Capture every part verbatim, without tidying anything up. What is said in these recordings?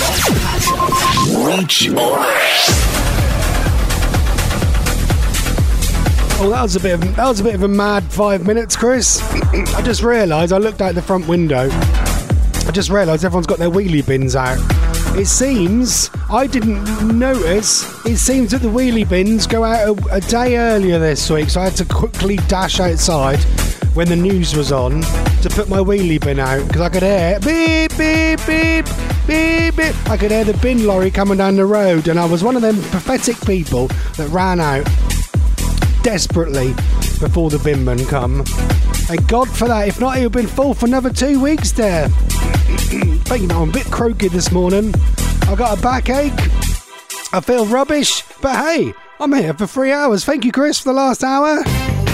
Reach on. Oh, that was a bit of that was a bit of a mad five minutes, Chris. I just realised I looked out the front window. I just realised everyone's got their wheelie bins out. It seems I didn't notice. It seems that the wheelie bins go out a, a day earlier this week, so I had to quickly dash outside when the news was on to put my wheelie bin out because I could hear beep beep beep beep beep. I could hear the bin lorry coming down the road, and I was one of them pathetic people that ran out desperately before the binman come. Thank God for that. If not, it would have been full for another two weeks there. But you know, I'm a bit croaky this morning. I've got a backache. I feel rubbish. But hey, I'm here for three hours. Thank you, Chris, for the last hour.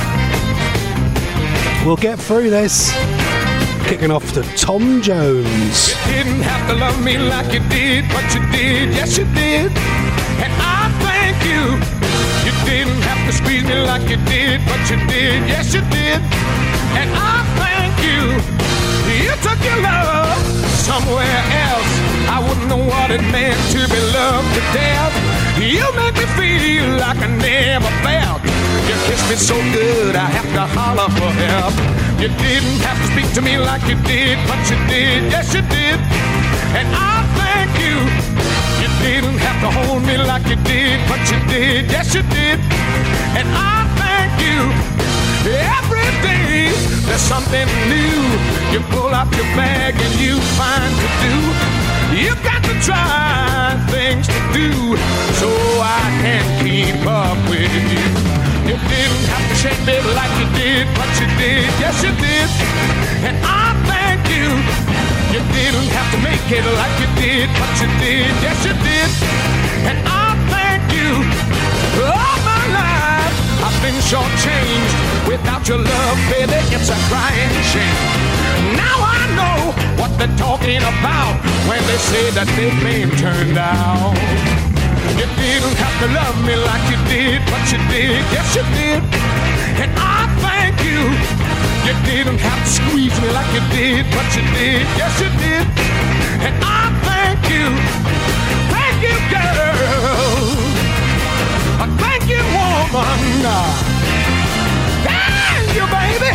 We'll get through this. Kicking off to Tom Jones. You didn't have to love me like you did, but you did, yes you did. And I thank you. You didn't have to squeeze me like you did, but you did, yes you did. And I thank you. You took your love somewhere else. I wouldn't know what it meant to be loved to death. You make me feel like I never felt. You kissed me so good I have to holler for help. You didn't have to speak to me like you did, but you did, yes you did. And I thank you. You didn't have to hold me like you did, but you did, yes you did. And I thank you. Every day there's something new. You pull out your bag and you find to do. You got to try things to do so I can keep up with you. You didn't have to shape it like you did, but you did, yes you did. And I thank you. You didn't have to make it like you did, but you did, yes you did. And I thank you. All my life I've been shortchanged. Without your love, baby, it's a crying shame. Now I know what they're talking about when they say that they've been turned out. You didn't have to love me like you did, but you did, yes you did. And I thank you. You didn't have to squeeze me like you did, but you did, yes you did. And I thank you. Thank you, girl. Thank you, woman. Thank you, baby.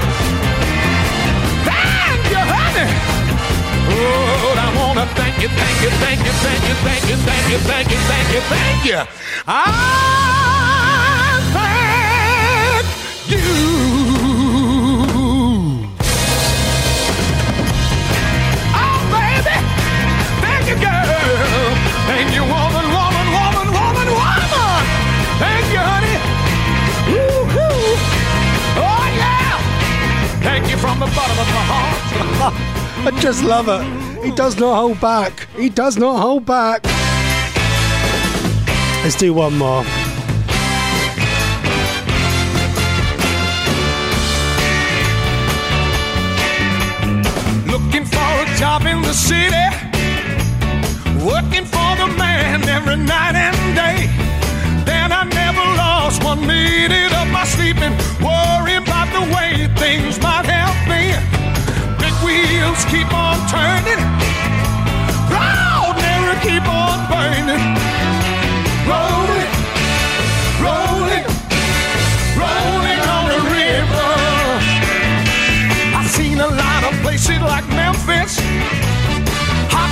Thank you, honey. Oh, I wanna thank you, thank you, thank you, thank you, thank you, thank you, thank you, thank you, thank you. I thank you. Oh, baby. Thank you, girl. Thank you, woman, woman, woman, woman, woman. Thank you, honey. Woo-hoo. Oh, yeah. Thank you from the bottom of my heart. I just love it. He does not hold back. He does not hold back. Let's do one more. Looking for a job in the city, working for the man every night and day. Then I never lost one minute of my sleeping, worrying about the way things might have been. Big wheels keep on turning, proud never keep on burning. Rolling, rolling, rolling on the river. I've seen a lot of places like Memphis,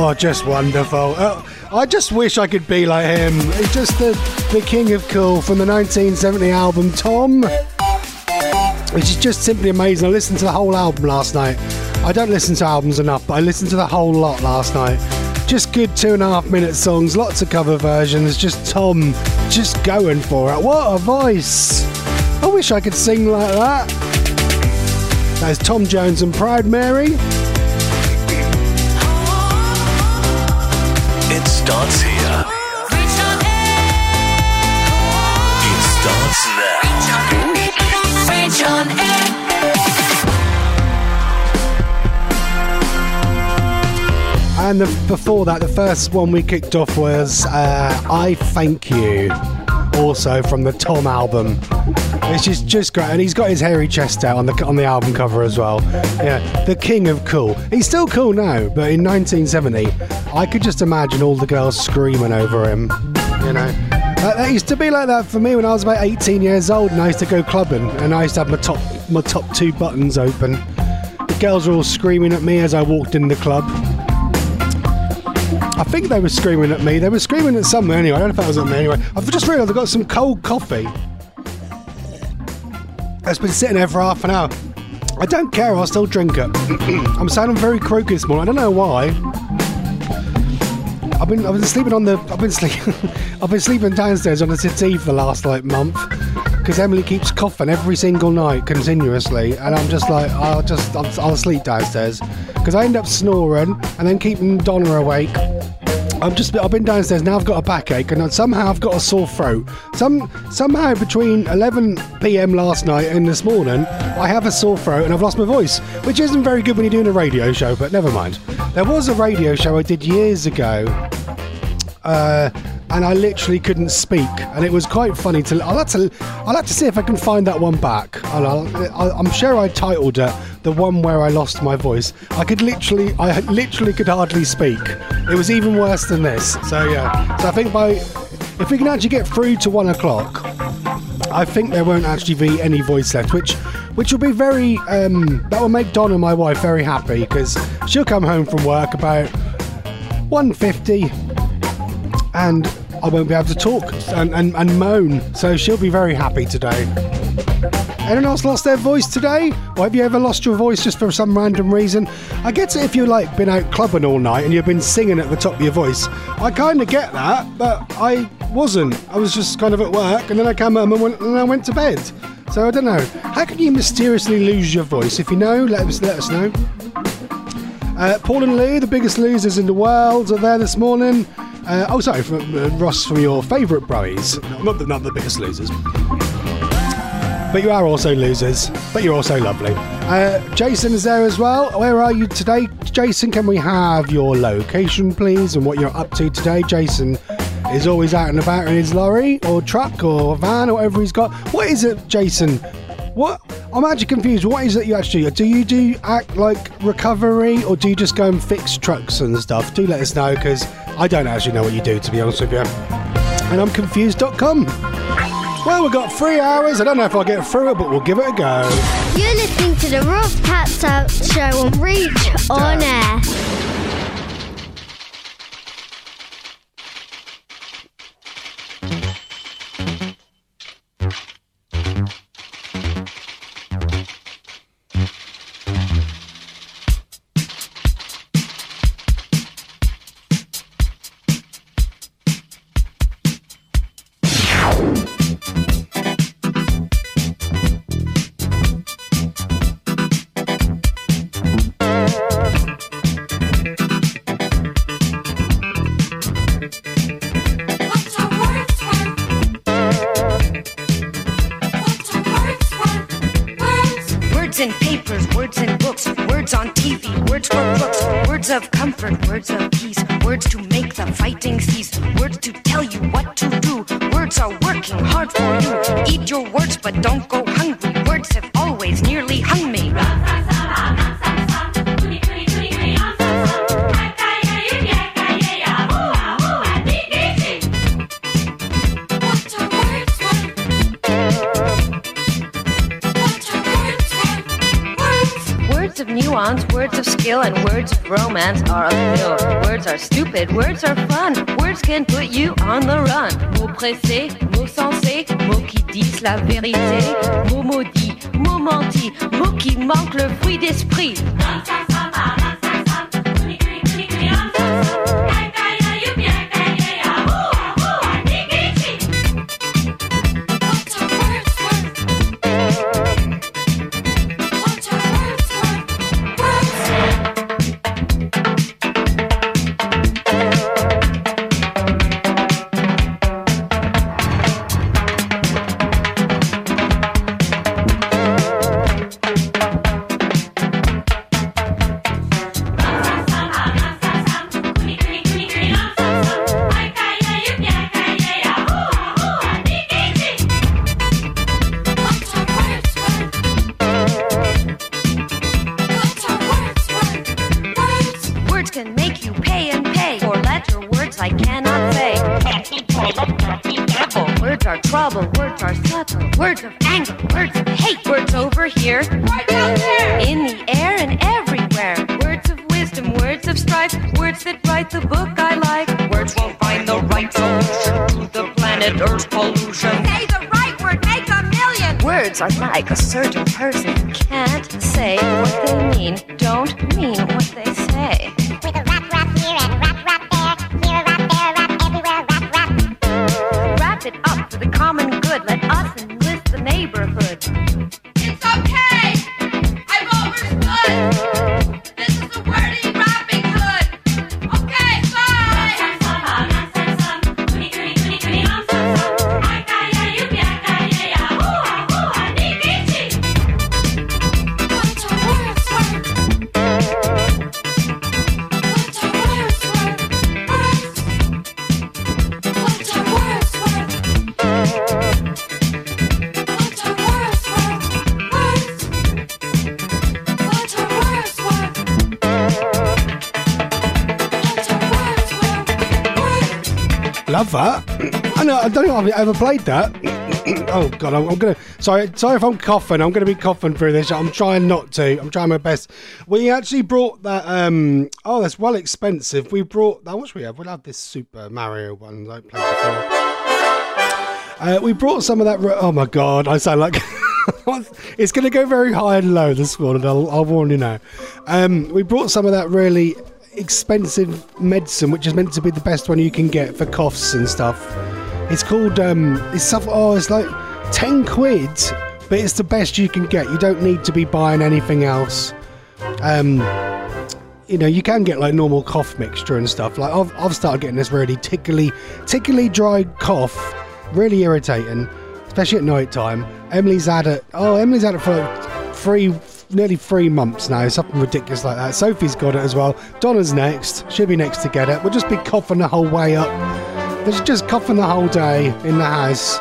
Oh, just wonderful. Uh, I just wish I could be like him. He's just the, the king of cool from the nineteen seventy album Tom, which is just simply amazing. I listened to the whole album last night. I don't listen to albums enough, but I listened to the whole lot last night. Just good two and a half minute songs, lots of cover versions, just Tom just going for it. What a voice! I wish I could sing like that. There's Tom Jones and Proud Mary. It starts here. It starts now. Reach on air. And the, before that, the first one we kicked off was uh, I Thank You, also from the Tom album. It's just, just great, and he's got his hairy chest out on the on the album cover as well. Yeah, the king of cool. He's still cool now, but in nineteen seventy, I could just imagine all the girls screaming over him. You know, that, that used to be like that for me when I was about eighteen years old, and I used to go clubbing, and I used to have my top my top two buttons open. The girls were all screaming at me as I walked in the club. I think they were screaming at me. They were screaming at someone anyway. I don't know if that was at me anyway. I've just realised I've got some cold coffee. It's been sitting there for half an hour. I don't care. I'll still drink it. I'm sounding very croaky this morning. I don't know why. I've been I've been sleeping on the I've been sleeping I've been sleeping downstairs on the settee for the last like month because Emily keeps coughing every single night continuously, and I'm just like I'll just I'll, I'll sleep downstairs because I end up snoring and then keeping Donna awake. I'm just I've been downstairs now. I've got a backache and somehow I've got a sore throat. Some somehow between eleven p.m. last night and this morning, I have a sore throat and I've lost my voice, which isn't very good when you're doing a radio show. But never mind. There was a radio show I did years ago, uh, and I literally couldn't speak, and it was quite funny to. I'll have to I'll have to see if I can find that one back. I'll, I'll, I'm sure I titled it the one where I lost my voice. I could literally I literally could hardly speak. It was even worse than this. So yeah. So I think by if we can actually get through to one o'clock, I think there won't actually be any voice left, which which will be very um, that will make Donna, my wife, very happy because she'll come home from work about one fifty, and I won't be able to talk and, and, and moan. So she'll be very happy today. Anyone else lost their voice today? Or have you ever lost your voice just for some random reason? I get it if you've like been out clubbing all night and you've been singing at the top of your voice. I kind of get that, but I wasn't. I was just kind of at work, and then I came home and, went, and I went to bed. So I don't know. How can you mysteriously lose your voice? If you know, let us, let us know. Uh, Paul and Lee, the biggest losers in the world, are there this morning. Uh, oh, sorry, from, uh, Ross, from your favourite bros. Not the, not the biggest losers. But you are also losers. But you're also lovely. Uh, Jason is there as well. Where are you today? Jason, can we have your location, please, and what you're up to today? Jason is always out and about in his lorry or truck or van or whatever he's got. What is it, Jason? What? I'm actually confused. What is it you actually do? Do you do act like recovery, or do you just go and fix trucks and stuff? Do let us know, because I don't actually know what you do, to be honest with you. And I'm confused dot com. Well, we've got three hours. I don't know if I'll get through it, but we'll give it a go. You're listening to the Rob Taps Out Show on Reach on Air. Of comfort, words of peace, words to make the fighting cease, words to tell you what to do, words are working hard for you. Eat your words but don't go hungry, words have always nearly hung me. Words of nuance, words of skill, and words of romance are a pill. Words are stupid, words are fun. Words can put you on the run. Mots pressés, mots sensés, mots qui disent la vérité. Mots maudits, mots mentis, mots qui manquent le fruit d'esprit. Words of anger, words of hate, words over here, words out there, in the air and everywhere. Words of wisdom, words of strife, words that write the book I like. Words won't find the right solution to the planet Earth's pollution. Say the right word, make a million. Words are like a certain person can't say what they mean, don't mean what they say. With a rap rap here and a rap rap there, here a rap there, rap everywhere, rap rap. Wrap it up for the common good. Let us enlist the neighborhood. It's okay. I've overstood. This is the wordy rapping hood. Okay, bye. Love that. I know. I don't know if I've ever played that. Oh God, I'm, I'm gonna. Sorry, sorry if I'm coughing. I'm gonna be coughing through this. I'm trying not to. I'm trying my best. We actually brought that. Um. Oh, that's well expensive. We brought that. What should we have? We'll have this Super Mario one. I played before. Uh, we brought some of that. Oh my God, I sound like. It's gonna go very high and low this morning. I'll, I'll warn you now. Um. We brought some of that really expensive medicine, which is meant to be the best one you can get for coughs and stuff. It's called um it's stuff oh it's like ten quid, but it's the best you can get. You don't need to be buying anything else. Um you know, you can get like normal cough mixture and stuff. Like I've I've started getting this really tickly tickly dry cough, really irritating, especially at night time. Emily's had it oh Emily's had it for like three nearly three months now, something ridiculous like that. Sophie's got it as well. Donna's next. She'll be next to get it. We'll just be coughing the whole way up. There's just coughing the whole day in the house.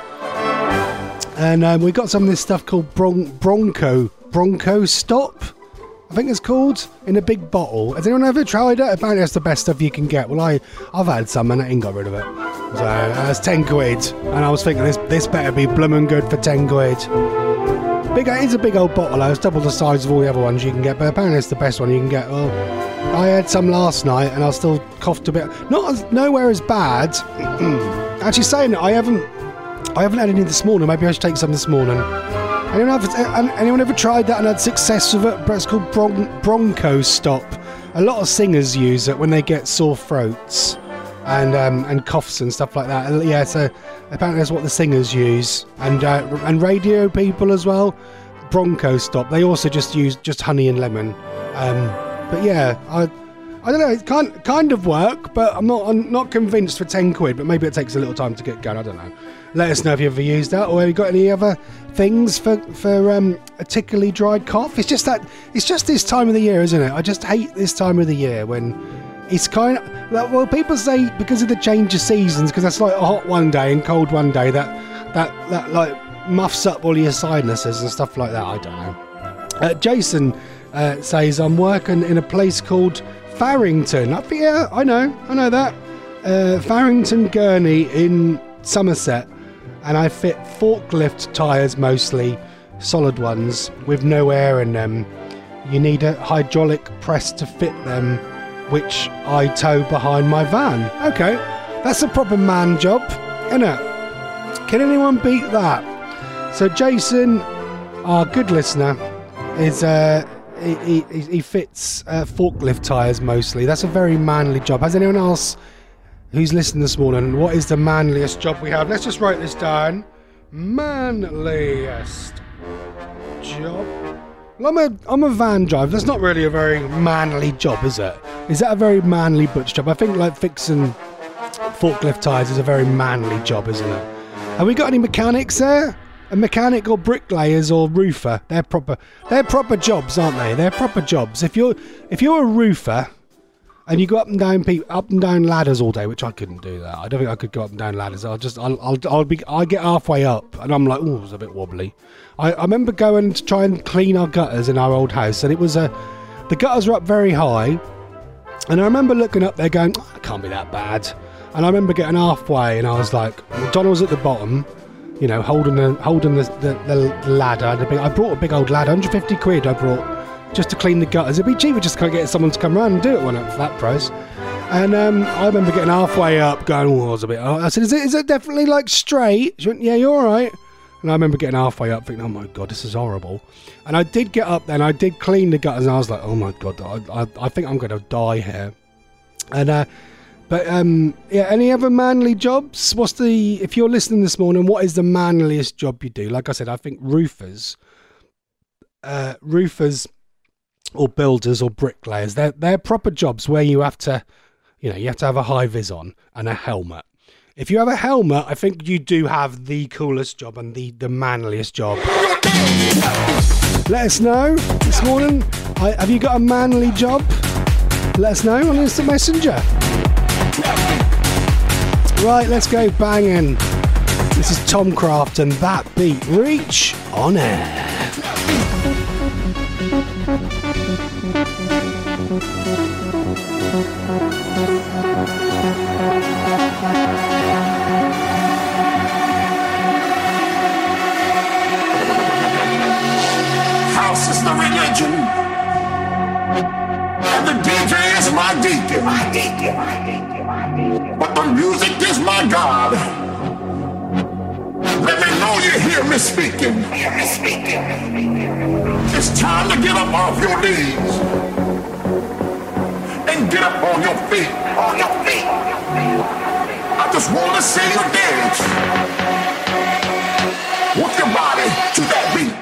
And um, we got some of this stuff called Bron- Bronco. Bronco Stop, I think it's called, in a big bottle. Has anyone ever tried it? Apparently that's the best stuff you can get. Well, I, I've had some and I ain't got rid of it. So that's ten quid. And I was thinking this this better be bloomin' good for ten quid. Big, it's a big old bottle. It's double the size of all the other ones you can get, but apparently it's the best one you can get. Well, I had some last night and I still coughed a bit. Not as, nowhere as bad. Actually, saying that, I haven't, I haven't had any this morning. Maybe I should take some this morning. Anyone ever, anyone ever tried that and had success with it? But it's called Bron- Bronco Stop. A lot of singers use it when they get sore throats and um, and coughs and stuff like that. Yeah, so apparently that's what the singers use, and uh, and radio people as well. Bronco Stop. They also just use just honey and lemon. Um, but yeah, I I don't know. It kind kind of work, but I'm not I'm not convinced for ten quid. But maybe it takes a little time to get going. I don't know. Let us know if you ever used that, or have you got any other things for for um, a tickly dry cough. It's just that it's just this time of the year, isn't it? I just hate this time of the year when it's kind of like, well, people say because of the change of seasons, because it's like hot one day and cold one day, that that that like muffs up all your sinuses and stuff like that. I don't know. Uh, Jason uh, says I'm working in a place called Farrington. Up here, I know, I know that. Uh, Farrington Gurney in Somerset, and I fit forklift tyres mostly, solid ones with no air in them. you need a hydraulic press to fit them, which I tow behind my van. Okay, that's a proper man job, isn't it? Can anyone beat that? So Jason, our good listener, is uh, he, he, he fits uh, forklift tyres mostly. That's a very manly job. Has anyone else who's listening this morning, what is the manliest job we have? Let's just write this down. Manliest job. Well, I'm a, I'm a van driver. That's not really a very manly job, is it? Is that a very manly butch job? I think like fixing forklift tyres is a very manly job, isn't it? Have we got any mechanics there? A mechanic or bricklayers or roofer? They're proper. They're proper jobs, aren't they? They're proper jobs. If you're if you're a roofer and you go up and down pe- up and down ladders all day, which I couldn't do that. I don't think I could go up and down ladders. I'll just I'll I'll, I'll be I get halfway up and I'm like, oh, it's a bit wobbly. I, I remember going to try and clean our gutters in our old house, and it was a the gutters were up very high, and I remember looking up there going, oh, it can't be that bad. And I remember getting halfway, and I was like, Donna was at the bottom, you know, holding the holding the the, the ladder. The big, I brought a big old ladder, one hundred fifty quid. I brought just to clean the gutters. It'd be cheaper just to get someone to come around and do it, wasn't it, for that price? And um, I remember getting halfway up, going, oh, I was a bit. I said, is it is it definitely like straight? She went, yeah, you're all right. And I remember getting halfway up, thinking, oh my god, this is horrible. And I did get up there, and I did clean the gutters, and I was like, oh my god, I I, I think I'm going to die here. And uh. But, um, yeah, any other manly jobs? What's the, if you're listening this morning, what is the manliest job you do? Like I said, I think roofers, uh, roofers or builders or bricklayers, they're, they're proper jobs where you have to, you know, you have to have a high vis on and a helmet. If you have a helmet, I think you do have the coolest job and the, the manliest job. Let us know this morning. I, have you got a manly job? Let us know on Instant Messenger. Right, let's go banging. This is Tom Craft and That Beat. Reach on air. House is the religion, and the D J is my deacon. My deacon, my deacon. But the music is my God. Let me know you hear me speaking. Hear me speaking. It's time to get up off your knees and get up on your feet. On your feet. I just want to see you dance. Work your body to that beat.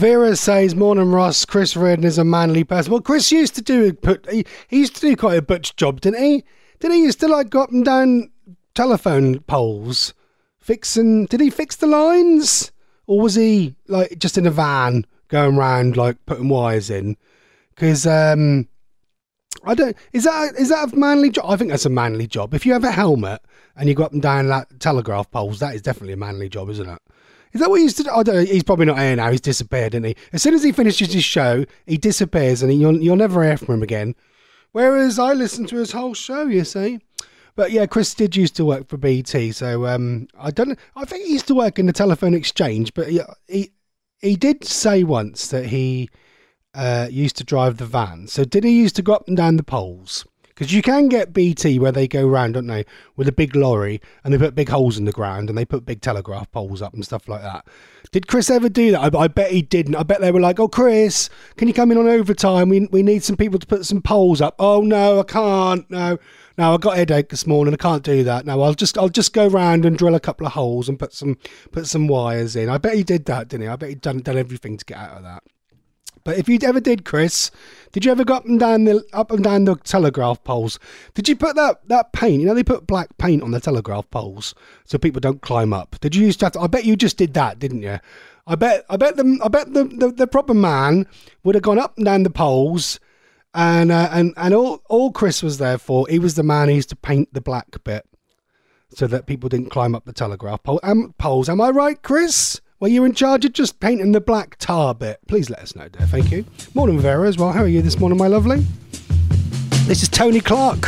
Vera says, morning Ross, Chris Reardon is a manly person. Well, Chris used to do put he, he used to do quite a butch job, didn't he? Didn't he used to like go up and down telephone poles, fixing? Did he fix the lines, or was he like just in a van going around like putting wires in? Because um, I don't. Is that is that a manly job? I think that's a manly job. If you have a helmet and you go up and down like telegraph poles, that is definitely a manly job, isn't it? Is that what he used to do? I don't know. He's probably not here now. He's disappeared, isn't he? As soon as he finishes his show, he disappears and he, you'll, you'll never hear from him again. Whereas I listened to his whole show, you see. But yeah, Chris did used to work for B T. So um, I don't know. I think he used to work in the telephone exchange. But he he, he did say once that he uh, used to drive the van. So did he used to go up and down the poles? Because you can get B T where they go round, don't they, with a big lorry and they put big holes in the ground and they put big telegraph poles up and stuff like that. Did Chris ever do that? I, I bet he didn't. I bet they were like, oh, Chris, can you come in on overtime? We we need some people to put some poles up. Oh, no, I can't. No, no, I got a headache this morning. I can't do that. No, I'll just I'll just go round and drill a couple of holes and put some put some wires in. I bet he did that, didn't he? I bet he'd done, done everything to get out of that. But if you ever did, Chris, did you ever go up and down the up and down the telegraph poles? Did you put that, that paint? You know, they put black paint on the telegraph poles so people don't climb up. Did you used to have to? I bet you just did that, didn't you? I bet. I bet the. I bet the, the, the proper man would have gone up and down the poles, and uh, and and all all Chris was there for. He was the man who used to paint the black bit so that people didn't climb up the telegraph pole, um, poles. Am I right, Chris? Well, you're in charge of just painting the black tar bit. Please let us know, dear. Thank you. Morning, Vera, as well. How are you this morning, my lovely? This is Tony Clark.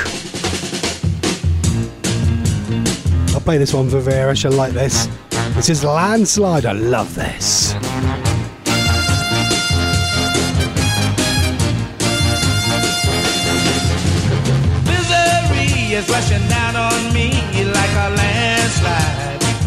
I'll play this one for Vera. She'll like this. This is Landslide. I love this. Misery is rushing down on me like a landslide.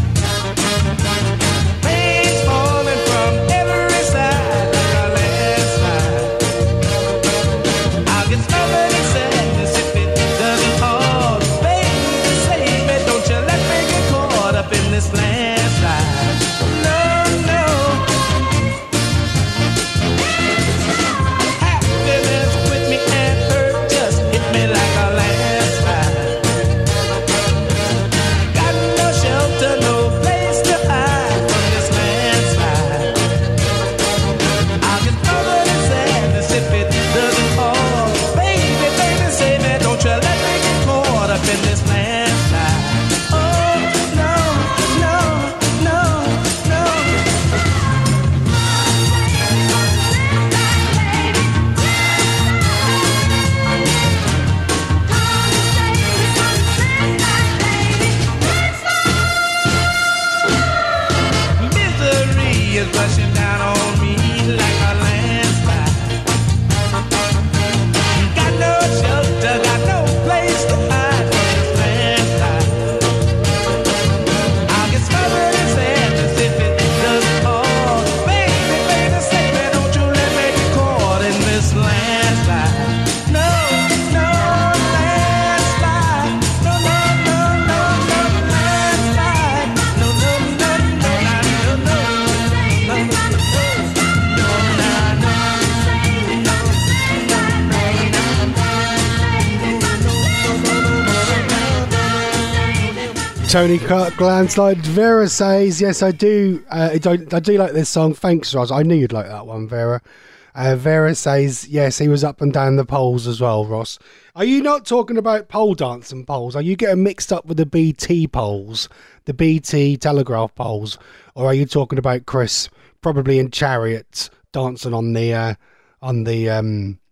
Tony Clark, Landslide. Vera says, yes, I do. Uh, I, I do like this song. Thanks, Ross. I knew you'd like that one, Vera. Uh, Vera says, yes, he was up and down the poles as well, Ross. Are you not talking about pole dancing poles? Are you getting mixed up with the B T poles, the B T telegraph poles? Or are you talking about Chris probably in chariots dancing on the, uh, on the, um,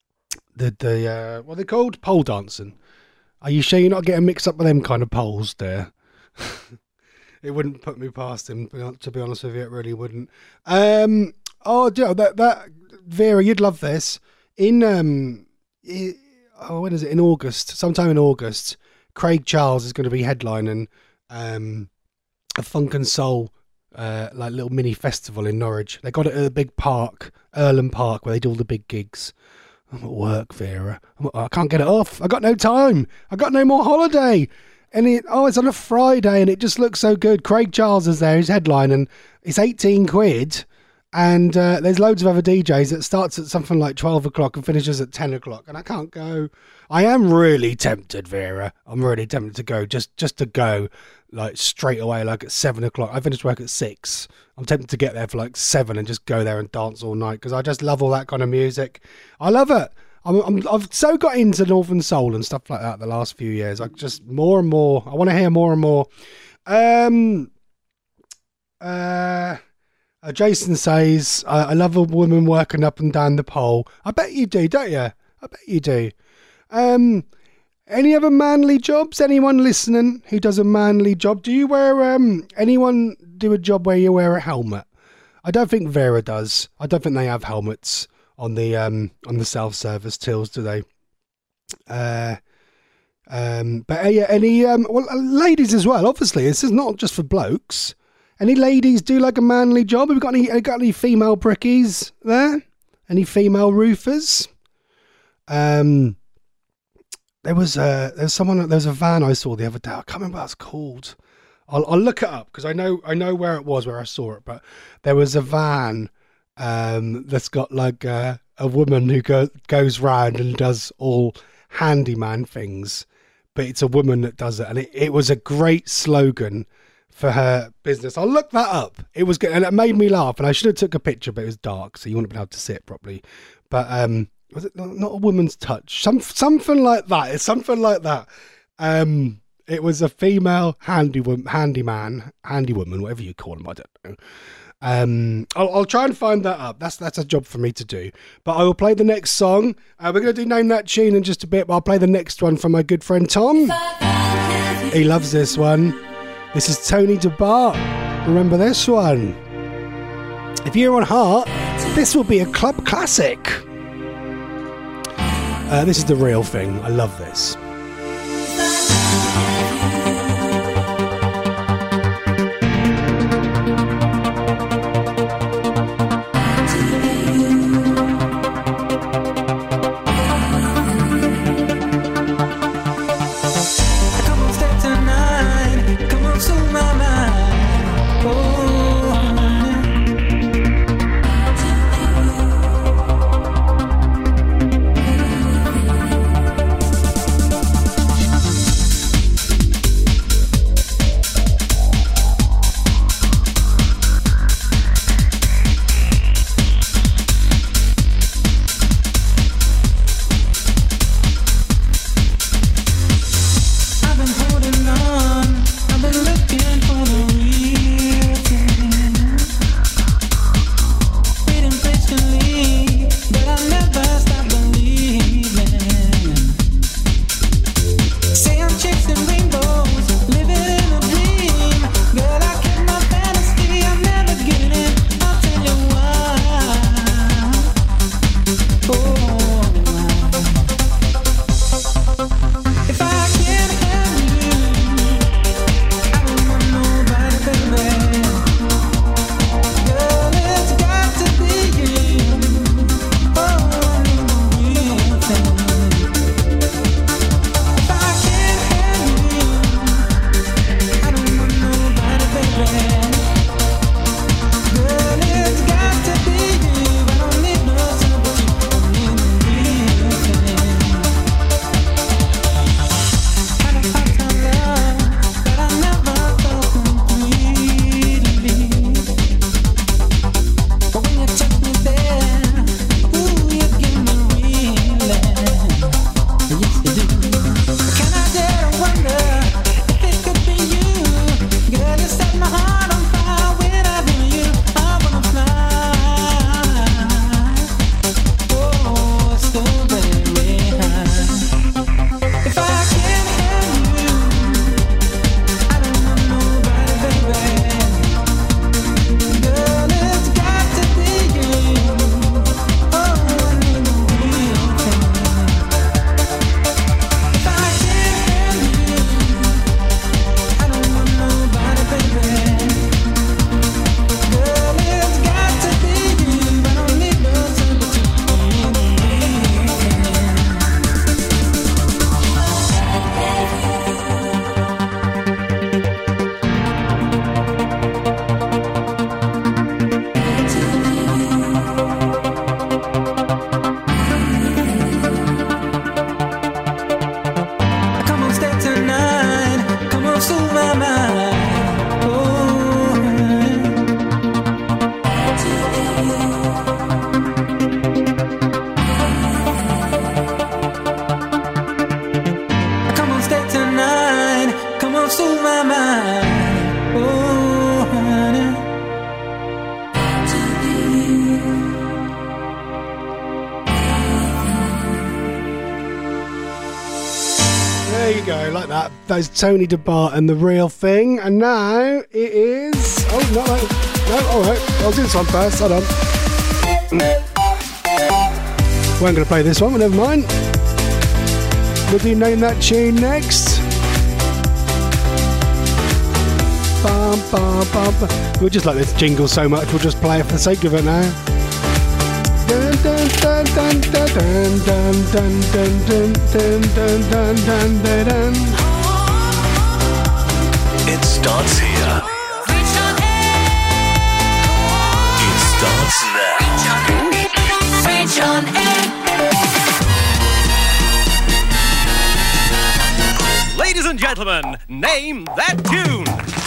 the, the, uh, what are they called? Pole dancing. Are you sure you're not getting mixed up with them kind of poles there? It wouldn't put me past him, to be honest with you. It really wouldn't. Um, oh, that that Vera, you'd love this. In um, it, oh, when is it? In August, sometime in August, Craig Charles is going to be headlining um, a funk and soul uh, like little mini festival in Norwich. They got it at a big park, Earlham Park, where they do all the big gigs. I'm at work, Vera. I'm at, I can't get it off. I got no time. I got no more holiday. And it, oh, it's on a Friday and it just looks so good. Craig Charles is there. He's headlining. It's eighteen quid. And uh, there's loads of other D Js that starts at something like twelve o'clock and finishes at ten o'clock. And I can't go. I am really tempted, Vera. I'm really tempted to go, just just to go like straight away, like at seven o'clock. I finished work at six. I'm tempted to get there for like seven and just go there and dance all night because I just love all that kind of music. I love it. I'm, I'm, I've so got into Northern Soul and stuff like that the last few years. I just more and more. I want to hear more and more. Um, uh, uh, Jason says, I, I love a woman working up and down the pole. I bet you do, don't you? I bet you do. Um, any other manly jobs? Anyone listening who does a manly job? Do you wear, um, anyone do a job where you wear a helmet? I don't think Vera does. I don't think they have helmets on the um on the self-service tills, do they? Uh, um, but uh, yeah, any um, well, uh, ladies as well. Obviously, this is not just for blokes. Any ladies do like a manly job? Have we got any? Have we got any female brickies there? Any female roofers? Um, there was uh, there was someone. There was a van I saw the other day. I can't remember what it's called. I'll I'll look it up because I know I know where it was where I saw it. But there was a van. Um, that's got like uh, a woman who go, goes round and does all handyman things, but it's a woman that does it, and it, it was a great slogan for her business. I'll look that up. It was good, and it made me laugh. And I should have took a picture, but it was dark, so you wouldn't have been able to see it properly. But um, was it not, not a woman's touch? Some something like that. It's something like that. Um, it was a female handy handyman, handy woman, whatever you call them. I don't know. Um, I'll, I'll try and find that up. That's that's a job for me to do. But I will play the next song. Uh, we're going to do Name That Tune in just a bit, but I'll play the next one from my good friend Tom. He loves this one. This is Tony DeBart. Remember this one? If you're on Heart, this will be a club classic. Uh, this is the real thing. I love this. Oh, There you go, like that. That is Tony DeBart and The Real Thing. And now it is... Oh, no, no. No, all right. I'll do this one first. Hold on. We weren't going to play this one, but never mind. We'll do Name That Tune next. Bum, bum, bum, bum. We'll just like this jingle so much, we'll just play it for the sake of it now. Dun, dun, dun, dun, dun, dun, dun, dun, dun, dun, dun, dun, dun, dun, dun. It starts here. It starts now. Reach on air. Ladies and gentlemen, name that tune.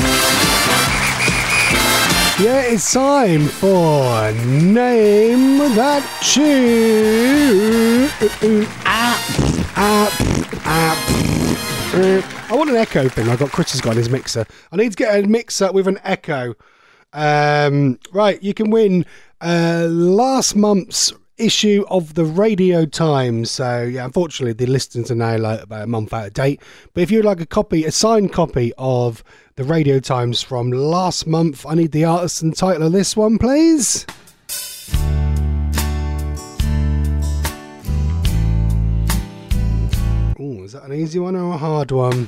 Yeah, it's time for Name That Tune. Ah, ah, ah. I want an echo thing. I got Chris has got on his mixer. I need to get a mixer with an echo. Um, right, you can win uh, last month's issue of the Radio Times. So yeah, unfortunately the listings are now like about a month out of date, but if you'd like a copy, a signed copy of the Radio Times from last month, I need the artist and title of this one, please. Oh, is that an easy one or a hard one?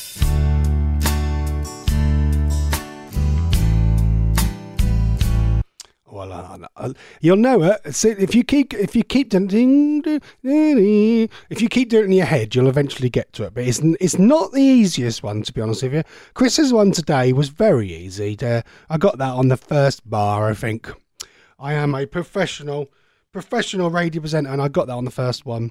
Well, uh, uh, you'll know it. So if you keep, if you keep doing, if you keep doing it in your head, you'll eventually get to it. But it's it's not the easiest one, to be honest with you. Chris's one today was very easy. To, I got that on the first bar, I think. I am a professional, professional radio presenter, and I got that on the first one.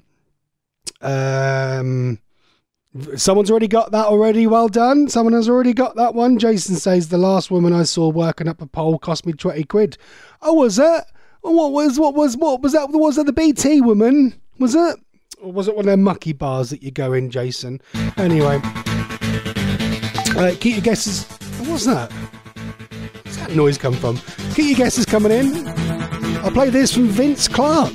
Um. Someone's already got that already. Well done. Someone has already got that one. Jason says the last woman I saw working up a pole cost me twenty quid. Oh, was it? What was what was what was that? Was that the B T woman? Was it? Or was it one of them mucky bars that you go in, Jason? Anyway, uh, keep your guesses. What was that? Where's that noise come from? Keep your guesses coming in. I'll play this from Vince Clarke.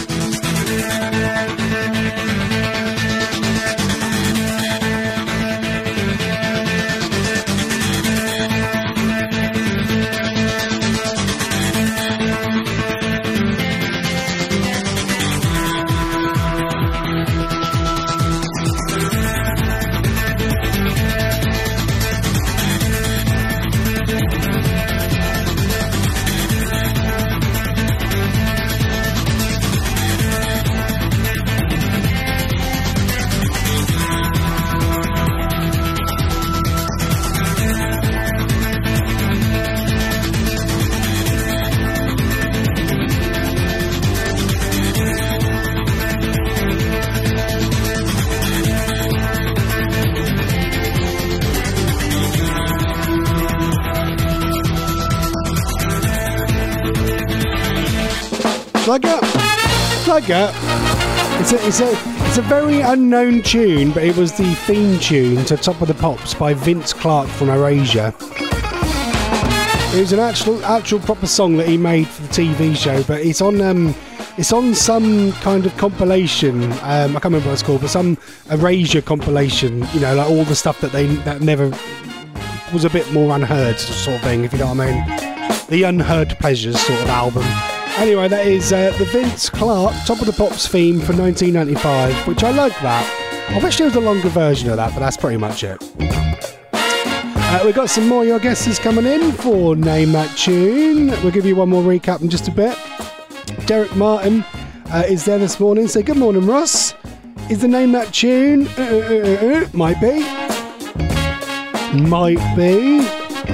Plug up, plug up. It's a, it's a, it's a very unknown tune, but it was the theme tune to Top of the Pops by Vince Clarke from Erasure. It was an actual, actual proper song that he made for the T V show, but it's on, um, it's on some kind of compilation. Um, I can't remember what it's called, but some Erasure compilation. You know, like all the stuff that they that never was a bit more unheard, sort of thing. If you know what I mean, the Unheard Pleasures sort of album. Anyway, that is uh, the Vince Clarke Top of the Pops theme for nineteen ninety-five, which I like that. I wish there was a longer version of that, but that's pretty much it. Uh, we've got some more of your guesses coming in for Name That Tune. We'll give you one more recap in just a bit. Derek Martin uh, is there this morning. Say, good morning, Ross. Is the Name That Tune? Uh, uh, uh, uh, might be. Might be.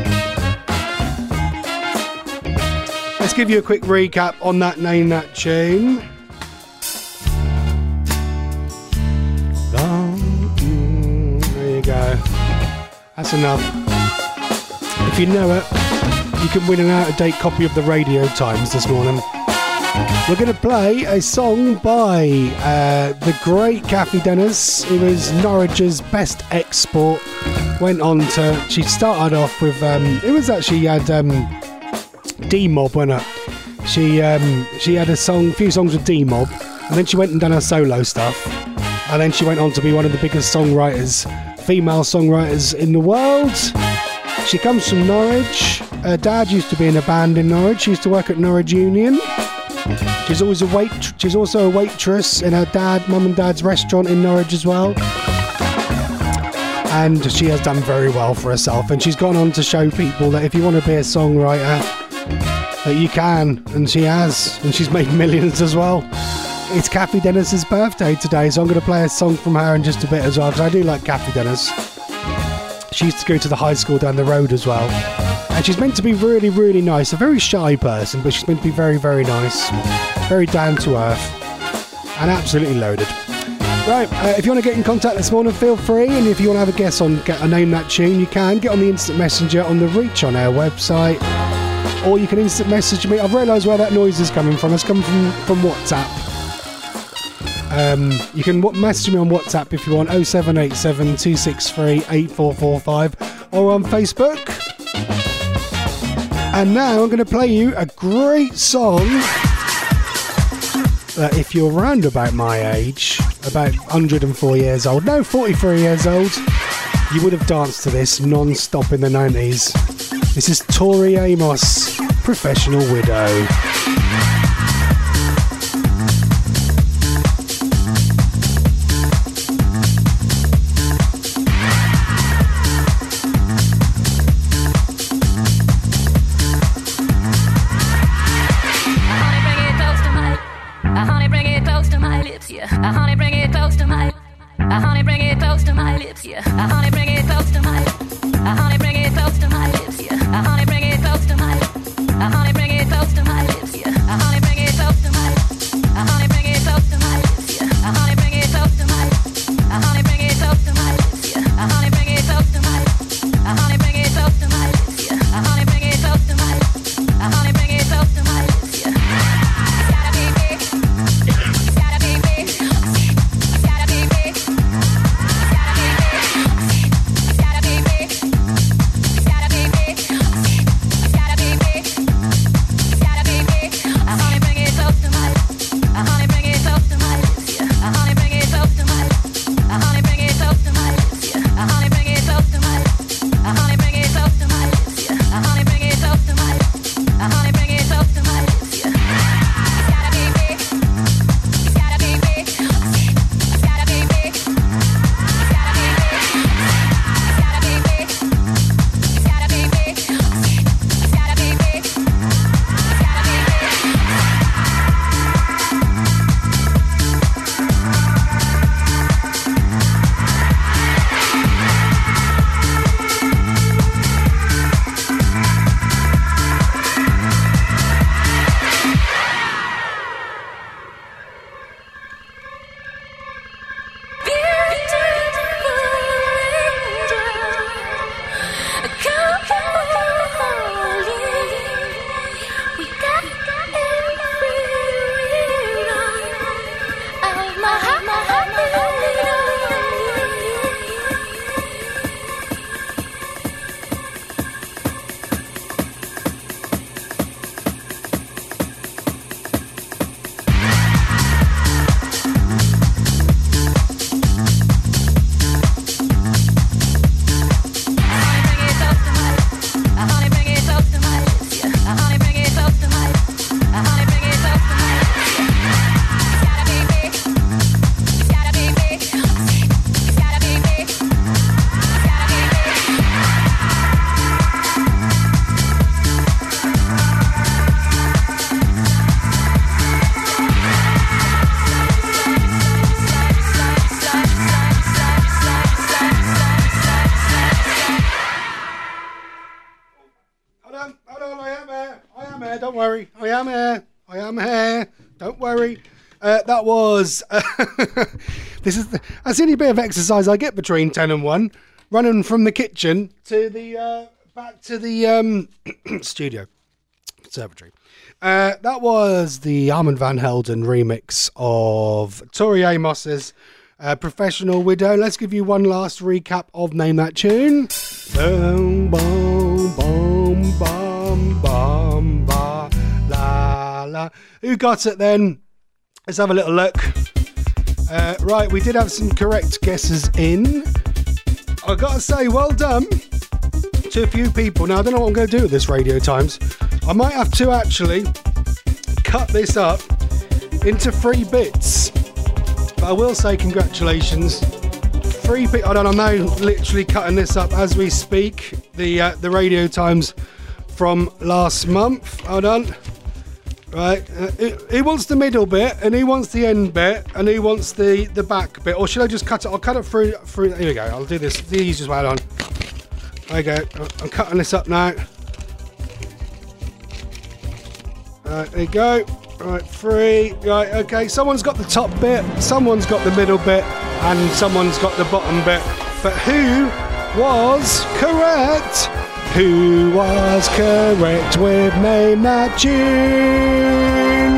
Let's give you a quick recap on that Name That Tune. There you go. That's enough. If you know it, you can win an out-of-date copy of the Radio Times this morning. We're going to play a song by uh, the great Kathy Dennis, who is Norwich's best export. Went on to, she started off with, um, it was actually had... Um, D-Mob, wasn't it? She um, she had a song, a few songs with D-Mob, and then she went and done her solo stuff. And then she went on to be one of the biggest songwriters, female songwriters in the world. She comes from Norwich. Her dad used to be in a band in Norwich. She used to work at Norwich Union. She's always a wait. She's also a waitress in her dad, mum and dad's restaurant in Norwich as well. And she has done very well for herself. And she's gone on to show people that if you want to be a songwriter, that you can. And she has. And she's made millions as well. It's Cathy Dennis's birthday today, so I'm going to play a song from her in just a bit as well, because I do like Cathy Dennis. She used to go to the high school down the road as well. And she's meant to be really, really nice. A very shy person, but she's meant to be very, very nice. Very down to earth. And absolutely loaded. Right, uh, if you want to get in contact this morning, feel free. And if you want to have a guess on get a Name That Tune, you can. Get on the instant messenger on the Reach On Air website. Or you can instant message me. I've realised where that noise is coming from. It's coming from, from WhatsApp. Um, you can w- message me on WhatsApp if you want, oh seven eight seven, two six three, eight four four five, or on Facebook. And now I'm going to play you a great song that if you're around about my age, about one hundred four years old, no, forty-three years old, you would have danced to this non-stop in the nineties. This is Tori Amos, Professional Widow. That was uh, this is the, that's the only bit of exercise I get between ten and one, running from the kitchen to the uh, back to the um, studio conservatory. Uh, that was the Armand Van Helden remix of Tori Amos's uh, Professional Widow. Let's give you one last recap of Name That Tune. Boom, boom, boom, boom, boom, ba, la, la. Who got it then? Let's have a little look. Uh, right, we did have some correct guesses in. I gotta say, well done to a few people. Now, I don't know what I'm going to do with this Radio Times. I might have to actually cut this up into three bits. But I will say congratulations. Three bits. I don't know, I'm now literally cutting this up as we speak. The, uh, the Radio Times from last month. Hold on. Right, uh, he, he wants the middle bit, and he wants the end bit, and he wants the, the back bit. Or should I just cut it? I'll cut it through. through here we go. I'll do this the easiest way. On. There you go. I'm cutting this up now. Right, there you go. Right, three. Right, okay. Someone's got the top bit, someone's got the middle bit, and someone's got the bottom bit. But who was correct? Who was correct with Name That Tune?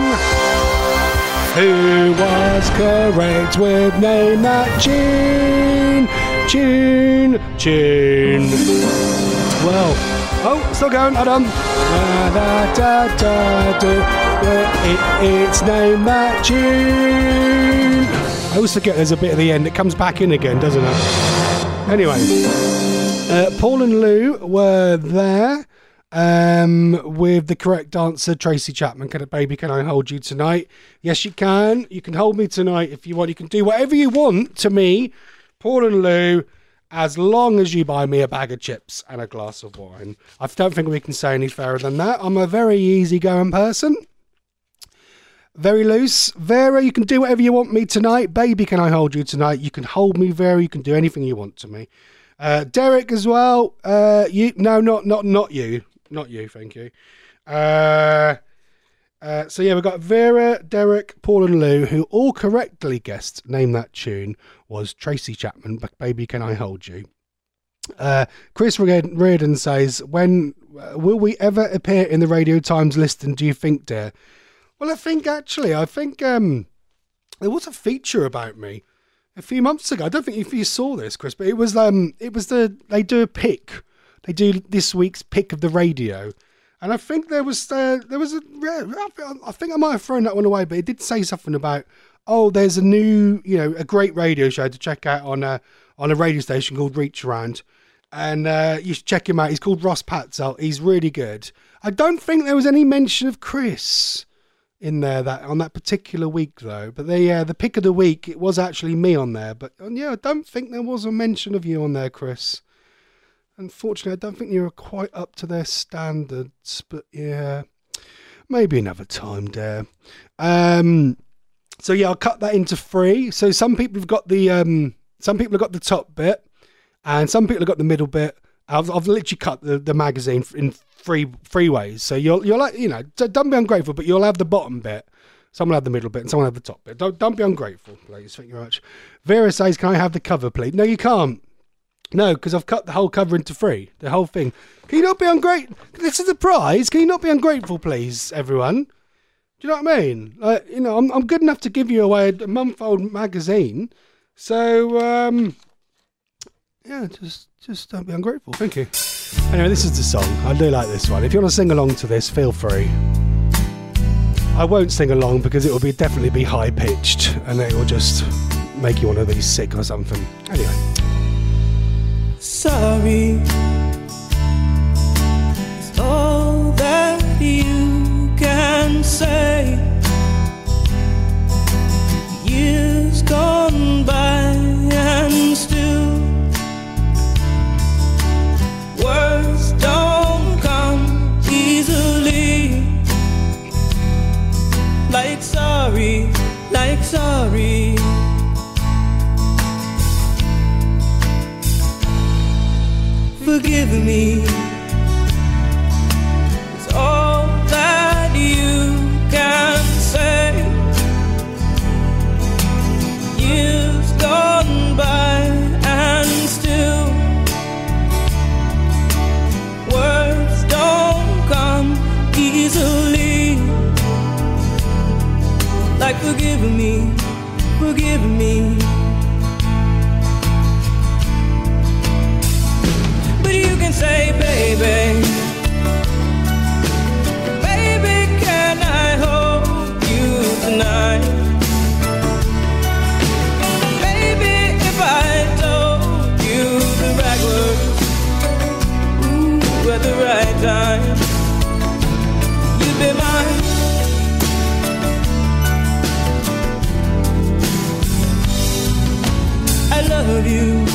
Who was correct with Name That Tune? Tune, tune. Well, oh, still going, hold on. Da, da, da, da, it, it's Name That Tune. I always forget there's a bit at the end. It comes back in again, doesn't it? Anyway. Uh, Paul and Lou were there um, with the correct answer. Tracy Chapman, can it, baby, can I hold you tonight? Yes, you can. You can hold me tonight if you want. You can do whatever you want to me, Paul and Lou, as long as you buy me a bag of chips and a glass of wine. I don't think we can say any fairer than that. I'm a very easygoing person. Very loose. Vera, you can do whatever you want me tonight. Baby, can I hold you tonight? You can hold me, Vera. You can do anything you want to me. Uh, Derek as well. Uh, you no, not not not you, not you. Thank you. Uh, uh, so yeah, we've got Vera, Derek, Paul, and Lou, who all correctly guessed. Name That Tune was Tracy Chapman. But baby, can I hold you? Uh, Chris Reardon says, "When uh, will we ever appear in the Radio Times listing? Do you think, dear?" Well, I think actually, I think um, there was a feature about me a few months ago. I don't think if you saw this, Chris, but it was um, it was the they do a pick, they do this week's pick of the radio, and I think there was uh, there was a I think I might have thrown that one away, but it did say something about oh, there's a new you know a great radio show to check out on a on a radio station called Reach Around, and uh, you should check him out. He's called Ross Patzel. He's really good. I don't think there was any mention of Chris in there that on that particular week though, but the uh, the pick of the week, it was actually me on there, but uh, yeah, I don't think there was a mention of you on there, Chris. Unfortunately, I don't think you were quite up to their standards, but yeah, maybe another time, dear. Um, so yeah, I'll cut that into three. So some people have got the um, some people have got the top bit, and some people have got the middle bit. I've, I've literally cut the, the magazine in three three ways. So you'll you're like you know don't be ungrateful, but you'll have the bottom bit, someone will have the middle bit, and someone will have the top bit. Don't don't be ungrateful, please. Thank you very much. Vera says, "Can I have the cover, please?" No, you can't. No, because I've cut the whole cover into three, the whole thing. Can you not be ungrateful? This is the prize. Can you not be ungrateful, please, everyone? Do you know what I mean? Like you know, I'm I'm good enough to give you away a month-old magazine, so um, yeah, just. Just don't be ungrateful. Thank you. Anyway, this is the song. I do like this one. If you want to sing along to this, feel free. I won't sing along because it will be definitely be high pitched and it will just make you want to be sick or something. Anyway. Sorry. It's all that you can say. Years gone by and still words don't come easily. Like sorry, like sorry. Forgive me. It's all that you can say. Years gone by and still words don't come easily. Like forgive me, forgive me. But you can say, baby, baby, can I hold you tonight? love you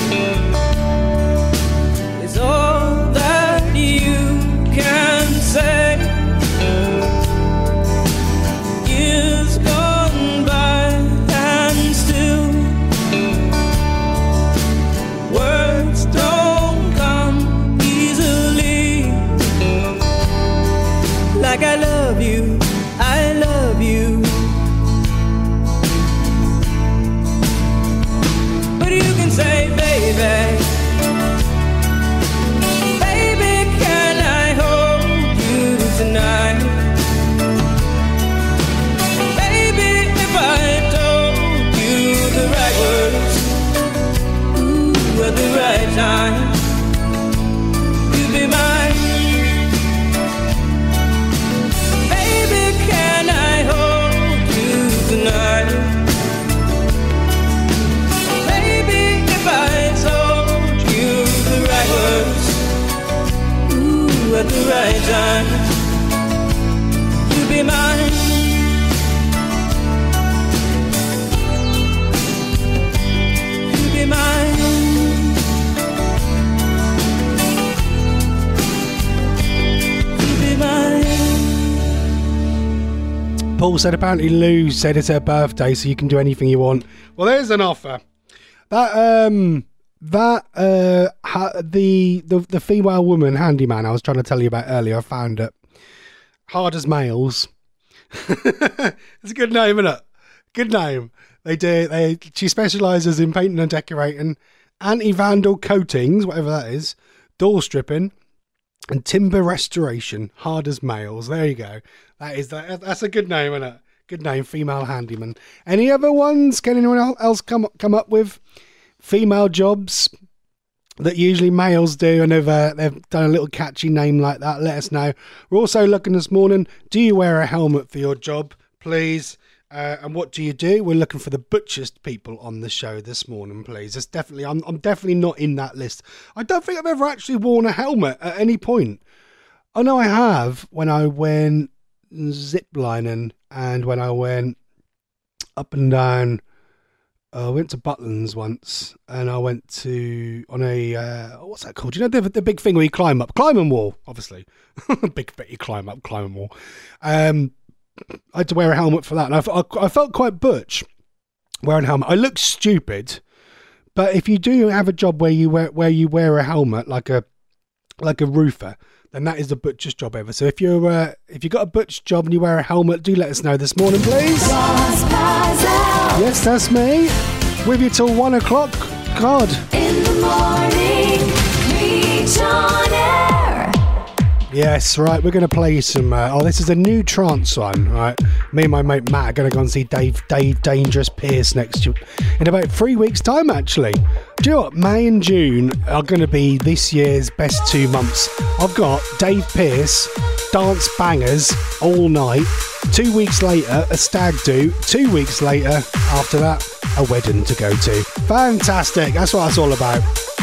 is all that you can say. Years gone by and still words don't come easily. Like I love you, I love you. But you can say, baby, baby, can I hold you tonight? Baby, if I told you the right words, ooh, at the right time, you'd be mine. Baby, can I hold you tonight? Baby, if I told you the right words, ooh, at the right time, you'd be mine. You'd be mine. You'd be mine. Paul said apparently Lou said it's her birthday, so you can do anything you want. Well, there's an offer. That um that uh ha- the the the female woman handyman I was trying to tell you about earlier, I found it. Hard as Males. It's a good name, isn't it? Good name. They do. They she specialises in painting and decorating, anti-vandal coatings, whatever that is, door stripping, and timber restoration. Hard as Males. There you go. That is that. That's a good name, isn't it? Good name, female handyman. Any other ones? Can anyone else come come up with female jobs that usually males do, and they've uh, they've done a little catchy name like that? Let us know. We're also looking this morning. Do you wear a helmet for your job, please? Uh, and what do you do? We're looking for the butchest people on the show this morning, please. It's definitely I'm I'm definitely not in that list. I don't think I've ever actually worn a helmet at any point. Oh no, I have when I went ziplining and when I went up and down. Uh, I went to Butlins once, and I went to on a uh, what's that called? You know the the big thing where you climb up, climbing wall, obviously. Big bit you climb up, climbing wall. Um, I had to wear a helmet for that, and I, I, I felt quite butch wearing a helmet. I look stupid, but if you do have a job where you wear where you wear a helmet like a like a roofer, then that is the butchest job ever. So if you're uh, if you got a butch job and you wear a helmet, do let us know this morning, please. Yes, that's me. With you till one o'clock. God. In the morning, reach on air. Yes, right. We're going to play some. Uh, oh, this is a new trance one. Right. Me and my mate Matt are going to go and see Dave Dave Dangerous Pierce next year in about three weeks' time. Actually, do you know what? May and June are going to be this year's best two months. I've got Dave Pierce, dance bangers all night. Two weeks later, a stag do. Two weeks later, after that, a wedding to go to. Fantastic. That's what it's all about.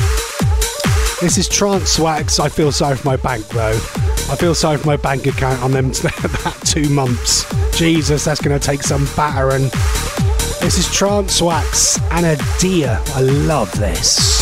This is Trance Swags. I feel sorry for my bank, though. I feel sorry for my bank account on them that two months. Jesus, that's going to take some battering. This is Trance Swags and a deer. I love this.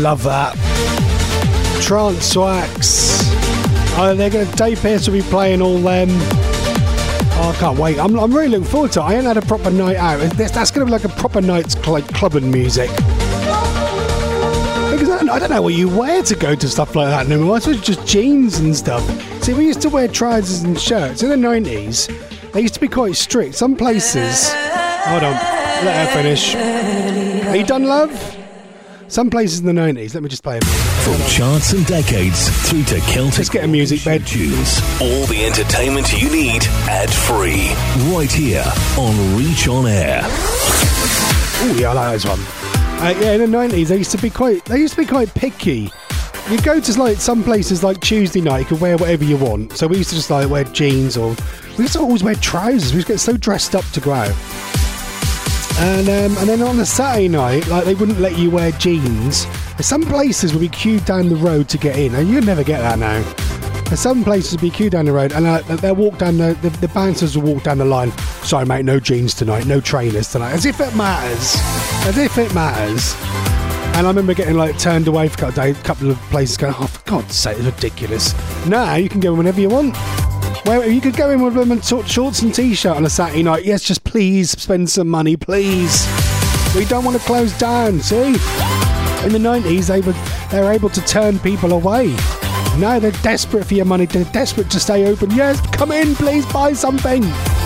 love that. Trance Wax. Oh, they're going to. Dave Pearce will be playing all them. Oh, I can't wait. I'm, I'm really looking forward to it. I ain't had a proper night out. That's, that's going to be like a proper night's cl- clubbing music. Because I don't, I don't know what you wear to go to stuff like that anymore. I suppose it's just jeans and stuff. See, we used to wear trousers and shirts in the nineties. They used to be quite strict. Some places. Hold on. Let her finish. Are you done, love? Some places in the nineties. Let me just play it. From charts and decades through to Celtic. Let's get a music bed. Tunes. All the entertainment you need ad-free. Right here on Reach On Air. Oh yeah, I like this one. Uh, yeah, in the nineties, they used to be quite. They used to be quite picky. You go to like some places like Tuesday night, you could wear whatever you want. So we used to just like wear jeans, or we used to always wear trousers. We used to get so dressed up to go out. And um, and then on a Saturday night, like they wouldn't let you wear jeans. Some places would be queued down the road to get in, and you'd never get that now. And some places would be queued down the road, and uh, they'll walk down the, the the bouncers will walk down the line. Sorry, mate, no jeans tonight, no trainers tonight, as if it matters, as if it matters. And I remember getting like turned away for a couple of, days, couple of places, going, oh, for God's sake, it's ridiculous. Now you can go in whenever you want. Well, you could go in with them and talk shorts and t-shirt on a Saturday night. Yes, just please spend some money, please. We don't want to close down. See, in the nineties, they were they were able to turn people away. Now they're desperate for your money. They're desperate to stay open. Yes, come in, please buy something.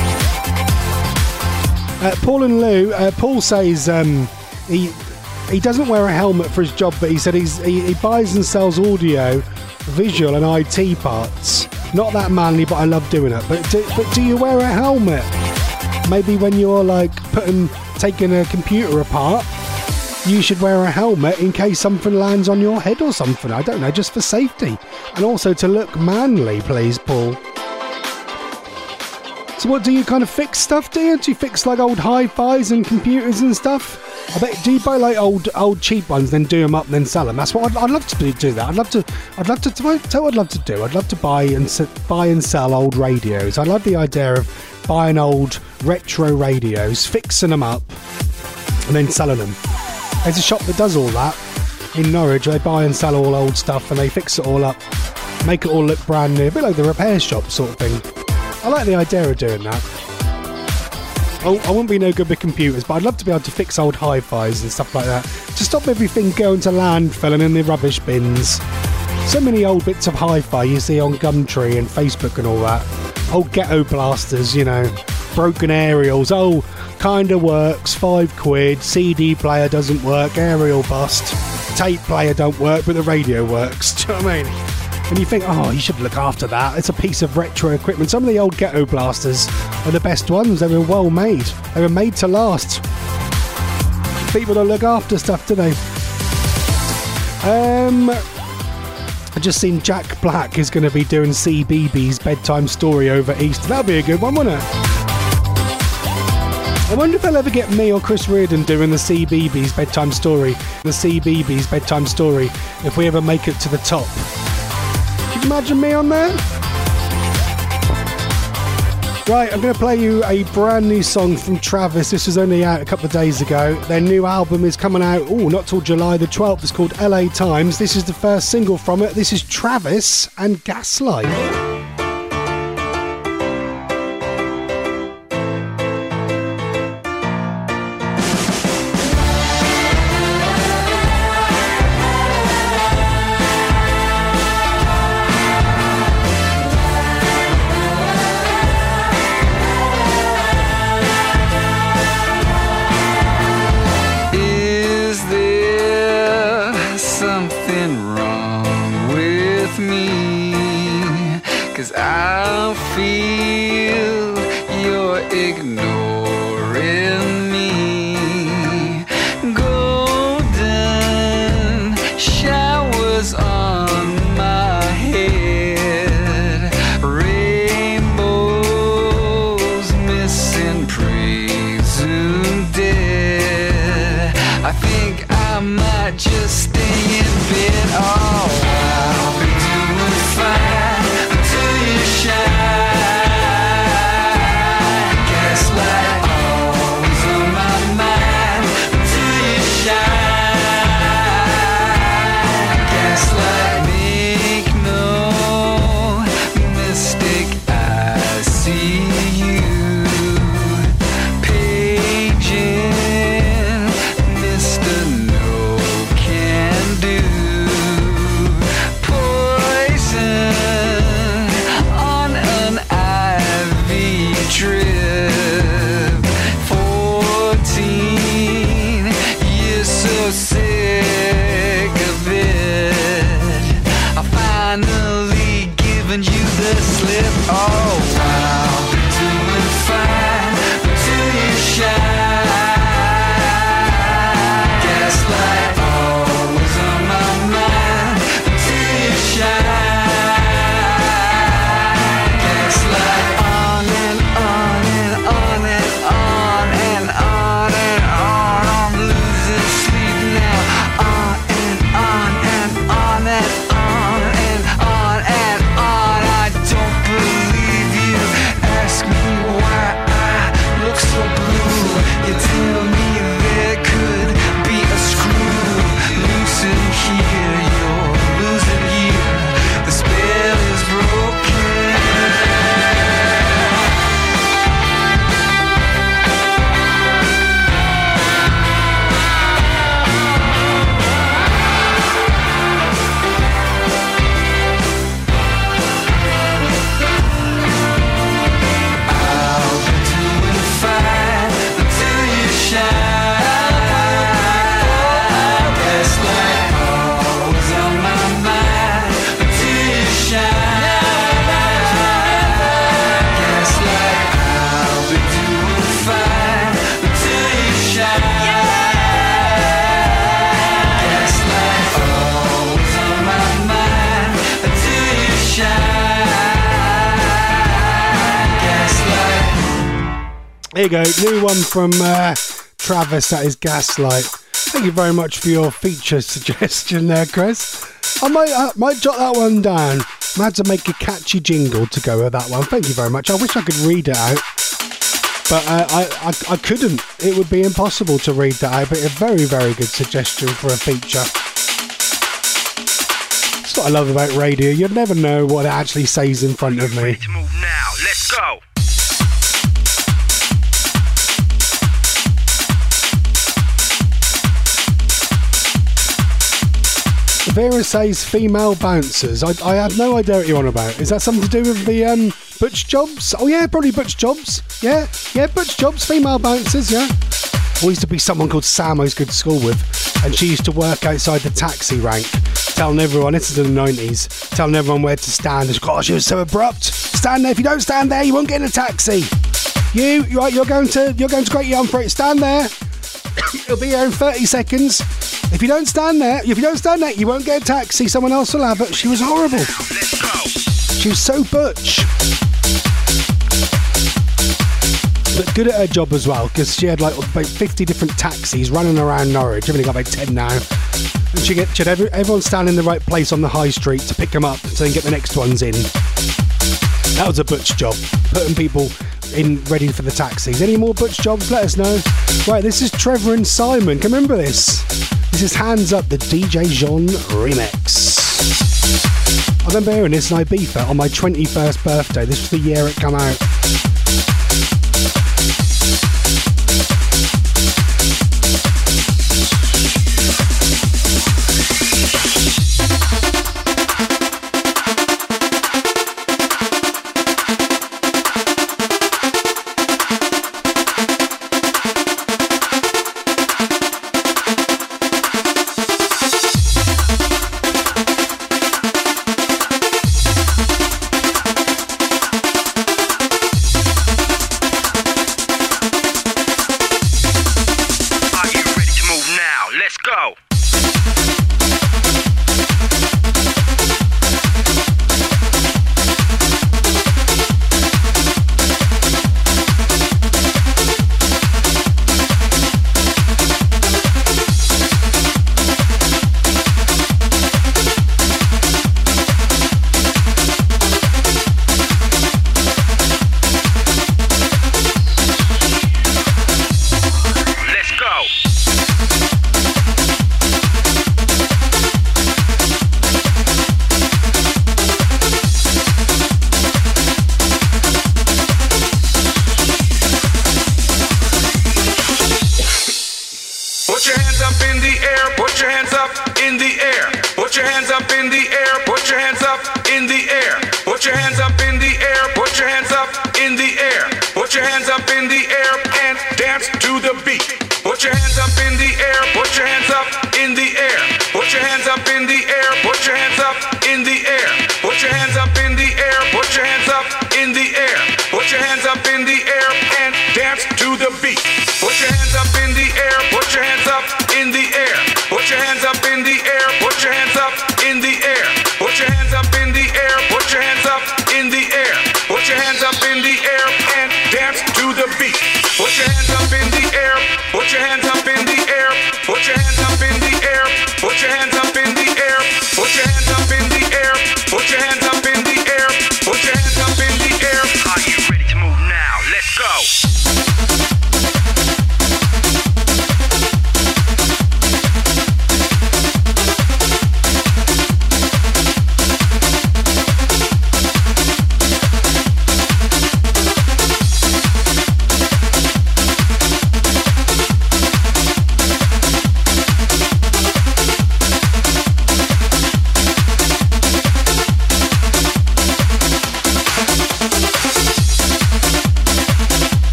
Uh, Paul and Lou. Uh, Paul says um, he he doesn't wear a helmet for his job, but he said he's he, he buys and sells audio, visual, and I T parts. Not that manly, but I love doing it. But do, but do you wear a helmet? Maybe when you're like putting, taking a computer apart, you should wear a helmet in case something lands on your head or something. I don't know, just for safety. And also to look manly, please, Paul. So what, do you kind of fix stuff, do you? Do you fix like old hi-fis and computers and stuff? I bet, do you buy like old old cheap ones, then do them up, and then sell them? That's what I'd, I'd love to do, do that. I'd love to. I'd love to. Tell what I'd love to do. I'd love to buy and buy and sell old radios. I love the idea of buying old retro radios, fixing them up, and then selling them. There's a shop that does all that in Norwich. They buy and sell all old stuff, and they fix it all up, make it all look brand new, a bit like the repair shop sort of thing. I like the idea of doing that. Oh, I wouldn't be no good with computers, but I'd love to be able to fix old hi-fis and stuff like that, to stop everything going to landfill and in the rubbish bins. So many old bits of hi-fi you see on Gumtree and Facebook and all that. Old ghetto blasters, you know, broken aerials. Oh, kinda works, five quid. C D player doesn't work, aerial bust. Tape player don't work, but the radio works. Do you know what I mean? And you think, oh, you should look after that. It's a piece of retro equipment. Some of the old ghetto blasters are the best ones. They were well made. They were made to last. People don't look after stuff, do they? Um, I just seen Jack Black is going to be doing C B B S bedtime story over Easter. That'll be a good one, wouldn't it? I wonder if they'll ever get me or Chris Reardon doing the C B B S bedtime story. The C B B S bedtime story, if we ever make it to the top. Can you imagine me on there? Right, I'm going to play you a brand new song from Travis. This was only out a couple of days ago. Their new album is coming out, oh, not till July the twelfth. It's called L A Times. This is the first single from it. This is Travis and Gaslight. Shine. Here you go, new one from uh, Travis, that is Gaslight. Thank you very much for your feature suggestion there, Chris. I might uh, might jot that one down. I had to make a catchy jingle to go with that one. Thank you very much. I wish I could read it out, but uh, I, I I couldn't. It would be impossible to read that out, but a very, very good suggestion for a feature. That's what I love about radio. You'd never know what it actually says in front of me. Ready to move now. Let's go. Vera says female bouncers. I, I have no idea what you're on about. Is that something to do with the um, Butch Jobs? Oh yeah, probably Butch Jobs. Yeah, yeah, Butch Jobs, female bouncers, yeah. There used to be someone called Sam I used to go to school with, and she used to work outside the taxi rank, telling everyone, this is in the nineties, telling everyone where to stand. And gosh, she was so abrupt. Stand there. If you don't stand there, you won't get in a taxi. You, right, you're going to, you're going to Great Yarmouth Street. Stand there. It'll be here in thirty seconds. If you don't stand there, if you don't stand there, you won't get a taxi. Someone else will have it. She was horrible. Let's go. She was so butch. But good at her job as well, because she had like about fifty different taxis running around Norwich. I've only got about ten now. And she get, she had every, everyone stand in the right place on the high street to pick them up so they can get the next ones in. That was a butch job, putting people in ready for the taxis. Any more butch jobs? Let us know. Right, this is Trevor and Simon. Can you remember this? This is Hands Up, the D J Jean remix. I remember hearing this in Ibiza on my twenty-first birthday. This was the year it came out.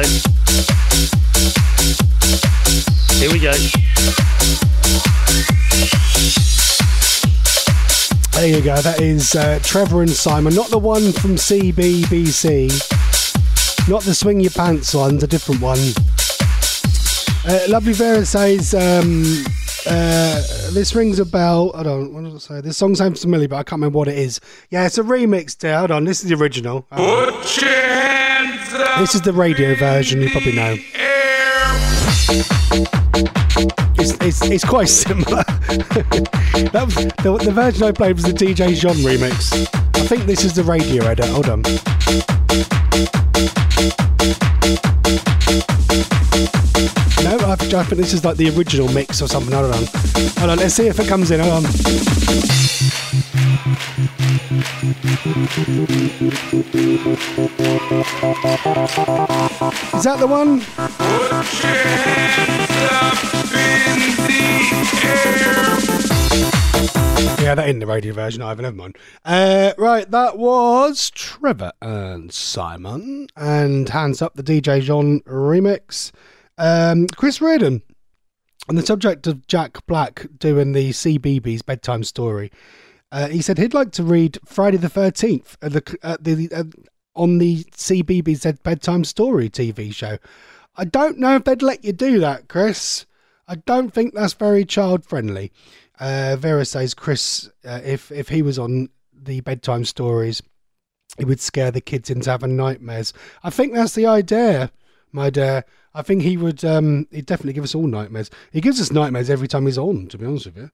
go. Here we go. There you go. That is uh, Trevor and Simon, not the one from C B B C, not the Swing Your Pants one, the different one. Uh, Lovely Vera says, um, uh, this rings a bell. Hold on, what did I say? This song sounds familiar, but I can't remember what it is. Yeah, it's a remix there. Hold on, this is the original. Put your hands up. This is the radio version, you probably know. It's, it's, it's quite similar. that was, the, the version I played was the D J Jean remix. I think this is the radio edit. Hold on. No, I, I think this is like the original mix or something. Hold on. Hold on, let's see if it comes in. Hold on. Is that the one? Put your hands up in the air. Yeah, that ain't the radio version either, never mind. Uh, right, that was Trevor and Simon and Hands Up, the D J Jean remix. Um, Chris Reardon, on the subject of Jack Black doing the C B B S bedtime story, uh, he said he'd like to read Friday the thirteenth at the, at the, uh, on the C B B S bedtime story T V show. I don't know if they'd let you do that, Chris. I don't think that's very child friendly. Uh, Vera says Chris, uh, if if he was on the bedtime stories, he would scare the kids into having nightmares. I think that's the idea, my dear. I think he would. Um, he'd definitely give us all nightmares. He gives us nightmares every time he's on, to be honest with you.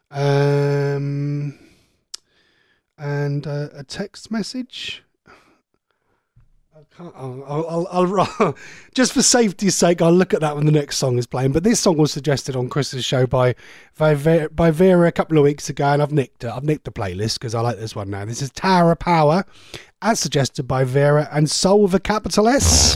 Um, and uh, a text message. I can't. I'll, I'll, I'll, I'll just for safety's sake, I'll look at that when the next song is playing. But this song was suggested on Chris's show by by, Vera, by Vera a couple of weeks ago, and I've nicked it. I've nicked the playlist because I like this one now. This is Tower of Power, as suggested by Vera and Soul with a capital S.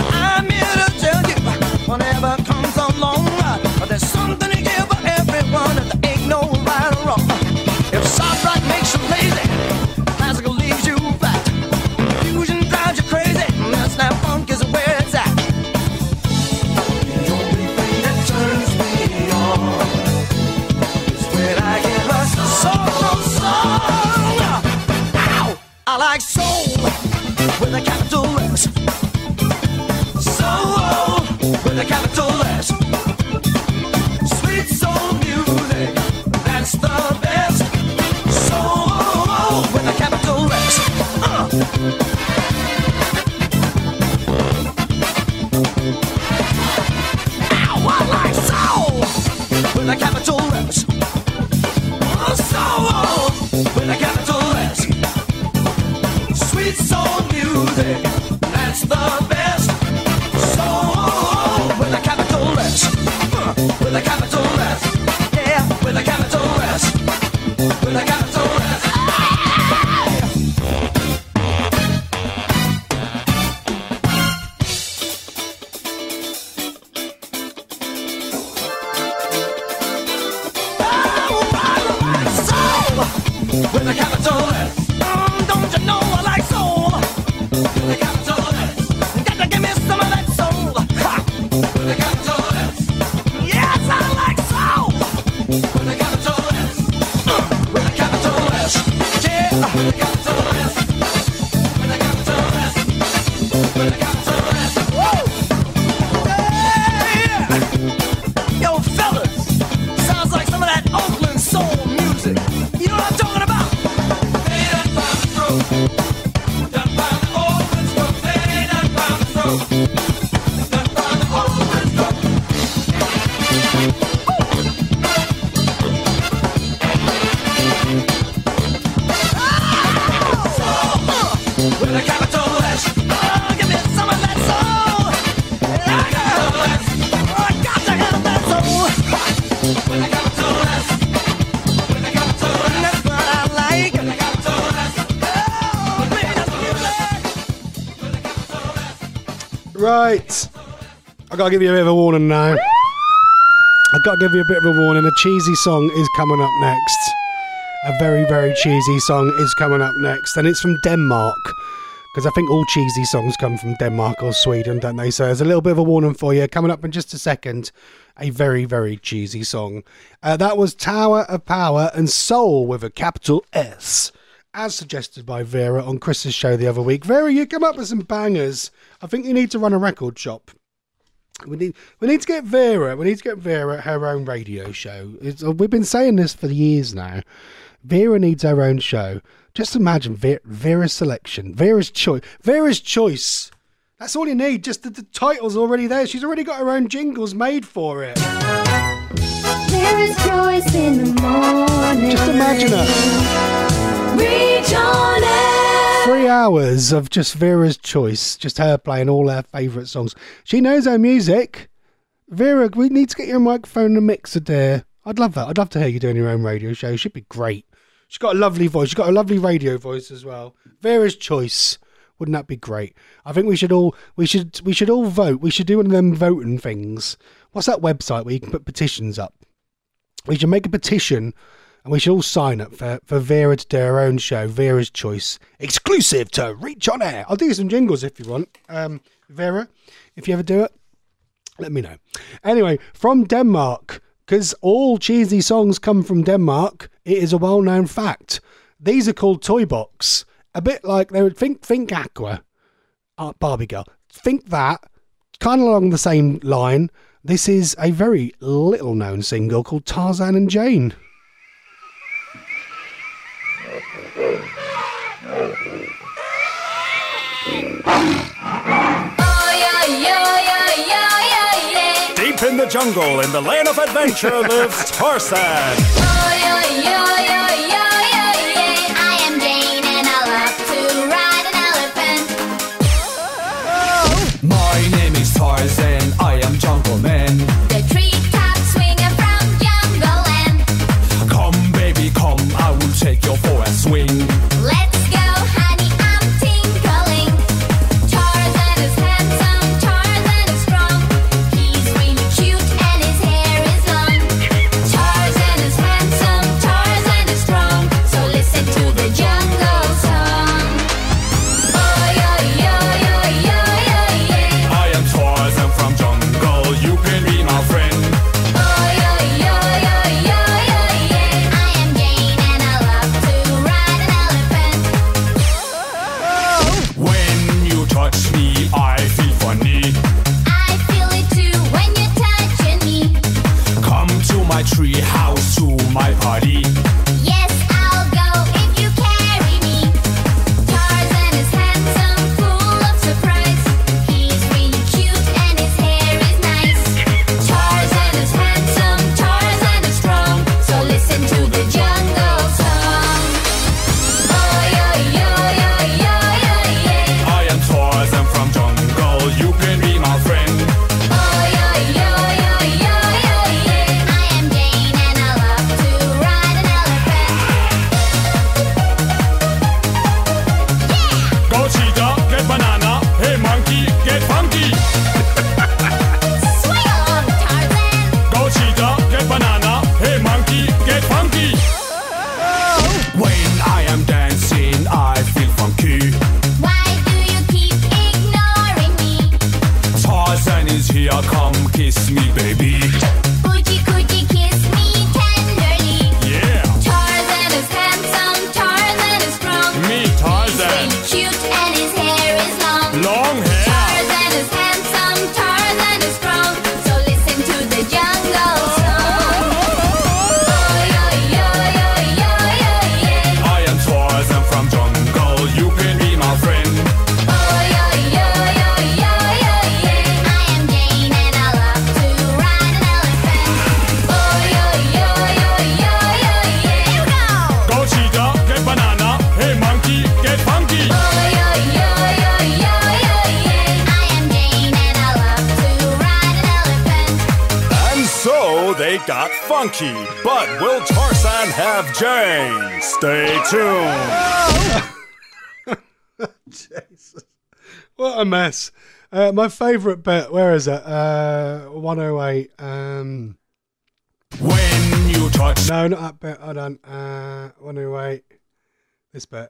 Whenever comes along, there's something to give everyone. with a capital S. Soul with a capital S. Sweet soul music, that's the best. Soul with a capital S. Uh. Ow, I like soul with a capital S. Oh, soul with a capital S. Sweet soul music, that's the best. Soul with a capital S. Uh, with a capital S. Yeah, with a capital S. With a capital S. With a capital S. Mm, don't you know I like soul? With a capital S. Got to give me some of that soul. Ha! With a capital S. Yes, I like soul. With a capital S. Uh, with a capital S. Yeah. With a capital S. With a capital S. With a capital S. Woo! Yeah. Yo, fellas. Sounds like some of that Oakland soul music. You know what I'm talking about? They done found the throat. Done found the Oakland throat. They done found the throat. Done found the Oakland throat. With a capital S. Oh, give me some of that soul. With a capital S. Oh, I got to have that soul. With a capital S. With a capital S. That's what I like. With a capital S. Oh, play that music. With a capital S. Right. I gotta give you a bit of a warning now. I gotta give you a bit of a warning. A cheesy song is coming up next. A very, very cheesy song is coming up next, and it's from Denmark. Because I think all cheesy songs come from Denmark or Sweden, don't they? So there's a little bit of a warning for you. Coming up in just a second, a very, very cheesy song. Uh, that was Tower of Power and Soul with a capital S, as suggested by Vera on Chris's show the other week. Vera, you come up with some bangers. I think you need to run a record shop. We need we need to get Vera. We need to get Vera her own radio show. It's, we've been saying this for years now. Vera needs her own show. Just imagine Vera, Vera's selection, Vera's choice, Vera's choice. That's all you need. Just the, the title's already there. She's already got her own jingles made for it. Vera's choice in the morning. Just imagine her. Reach on air. Three hours of just Vera's choice, just her playing all her favourite songs. She knows her music. Vera, we need to get your microphone and a mixer, dear. I'd love that. I'd love to hear you doing your own radio show. She'd be great. She's got a lovely voice. She's got a lovely radio voice as well. Vera's choice. Wouldn't that be great? I think we should all we should we should all vote. We should do one of them voting things. What's that website where you can put petitions up? We should make a petition and we should all sign up for, for Vera to do her own show, Vera's Choice, exclusive to Reach On Air. I'll do some jingles if you want. Um, Vera, if you ever do it, let me know. Anyway, from Denmark, because all cheesy songs come from Denmark, it is a well-known fact. These are called Toy Box. A bit like, they would think, think Aqua, uh, Barbie Girl. Think that, kind of along the same line. This is a very little-known single called Tarzan and Jane. Deep in the jungle, in the land of adventure, lives Tarzan. Oh, yeah, yeah, yeah, yeah, yeah, yeah. I am Jane and I love to ride an elephant. My name is Tarzan, I am Jungle Man. The treetop swinging from jungle land. Come, baby, come, I will take you for a swing. Let's go, honey, I'm tinkling. Tarzan is handsome, Tarzan is strong. He's really cute and his hair is long. Tarzan is handsome, Tarzan is got funky, but will Tarzan have Jane? Stay tuned. Jesus. What a mess. Uh, my favourite bit, where is it? Uh, one oh eight. Um, when you touch. No, not that bit. Hold on. Uh, one oh eight. This bit.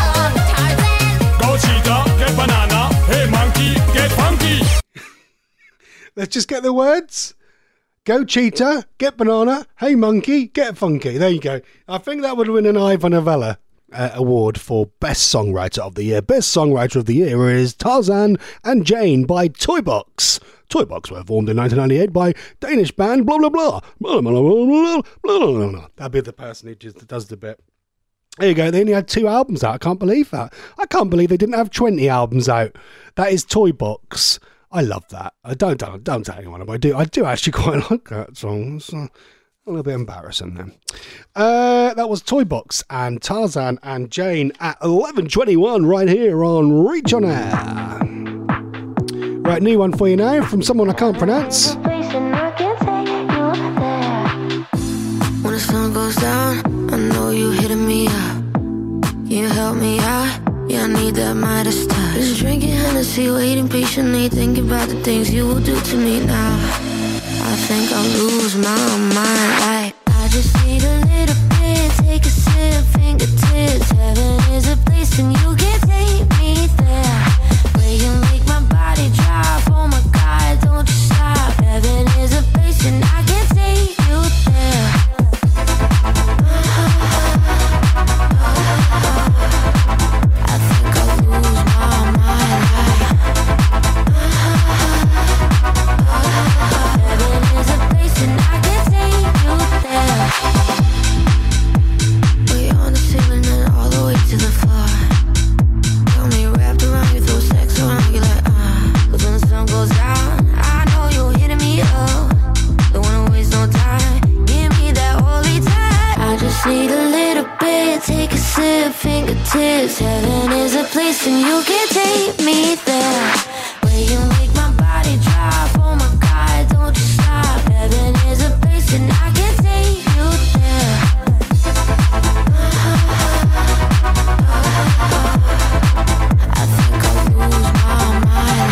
Go cheetah, get banana. Hey monkey, get funky. Let's just get the words. Go cheetah, get banana. Hey monkey, get funky. There you go. I think that would win an Ivor Novello uh, award for Best Songwriter of the Year. Best Songwriter of the Year is Tarzan and Jane by Toybox. Toybox were formed in nineteen ninety-eight by Danish band blah blah blah. Blah, blah, blah, blah, blah, blah, blah. That'd be the person who just does the bit. There you go. They only had two albums out. I can't believe that. I can't believe they didn't have twenty albums out. That is Toybox. I love that. I don't don't don't tell anyone, but I do. I do actually quite like that song. It's uh, a little bit embarrassing then. Uh, that was Toybox and Tarzan and Jane at eleven twenty-one right here on Reach On Air. Right, new one for you now from someone I can't pronounce. When the sun goes down, I know you hitting me up. You help me out. Yeah, I need that Midas touch. Been drinking Hennessy, waiting patiently, thinking about the things you will do to me now. I think I'll lose my mind. Like, I just need a little bit, take a sip, fingertips. Heaven is a place and you can take me there. Where you make my body drop. Oh my God, don't you stop. Heaven is a place and I can take you there. Need a little bit, take a sip, fingertips. Heaven is a place and you can take me there. Where you make my body drop. Oh my God, don't you stop. Heaven is a place and I can take you there. I think I'll lose my mind.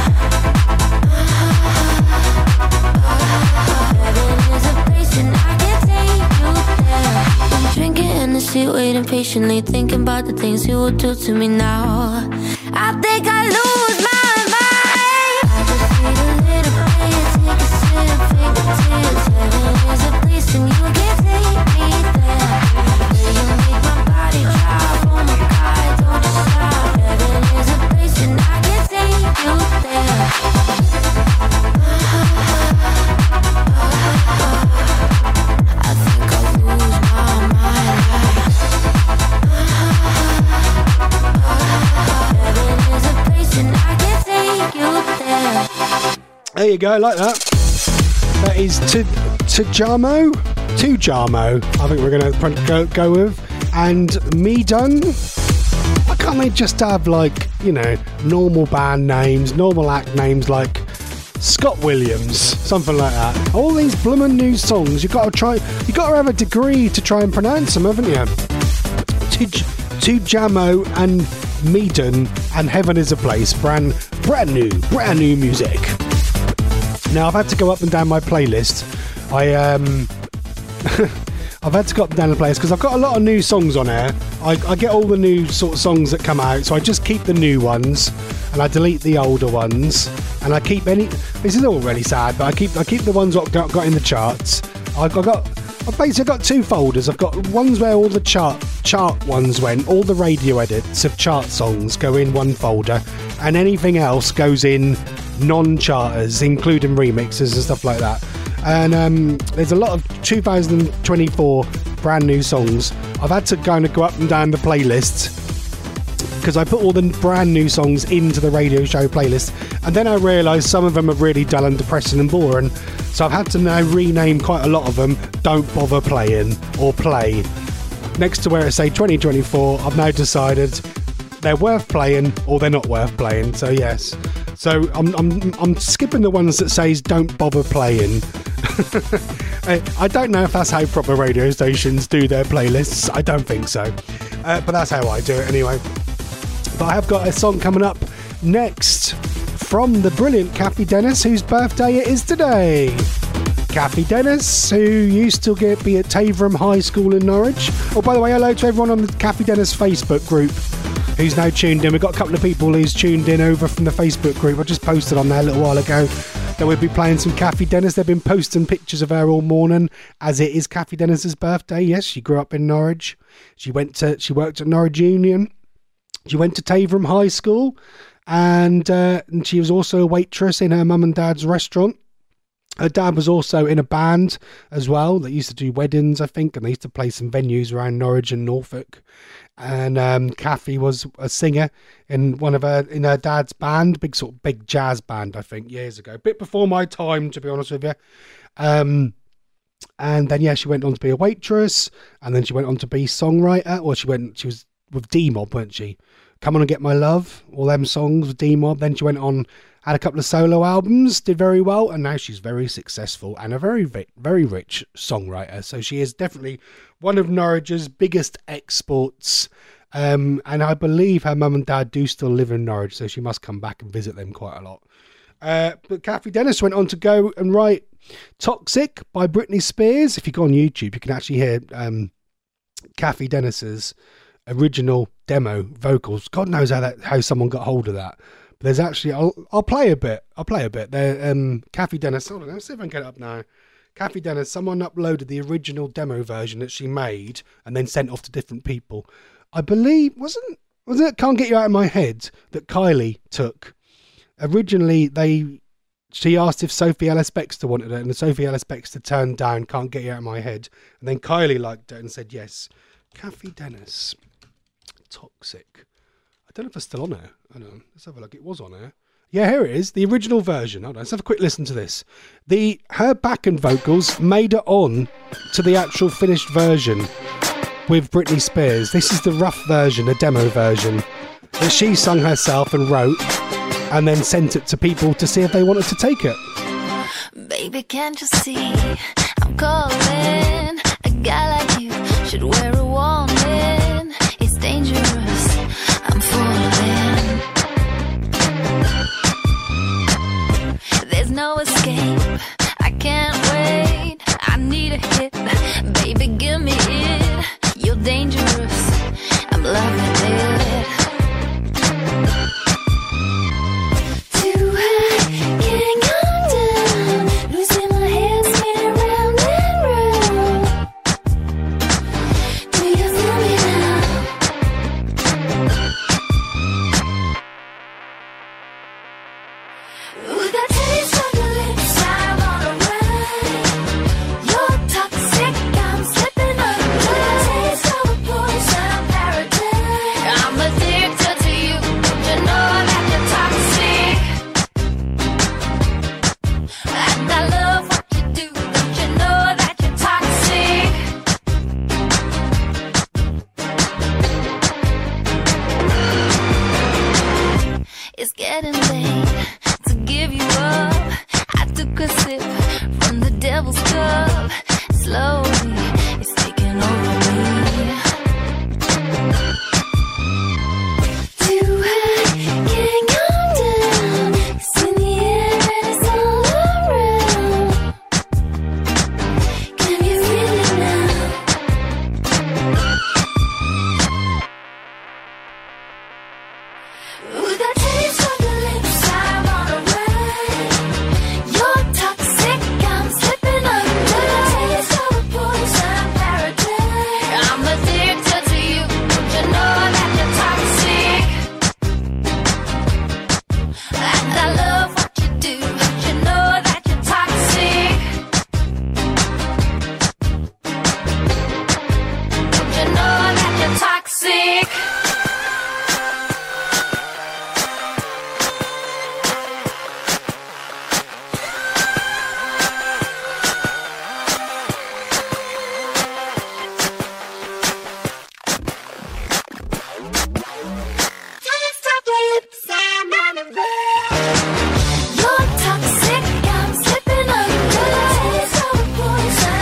Heaven is a place and I can take you there. Drinking Hennessy, waiting patiently, thinking about the things you will do to me now. I think I lose my mind. I just need a little bit, take a sip, fingertips. Heaven is a place and you can take me there. Where you make my body drop. Oh my God, don't you stop. Heaven is a place and I can take you there. I think I'll lose my mind. Heaven is a place and I can take you there. There you go, like that. That is to Tujamo, Tujamo. I think we're going to go, go with, and Me Done. Why can't they just have, like, you know, normal band names, normal act names like Scott Williams, something like that. All these bloomin' new songs, you've got to try. You got to have a degree to try and pronounce them, haven't you? Tuj- Tujamo and Meaden and Heaven is a Place, brand brand new, brand new music. Now I've had to go up and down my playlist. I um, I've had to go up and down the playlist because I've got a lot of new songs on here. I, I get all the new sort of songs that come out, so I just keep the new ones and I delete the older ones. And I keep any. This is all really sad, but I keep I keep the ones that I've got, got in the charts. I've got. got I've basically got two folders. I've got ones where all the chart chart ones went, all the radio edits of chart songs go in one folder, and anything else goes in non-charters, including remixes and stuff like that. And um, there's a lot of two thousand twenty-four brand new songs. I've had to kind of go up and down the playlist because I put all the brand new songs into the radio show playlist, and then I realised some of them are really dull and depressing and boring, so I've had to now rename quite a lot of them Don't Bother Playing or Play. Next to where it say twenty twenty-four, I've now decided they're worth playing or they're not worth playing, so yes. So I'm I'm I'm skipping the ones that says Don't Bother Playing. I, I don't know if that's how proper radio stations do their playlists. I don't think so. Uh, but that's how I do it anyway. But I have got a song coming up next from the brilliant Kathy Dennis, whose birthday it is today. Kathy Dennis, who used to get, be at Taverham High School in Norwich. Oh, by the way, hello to everyone on the Kathy Dennis Facebook group who's now tuned in. We've got a couple of people who's tuned in over from the Facebook group. I just posted on there a little while ago that we'll be playing some Kathy Dennis. They've been posting pictures of her all morning, as it is Kathy Dennis's birthday. Yes, she grew up in Norwich. She went to, she worked at Norwich Union. She went to Taverham High School, and, uh, and she was also a waitress in her mum and dad's restaurant. Her dad was also in a band as well that used to do weddings, I think, and they used to play some venues around Norwich and Norfolk. And um, Kathy was a singer in one of her in her dad's band, big sort of big jazz band, I think, years ago, a bit before my time, to be honest with you. Um, and then yeah, she went on to be a waitress, and then she went on to be songwriter. Or she went, she was with D-Mob, weren't she? Come On and Get My Love, all them songs with D-Mob. Then she went on, had a couple of solo albums, did very well, and now she's very successful and a very, very rich songwriter. So she is definitely one of Norwich's biggest exports. Um, and I believe her mum and dad do still live in Norwich, so she must come back and visit them quite a lot. Uh, but Kathy Dennis went on to go and write Toxic by Britney Spears. If you go on YouTube, you can actually hear um, Kathy Dennis's original demo vocals. God knows how that how someone got hold of that. But there's actually, I'll I'll play a bit. I'll play a bit. There, um, Kathy Dennis. Hold on, let's see if I can get it up now. Kathy Dennis. Someone uploaded the original demo version that she made and then sent off to different people. I believe wasn't wasn't it Can't Get You Out of My Head that Kylie took. Originally, they she asked if Sophie Ellis Bextor wanted it, and Sophie Ellis Bextor turned down Can't Get You Out of My Head, and then Kylie liked it and said yes. Kathy Dennis. Toxic. I don't know if it's still on there. I don't know. Let's have a look. It was on there. Yeah, here it is. The original version. Hold on. Let's have a quick listen to this. The her backing vocals made it on to the actual finished version with Britney Spears. This is the rough version, a demo version that she sung herself and wrote, and then sent it to people to see if they wanted to take it. Baby, can't you see I'm calling? A guy like you should wear a warning. It's dangerous, I'm falling. There's no escape, I can't wait. I need a hit, baby, give me it. You're dangerous, I'm loving it. Too high, can't come down. Losing my head, spinning round and round. Do you feel me now? Ooh, that taste of your lips, I wanna ride. You're toxic, I'm slipping under. Taste of a poison paradise. I'm addicted to you, don't you know that you're toxic? And I love what you do, don't you know that you're toxic? It's getting late to give you up. I took a sip from the devil's cup. Slowly, it's taking over me. Too high, can't come down. It's in the air and it's all around. Can you feel it now? Ooh, that taste of your lips, I wanna ride. You're toxic, I'm slipping under. Taste of a poison paradise. I'm addicted to you, don't you know that you're toxic? And I love what you do, don't you know that you're toxic? Don't you know that you're toxic? Taste of your lips, I'm on a roll. You're toxic, I'm slipping under. Taste of a poison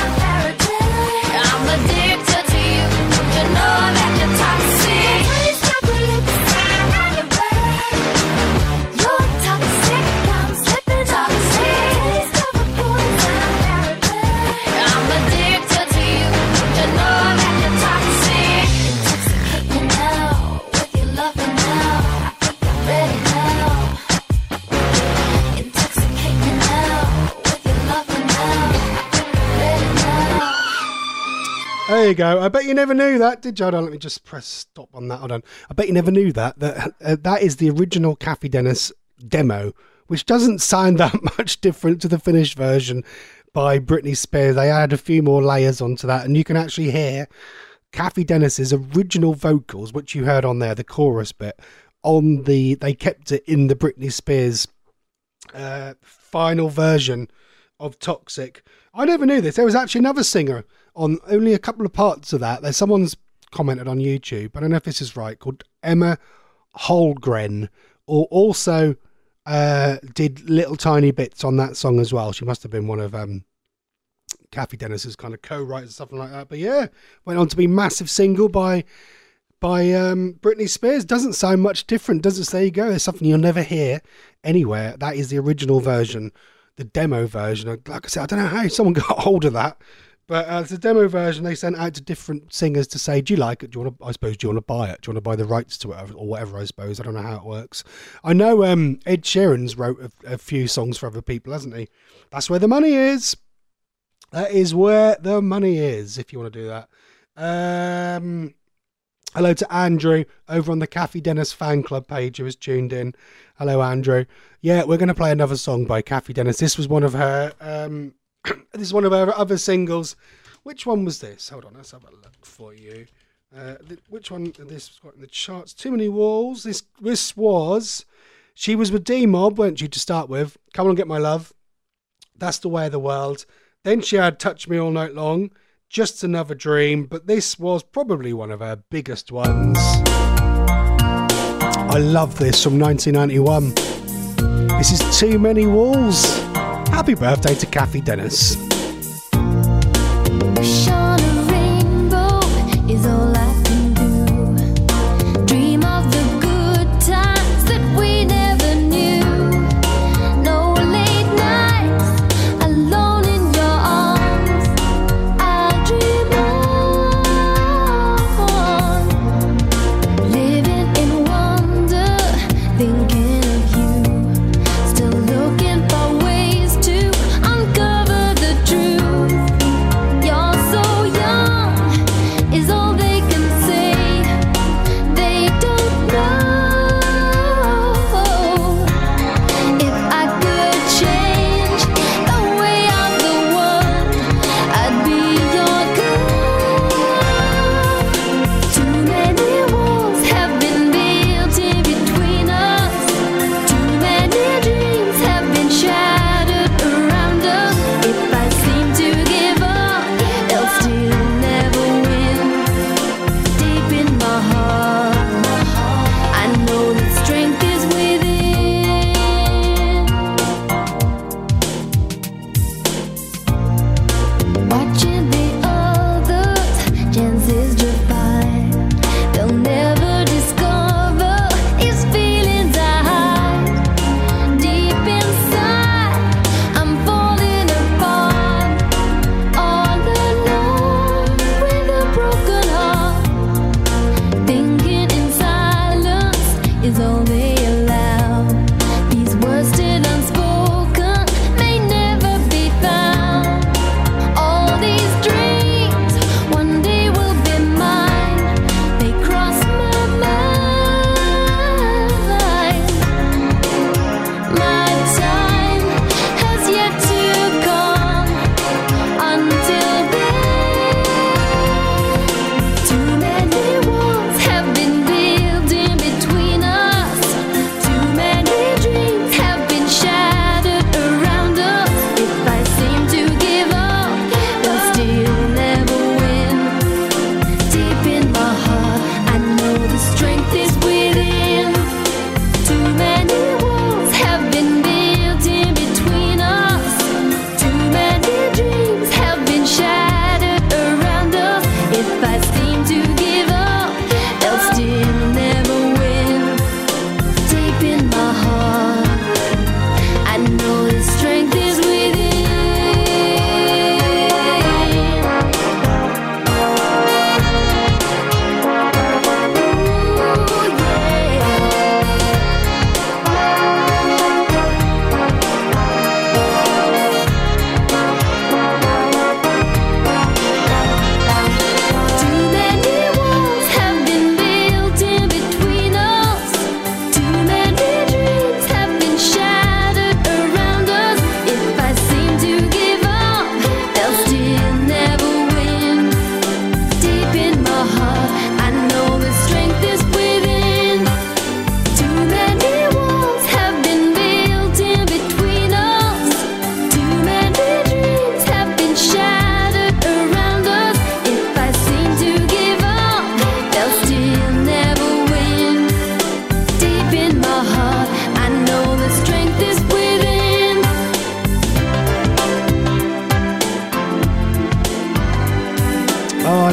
you go. I bet you never knew that, did you? Hold on, let me just press stop on that. Hold on. I bet you never knew that. That uh, that is the original Kathy Dennis demo, which doesn't sound that much different to the finished version by Britney Spears. They add a few more layers onto that, and you can actually hear Kathy Dennis's original vocals, which you heard on there, the chorus bit. On the, they kept it in the Britney Spears uh, final version of Toxic. I never knew this. There was actually another singer on only a couple of parts of that. There's someone's commented on YouTube, I don't know if this is right, called Emma Holmgren, or also uh, did little tiny bits on that song as well. She must have been one of um, Kathy Dennis's kind of co-writers and stuff like that. But yeah, went on to be massive single by by um, Britney Spears. Doesn't sound much different, does it? There you go. There's something you'll never hear anywhere. That is the original version. The demo version, like I said, I don't know how someone got hold of that, but uh, it's a demo version they sent out to different singers to say, do you like it? Do you want to, I suppose, do you want to buy it? Do you want to buy the rights to it or whatever, I suppose? I don't know how it works. I know um, Ed Sheeran's wrote a, a few songs for other people, hasn't he? That's where the money is. That is where the money is, if you want to do that. Um... Hello to Andrew over on the Kathy Dennis fan club page who was tuned in. Hello, Andrew. Yeah, we're going to play another song by Kathy Dennis. This was one of her, um, this is one of her other singles. Which one was this? Hold on, let's have a look for you. Uh, th- which one? This was got in the charts. Too Many Walls. This, this was, she was with D-Mob, weren't you, to start with? Come On Get My Love. That's the Way of the World. Then she had Touch Me All Night Long. Just Another Dream, but this was probably one of her biggest ones. I love this from nineteen ninety-one. This is Too Many Walls. Happy birthday to Kathy Dennis. Shine a rainbow is all I can do. Dream of the good times that we never knew. No late nights alone in your arms. I dream on, living in wonder, thinking of you. Still looking for ways to uncover the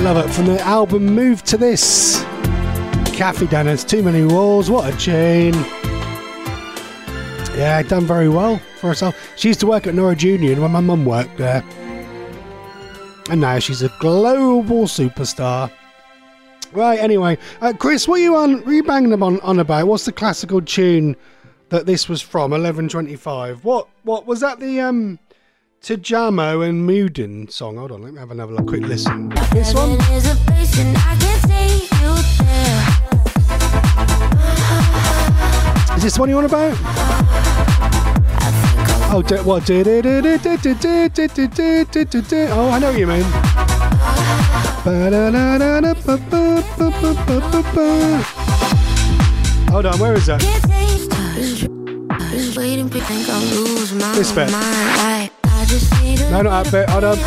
Love it. From the album Move to This. Kathy Dennis, Too Many Walls. What a tune. Yeah, done very well for herself. She used to work at Norwich Union when my mum worked there. And now she's a global superstar. Right, anyway. Uh, Chris, what are you on? What are you banging them on, on about? What's the classical tune that this was from? eleven twenty-five. What what was that? The um Tajamo and Moodin song? Hold on, let me have another quick listen. This one? Is this the one you want about? Oh, do, what? Do, do, do, do, do, do, do, do, do, do, do, do. Oh, I know what you mean. Hold on, where is that? This bit. No, not that bit. Hold on.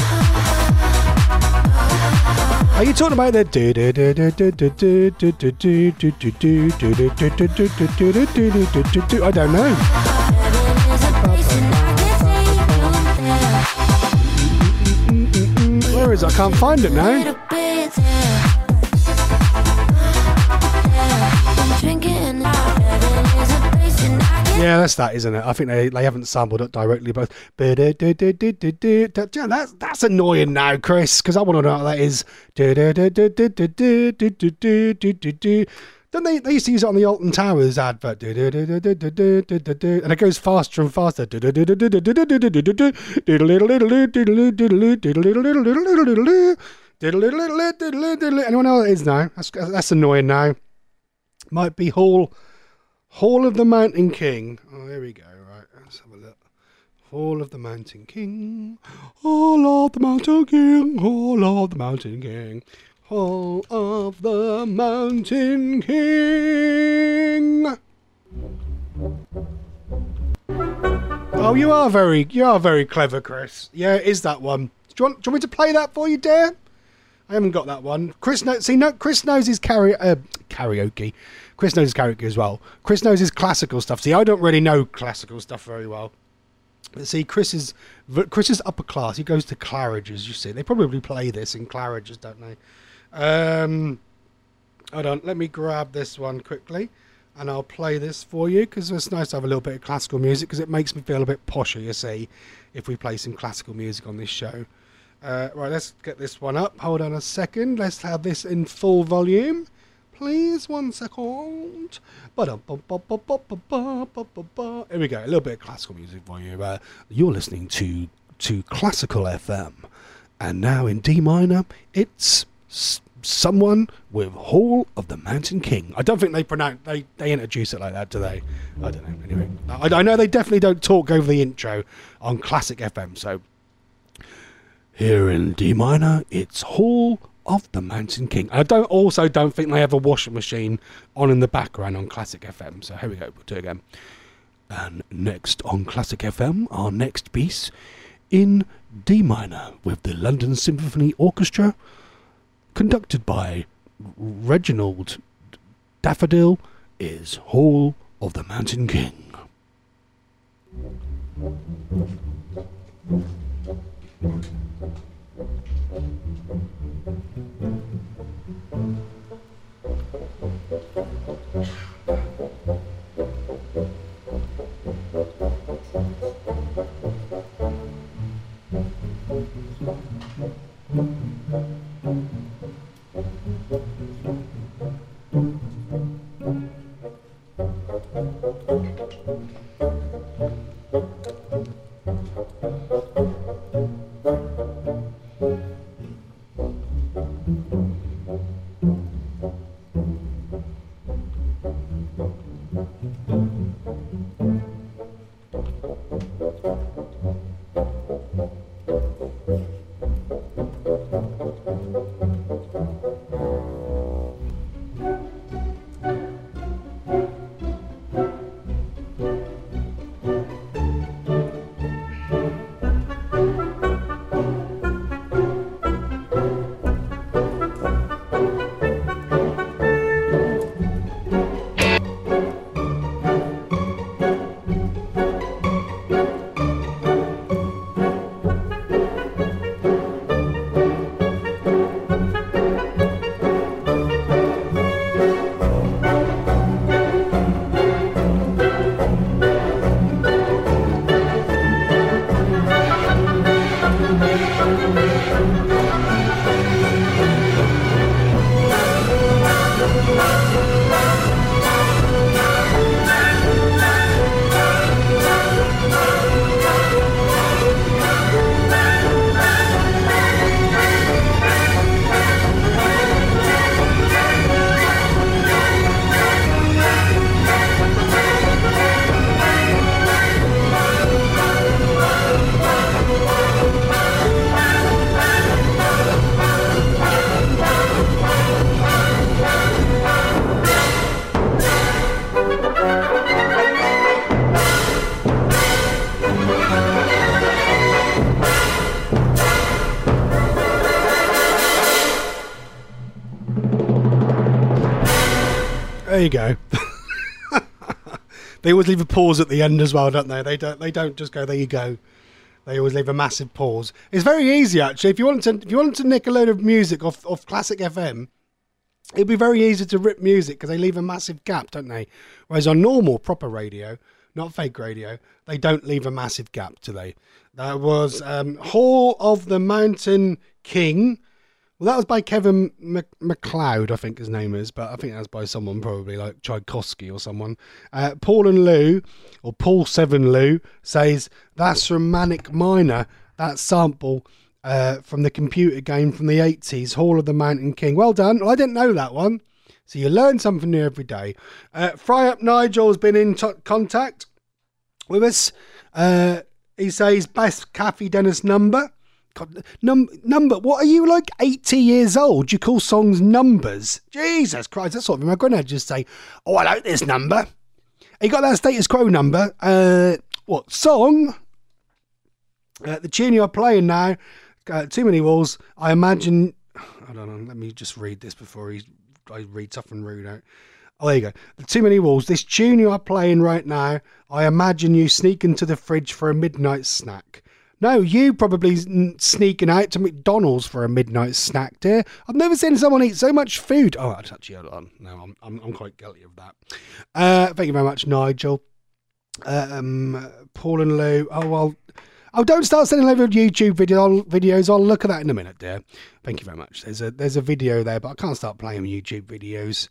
Are you talking about the do do do do do do do do do do do do do do do do do do do? I don't know. Where is it? I can't find it now. Yeah, that's that, isn't it? I think they, they haven't sampled it directly, but that's that's annoying now, Chris, because I want to know what that is. Don't they? They used to use it on the Alton Towers advert, and it goes faster and faster. Anyone know what it is now? That's that's annoying now. Might be Hall. Hall of the Mountain King. Oh, here we go. Right, let's have a look. Hall of the Mountain King. Hall of the Mountain King. Hall of the Mountain King. Hall of the Mountain King. Oh, you are very, you are very clever, Chris. Yeah, it is that one. Do you want, do you want me to play that for you, dear? I haven't got that one. Chris knows. See, no, Chris knows his karaoke. Uh, karaoke. Chris knows his karaoke as well. Chris knows his classical stuff. See, I don't really know classical stuff very well. But see, Chris is Chris is upper class. He goes to Claridge's. You see, they probably play this in Claridge's, don't they? Um, hold on. Let me grab this one quickly, and I'll play this for you because it's nice to have a little bit of classical music because it makes me feel a bit posher. You see, if we play some classical music on this show. Uh, right, let's get this one up. Hold on a second. Let's have this in full volume. Please, one second. Here we go. A little bit of classical music for you. Uh, you're listening to, to Classical F M. And now in D minor, it's s- someone with Hall of the Mountain King. I don't think they pronounce, they, they introduce it like that, do they? I don't know. Anyway, I, I know they definitely don't talk over the intro on Classic F M, so... Here in D minor, it's Hall of the Mountain King. I don't also don't think they have a washing machine on in the background on Classic F M. So here we go, we'll do it again. And next on Classic F M, our next piece in D minor with the London Symphony Orchestra, conducted by Reginald Daffodil, is Hall of the Mountain King. There you go. They always leave a pause at the end as well, don't they? They don't. They don't just go. There you go. They always leave a massive pause. It's very easy actually. If you wanted to, if you wanted to nick a load of music off off Classic F M, it'd be very easy to rip music because they leave a massive gap, don't they? Whereas on normal proper radio, not fake radio, they don't leave a massive gap, do they? That was um, Hall of the Mountain King. Well, that was by Kevin Mc- McLeod, I think his name is, but I think that's by someone probably like Tchaikovsky or someone. Uh, Paul and Lou, or Paul Seven Lou, says that's from Manic Miner, that sample uh, from the computer game from the eighties, Hall of the Mountain King. Well done. Well, I didn't know that one. So you learn something new every day. Uh, Fry Up Nigel's been in t- contact with us. Uh, he says best Kathy Dennis number. God, num- number, what are you, like eighty years old? You call songs numbers? Jesus Christ, that's what my granddad just say. Oh, I like this number. He got that Status Quo number. Uh, what song? Uh, the tune you're playing now. Uh, too many walls. I imagine. I don't know. Let me just read this before he, I read something rude out. Oh, there you go. The Too Many Walls. This tune you are playing right now. I imagine you sneak into the fridge for a midnight snack. No, you probably sneaking out to McDonald's for a midnight snack, dear. I've never seen someone eat so much food. Oh, actually, hold on. No, I'm I'm, I'm quite guilty of that. Uh, thank you very much, Nigel. Um, Paul and Lou. Oh, well. Oh, don't start sending over YouTube video, videos. I'll look at that in a minute, dear. Thank you very much. There's a there's a video there, but I can't start playing YouTube videos.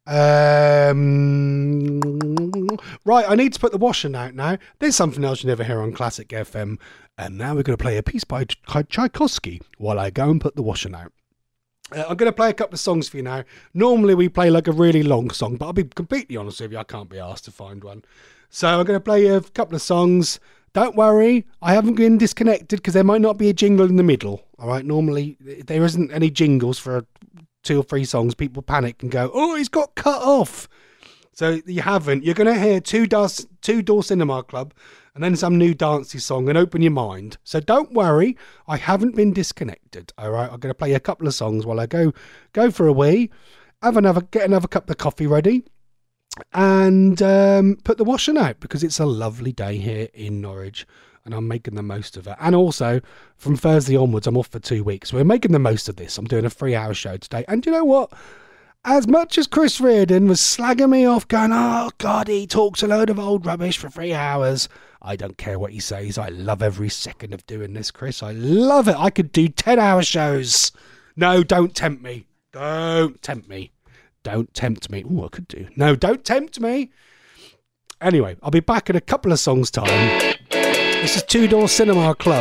Um, right, I need to put the washing out now. There's something else you never hear on Classic F M. And now we're going to play a piece by Tchaikovsky while I go and put the washing out. Uh, I'm going to play a couple of songs for you now. Normally we play like a really long song, but I'll be completely honest with you, I can't be asked to find one. So I'm going to play a couple of songs. Don't worry, I haven't been disconnected because there might not be a jingle in the middle. All right, normally there isn't any jingles for two or three songs. People panic and go, oh, he's got cut off. So you haven't. You're going to hear Two Door, Two Door Cinema Club and then some new dancey song and open your mind. So don't worry, I haven't been disconnected. All right, I'm going to play a couple of songs while I go go for a wee, have another, get another cup of coffee ready, and um, put the washing out because it's a lovely day here in Norwich and I'm making the most of it. And also, from Thursday onwards, I'm off for two weeks. We're making the most of this. I'm doing a three-hour show today. And you know what? As much as Chris Reardon was slagging me off, going, oh, God, he talks a load of old rubbish for three hours. I don't care what he says. I love every second of doing this, Chris. I love it. I could do ten-hour shows. No, don't tempt me. Don't tempt me. Don't tempt me. Oh, I could do. No, don't tempt me. Anyway, I'll be back in a couple of songs' time. This is Two Door Cinema Club.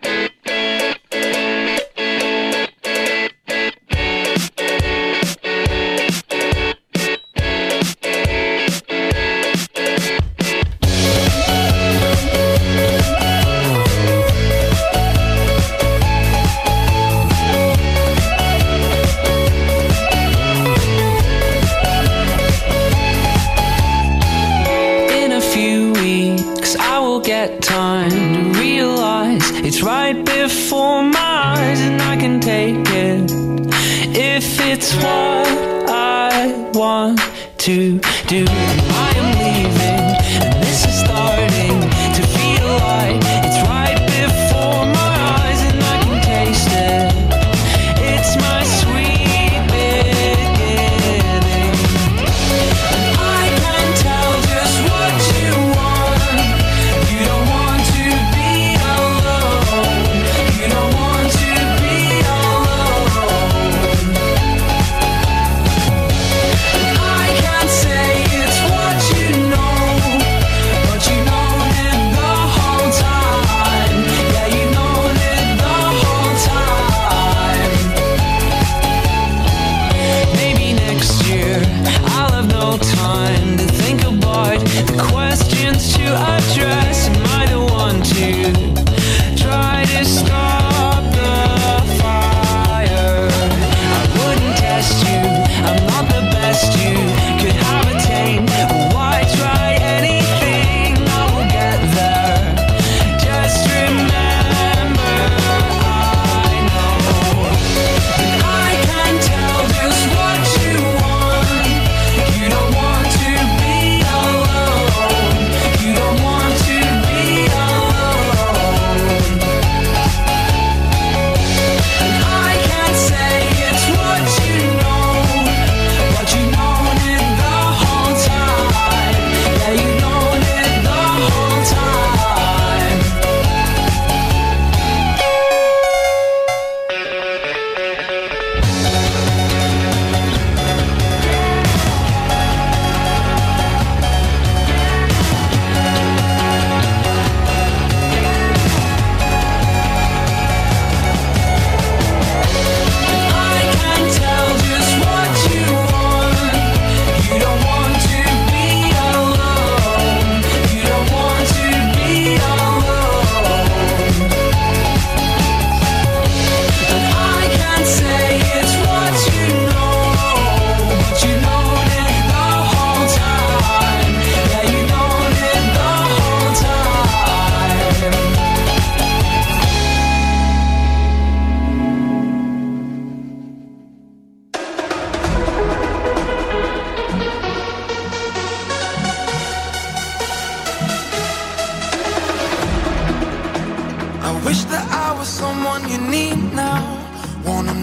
Time to realize it's right before my eyes and I can take it if it's what I want to do. I am leaving and this is starting to feel like it's right before my eyes and I can taste it. It's my sweet beginning and I can tell just what you want. You don't want to be alone. You don't want to be alone. And I can't say it's what you know.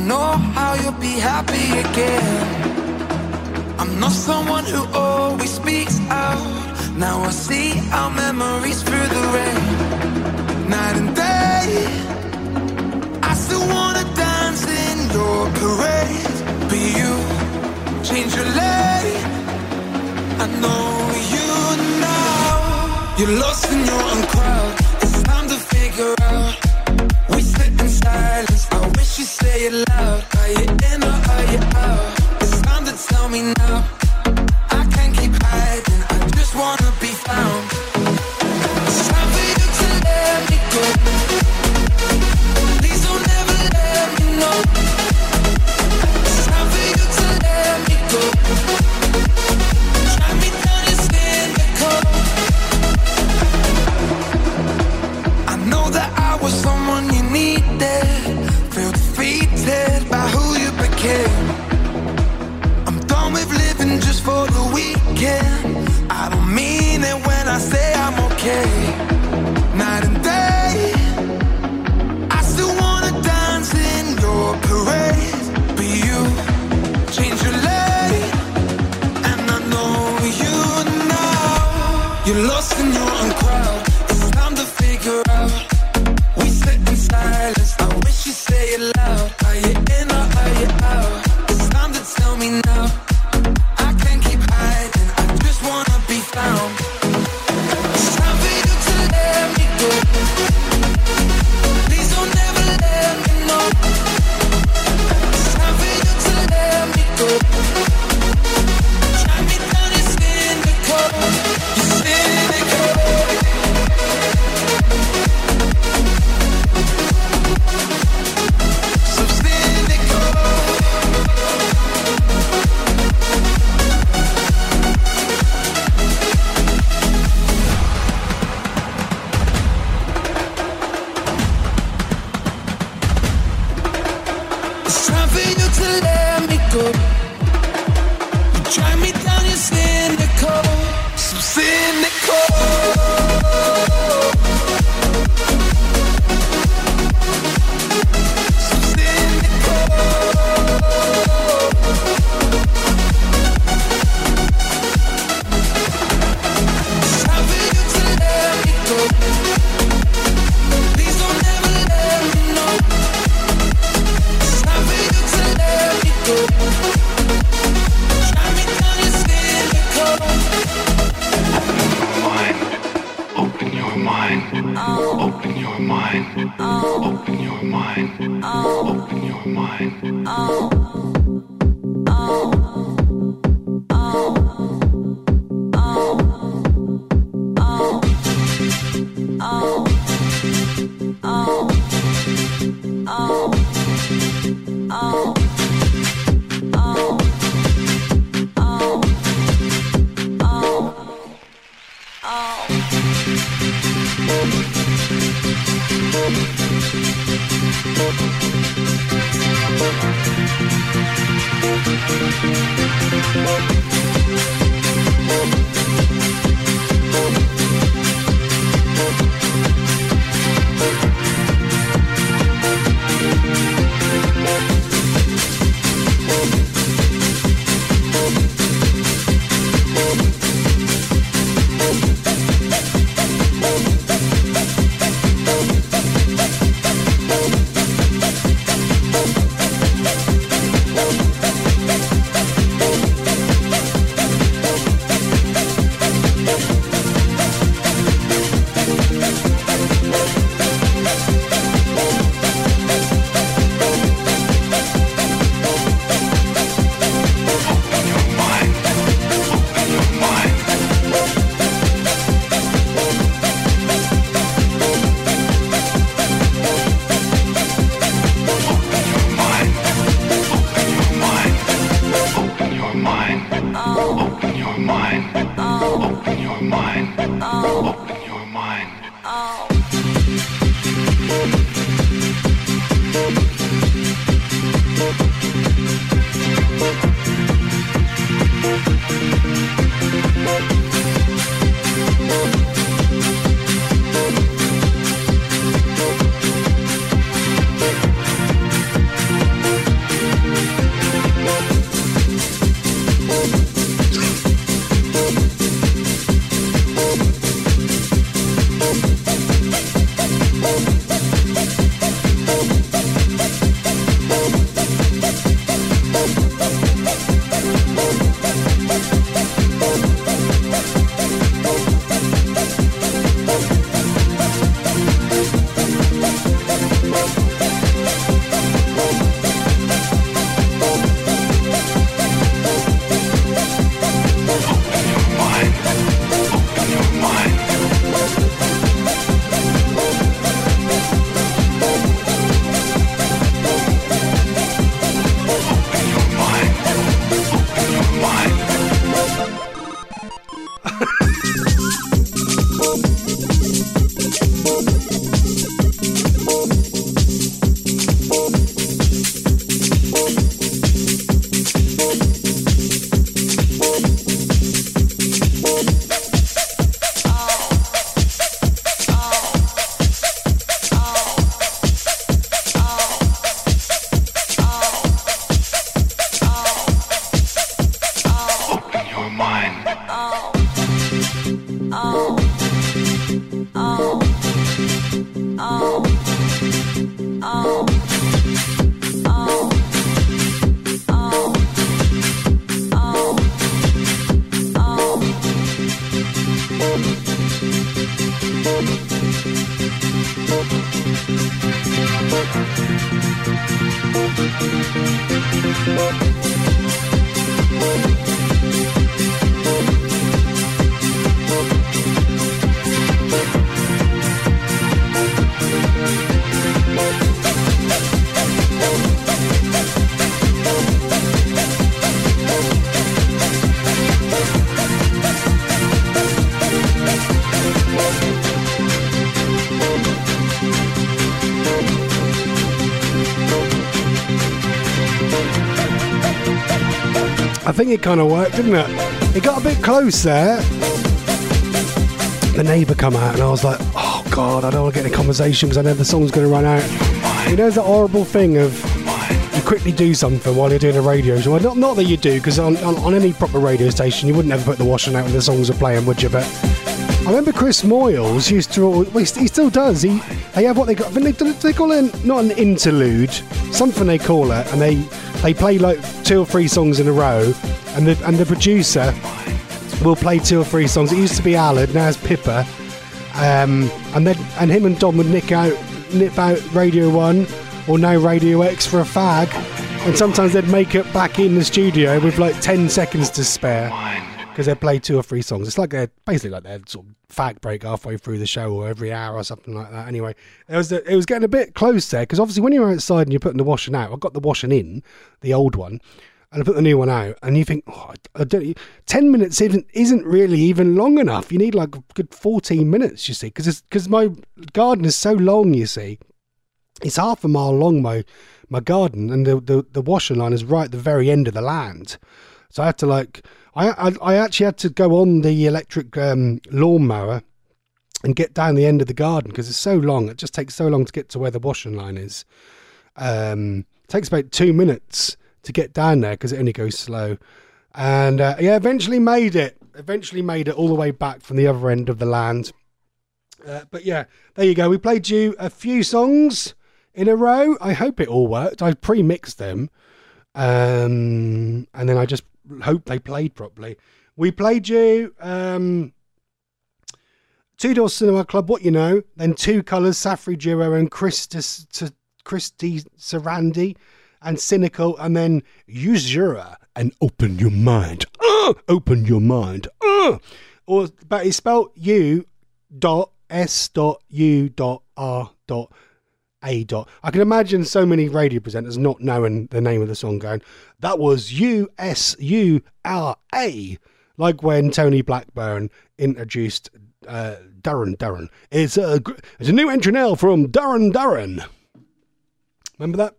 know how you'll be happy again. I'm not someone who always speaks out. Now I see our memories through the rain. Night and day, I still wanna dance in your parade. But you change your lane. I know you now. You're lost in your own crowd. It's time to figure out. We sit in silence. I wish you'd say it loud. Are you in or are you out? It's time to tell me now. I can't keep hiding. I just wanna be found. It's time for you to let me go. Please don't ever let me know. It's time for you to let me go. Drag me down your cynical. I know that I was someone you needed. Feel defeated by who you became. I'm done with living just for the weekend. I don't mean it when I say I'm okay. Night and day, I still wanna dance in your parade. But you change your lane, and I know you now. You're lost in your own crowd. It's time to figure out. We sit in silence. I wish you'd say it loud. Are you in or are you out? It's time to tell me now. I can't keep hiding. I just wanna be found. It's time for you to let me go. Please don't ever let me know. It's time for you to let me go. Drag me down your cynical. You're cynical. So cynical. It's time for you to let me go. You drag me down your cynical. So cynical. So cynical. It's time for you to let me go. Please don't ever let me know. It's time for you to let me go. Drag me down your cynical. Open your mind. Open your mind. Open your mind. Open your mind. I think it kind of worked, didn't it? It got a bit close there. The neighbour come out and I was like, oh God, I don't want to get in a conversation because I know the song's going to run out. You know, the horrible thing of you quickly do something while you're doing a radio show. Well, not, not that you do, because on, on, on any proper radio station you wouldn't ever put the washing out when the songs are playing, would you? But I remember Chris Moyles used to, well, he still does, he they have what they got, I think they, they call it, not an interlude, something they call it, and they they play like two or three songs in a row, and the and the producer will play two or three songs. It used to be Alan, now it's Pippa, um, and then and him and Dom would nick out nip out Radio One or now Radio X for a fag, and sometimes they'd make it back in the studio with like ten seconds to spare because they'd play two or three songs. It's like they're basically like their sort of fag break halfway through the show or every hour or something like that. Anyway, it was it was getting a bit close there because obviously when you're outside and you're putting the washing out, I've got the washing in, the old one, and I put the new one out, and you think, oh, I don't, ten minutes isn't, isn't really even long enough. You need like a good fourteen minutes, you see, because because my garden is so long, you see. It's half a mile long, my my garden, and the, the, the washing line is right at the very end of the land. So I had to like, I I, I actually had to go on the electric um, lawnmower and get down the end of the garden because it's so long. It just takes so long to get to where the washing line is. Um, it takes about two minutes to get down there because it only goes slow. And uh, yeah, eventually made it. Eventually made it all the way back from the other end of the land. Uh, but yeah, there you go. We played you a few songs in a row. I hope it all worked. I pre-mixed them. Um, and then I just hope they played properly. We played you um, Two Door Cinema Club, What You Know, then Two Colours, Safri Duo and Christus, Christy Sarandi and Cynical, and then Usura and Open Your Mind. Uh, open Your Mind. Uh, or, but it's spelled U dot S dot U dot R dot A dot. I can imagine so many radio presenters not knowing the name of the song going, that was U S U R A, like when Tony Blackburn introduced uh, Duran Duran. It's a, it's a new entry now from Duran Duran. Remember that?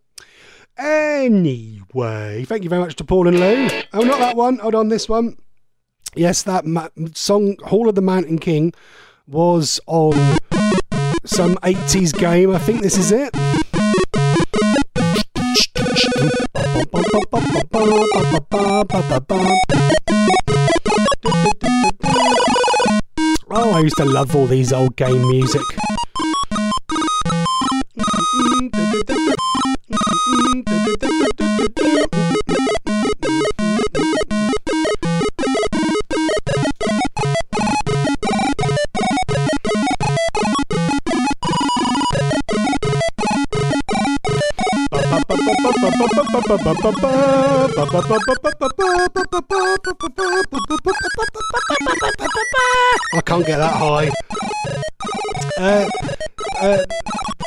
Anyway, thank you very much to Paul and Lou. Oh, not that one. Hold on, this one. Yes, that ma- song, Hall of the Mountain King, was on some eighties game. I think this is it. Oh, I used to love all these old game music. I can't get that high. Uh, uh,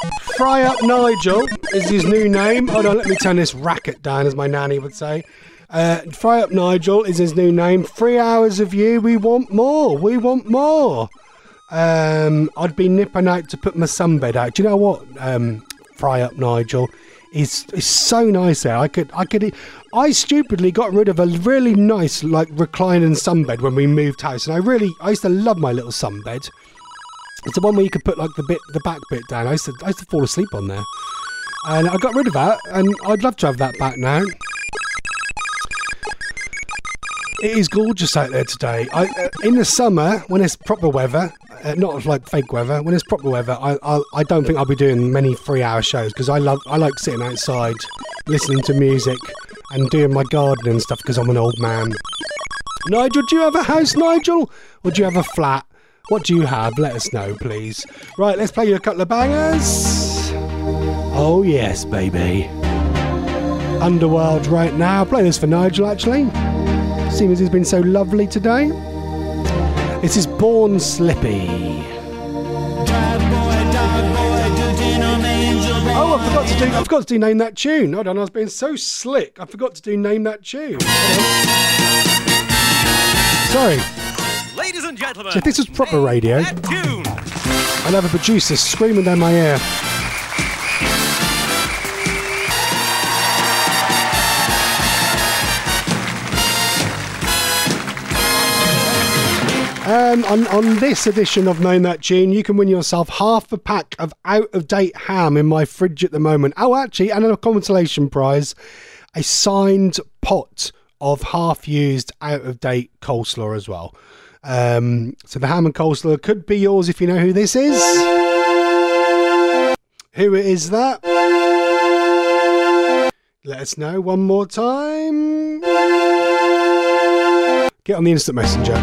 Fry Up Nigel is his new name. Hold on, let me turn this racket down, as my nanny would say. Uh, Fry Up Nigel is his new name. Three hours of you. We want more. We want more. Um, I'd be nipping out to put my sunbed out. Do you know what? Um, Fry Up Nigel is is so nice there. I could I could I stupidly got rid of a really nice like reclining sunbed when we moved house, and I really I used to love my little sunbed. It's the one where you could put like the bit the back bit down. I used to I used to fall asleep on there, and I got rid of that, and I'd love to have that back now. It is gorgeous out there today. I, uh, in the summer, when it's proper weather, uh, not like fake weather, when it's proper weather, I I, I don't think I'll be doing many three-hour shows because I love I like sitting outside, listening to music, and doing my gardening and stuff because I'm an old man. Nigel, do you have a house, Nigel, or do you have a flat? What do you have? Let us know, please. Right, let's play you a couple of bangers. Oh yes, baby. Underworld right now. I'll play this for Nigel actually. Seeing as he's been so lovely today. This is Born Slippy. Oh, I forgot to do. I forgot to do Name That Tune. Hold on, I was being so slick. I forgot to do Name That Tune. Sorry. Ladies and gentlemen, So if this was proper radio, that tune. I'd have a producer screaming down my ear. Um, on, on this edition of Knowing That Tune, you can win yourself half a pack of out-of-date ham in my fridge at the moment. Oh, actually, and a consolation prize, a signed pot of half-used, out-of-date coleslaw as well. Um, so the ham and coleslaw could be yours if you know who this is. Who it is that? Let us know one more time. Get on the instant messenger.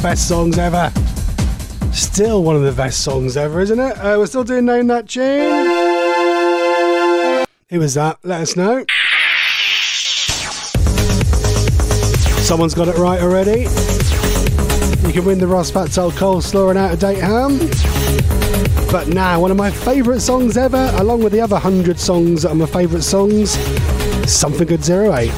best songs ever. Still one of the best songs ever, isn't it? Uh, we're still doing Name That Tune. Who was that? Let us know. Someone's got it right already. You can win the Ross Patel coleslaw and out-of-date ham. But now, one of my favourite songs ever, along with the other hundred songs that are my favourite songs, Something Good zero eight.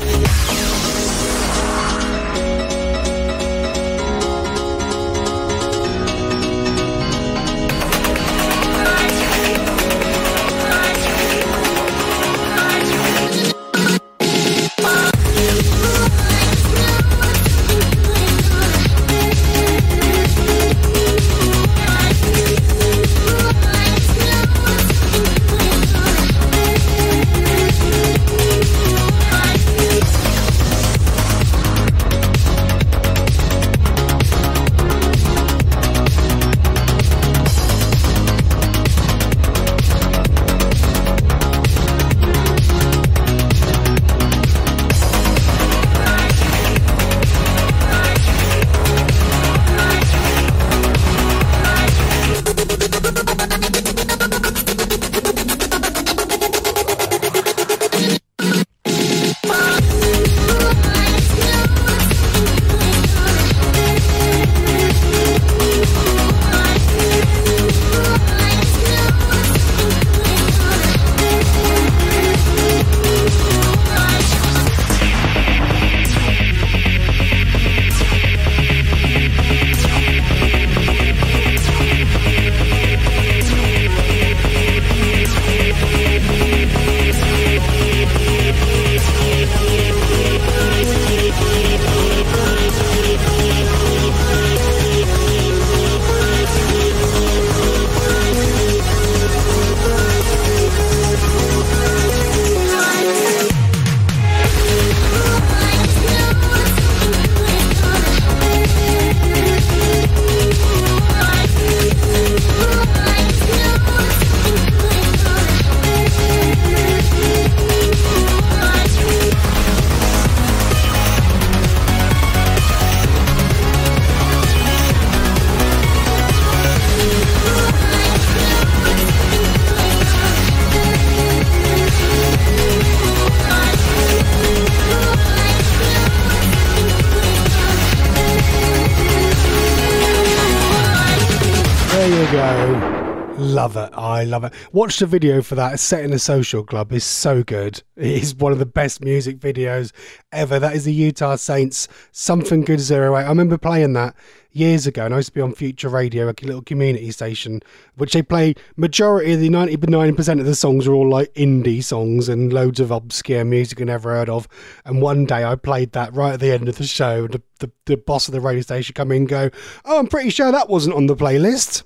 Love it. I love it. Watch the video for that. It's set in a social club. It's so good. It is one of the best music videos ever. That is the Utah Saints, Something Good zero eight. I remember playing that years ago, and I used to be on Future Radio, a little community station, which they play majority of the ninety-nine percent of the songs are all like indie songs and loads of obscure music I never heard of. And one day I played that right at the end of the show. The, the, the boss of the radio station come in and go, "Oh, I'm pretty sure that wasn't on the playlist."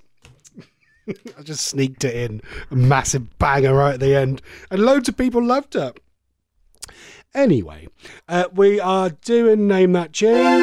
I just sneaked it in. A massive banger right at the end. And loads of people loved it. Anyway, uh, we are doing Name That Tune.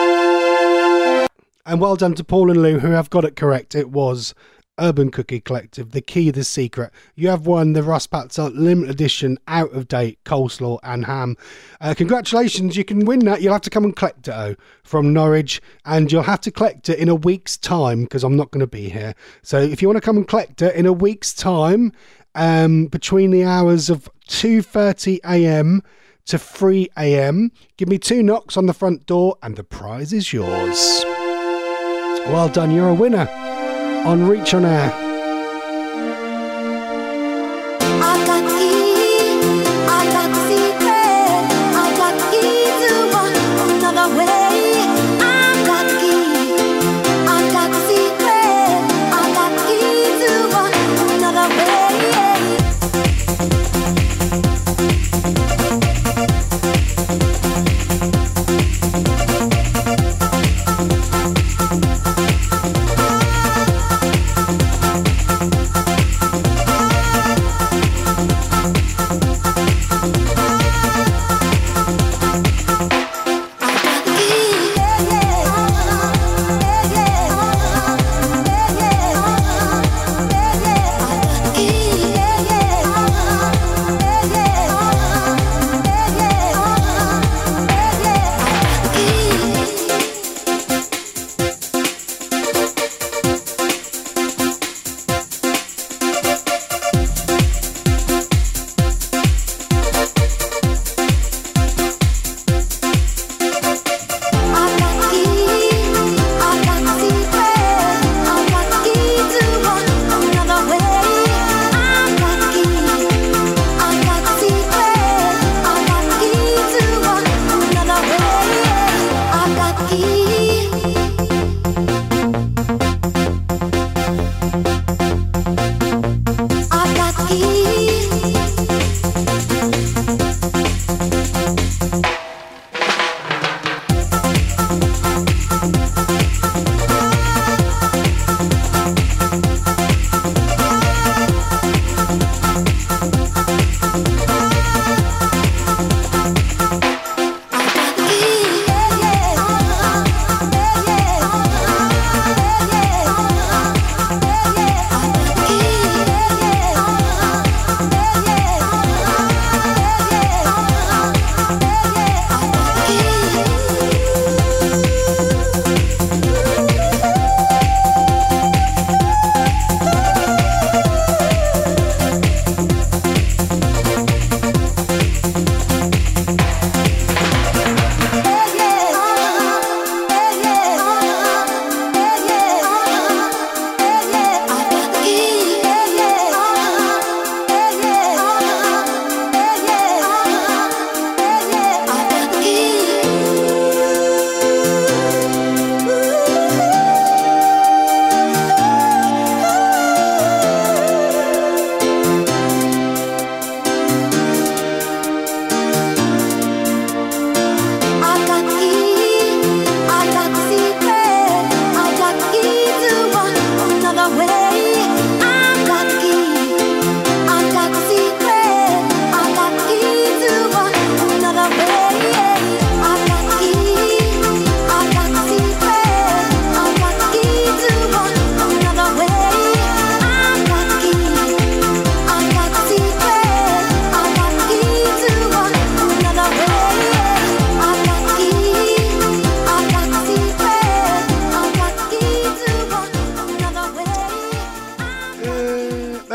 And well done to Paul and Lou who have got it correct. It was Urban Cookie Collective, The Key, The Secret. You have won the Ross Patel limited edition out of date coleslaw and ham. Uh, congratulations, you can win that. You'll have to come and collect it oh, from Norwich, and you'll have to collect it in a week's time because I'm not going to be here. So if you want to come and collect it in a week's time, um, between the hours of two thirty a m to three a m, give me two knocks on the front door and the prize is yours. Well done, you're a winner on Reach on Air. I got key, I got secret, I got key to one another way. I got key, I got secret, I got key to one another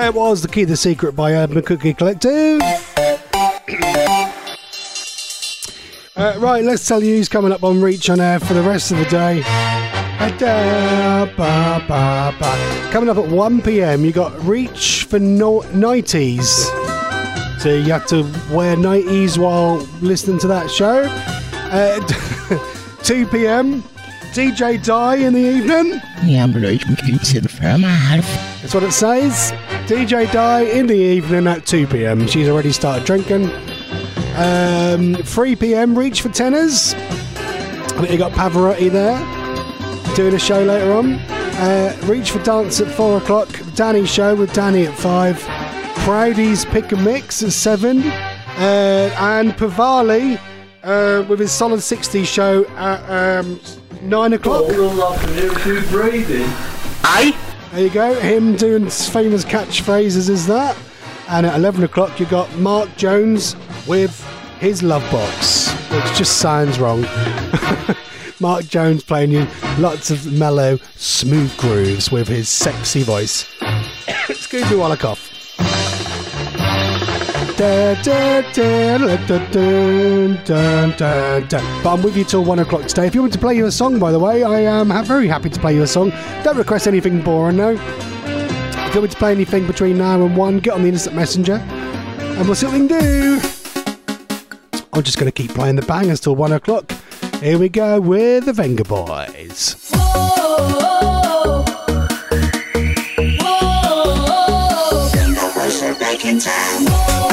That was The Key to the Secret by Urban Cookie Collective. uh, right, let's tell you who's coming up on Reach on Air for the rest of the day. Coming up at one p.m, you got Reach for no- nighties. So you have to wear nighties while listening to that show. Uh, two p.m, D J Die in the evening. That's what it says. D J Die in the evening at two p.m. She's already started drinking. Um, three p.m, Reach for tenors. I think you got Pavarotti there doing a show later on. Uh, Reach for dance at four o'clock. Danny show with Danny at five. Proudy's Pick and Mix at seven. Uh, and Pavali uh, with his Solid sixties show at um, nine o'clock. Aye. There you go. Him doing famous catchphrases is that. And at eleven o'clock you got Mark Jones with his Love Box, which just sounds wrong. Mark Jones playing you lots of mellow, smooth grooves with his sexy voice. Excuse me while I cough. Da, da, da, da, da, da, da, da. But I'm with you till one o'clock today. If you want me to play you a song, by the way, I am very happy to play you a song. Don't request anything boring, though. If you want me to play anything between now and one, get on the Instant Messenger and we'll see what we can do. I'm just going to keep playing the bangers till one o'clock. Here we go with the Venga Boys. Whoa, whoa, Venga Boys are back in time.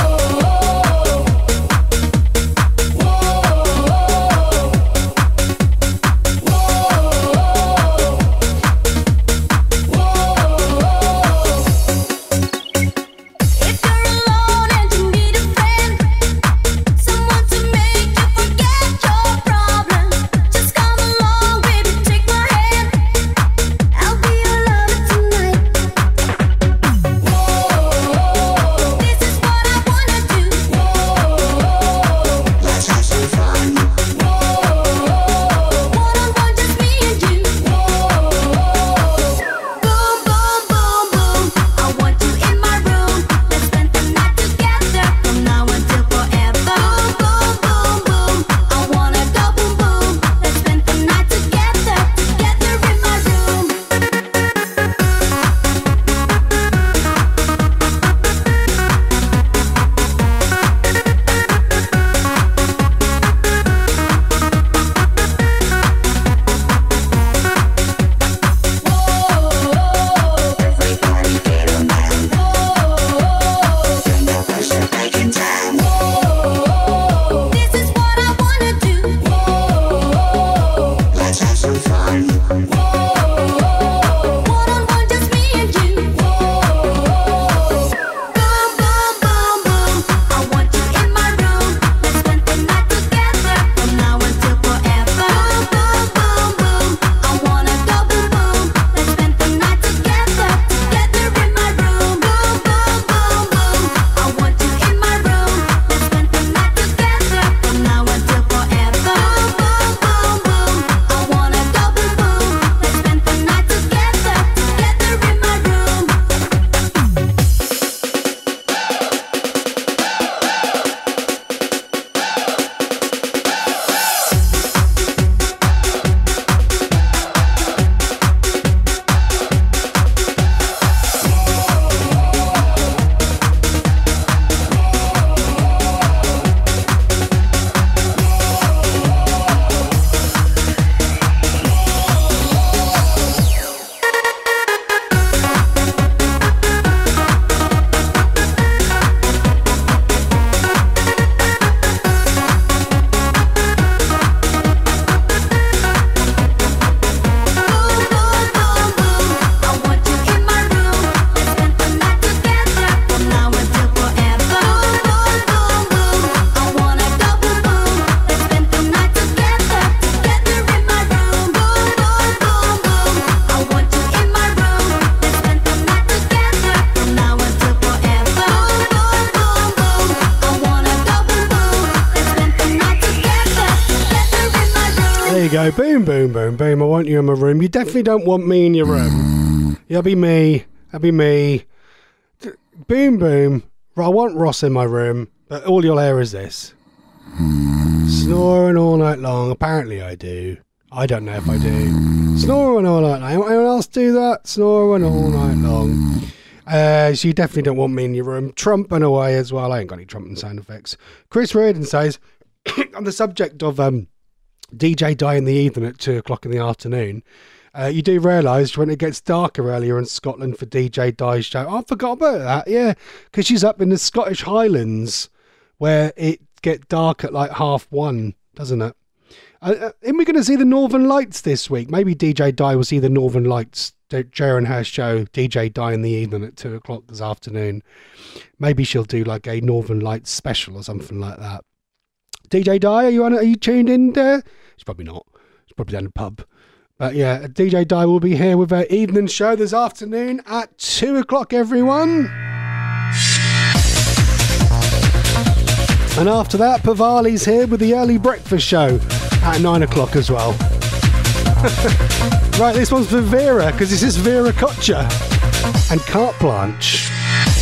Go boom, boom, boom, boom. I want you in my room. You definitely don't want me in your room. You'll be me. I'll be me. Boom, boom. I want Ross in my room, but all you'll hear is this. Snoring all night long. Apparently I do. I don't know if I do. Snoring all night long. Anyone else do that? Snoring all night long. Uh, so you definitely don't want me in your room. Trumping away as well. I ain't got any trumping sound effects. Chris Reardon says, on the subject of um, D J Die in the Ethan at two o'clock in the afternoon, uh, you do realise when it gets darker earlier in Scotland for D J Die's show. Oh, I forgot about that, yeah. Because she's up in the Scottish Highlands where it get dark at like half one, doesn't it? Uh, and we're going to see the Northern Lights this week. Maybe D J Die will see the Northern Lights during her show, D J Die in the Evening at two o'clock this afternoon. Maybe she'll do like a Northern Lights special or something like that. D J Die, are you on? Are you tuned in there? She's probably not. She's probably down the pub. But yeah, D J Die will be here with her evening show this afternoon at two o'clock, everyone. And after that, Pavali's here with the early breakfast show at nine o'clock as well. Right, this one's for Vera, because this is Vera Kocher and Carte Blanche.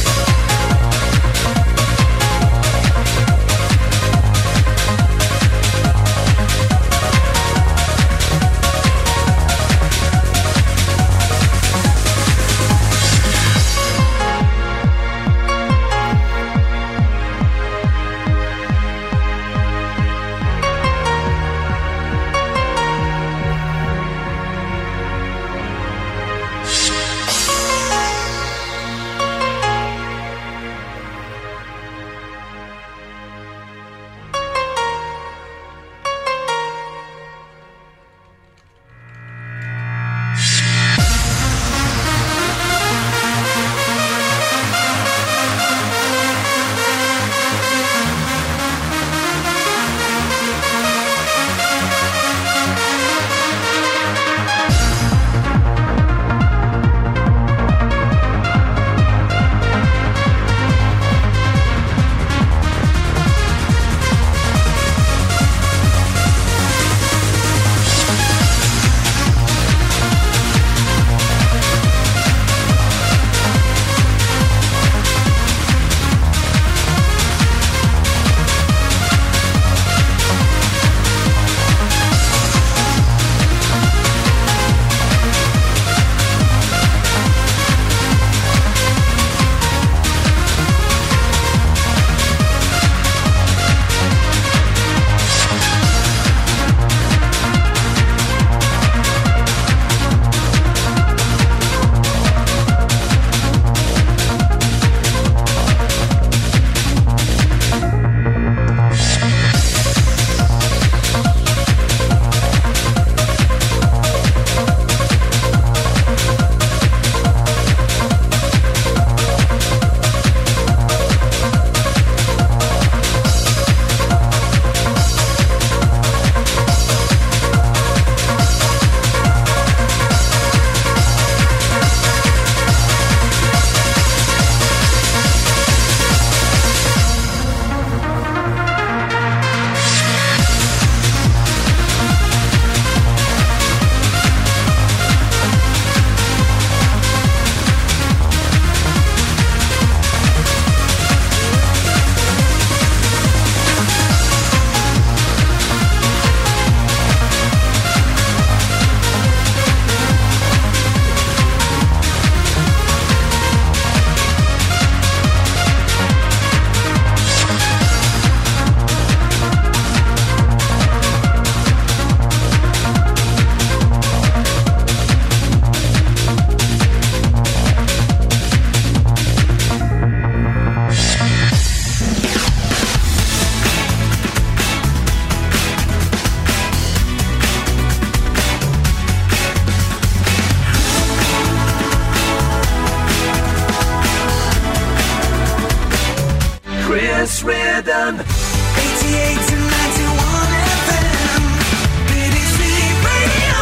Chris Reardon, eighty-eight to ninety-one F M, B B C Radio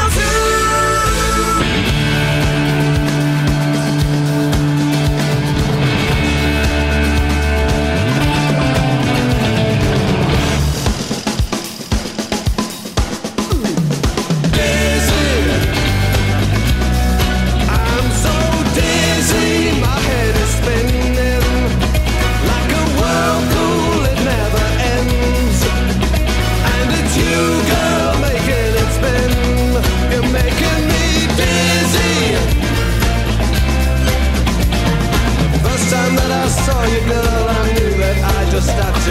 Dizzy, I'm so dizzy, my head is spinning.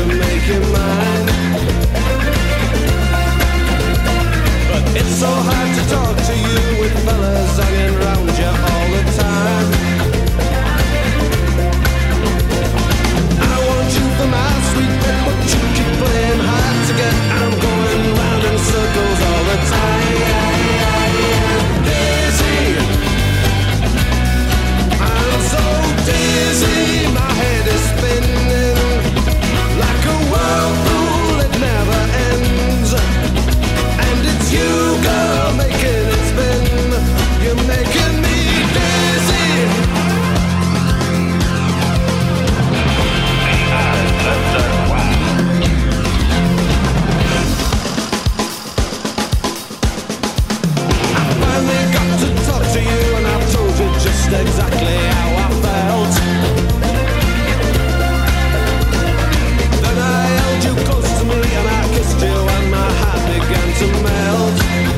to make you mine. But it's so hard to talk to you with fellas hanging round you all the time. I want you for my sweet bit, but you keep playing hard to get. I'm going round in circles all the time. Daisy, I'm so dizzy, my head is spinning like a whirlpool, it never ends. And it's you, girl, making it spin. You're making me dizzy. I finally got to talk to you, and I've told you just exactly how I felt. Then I held you close to me and I kissed you and my heart began to melt.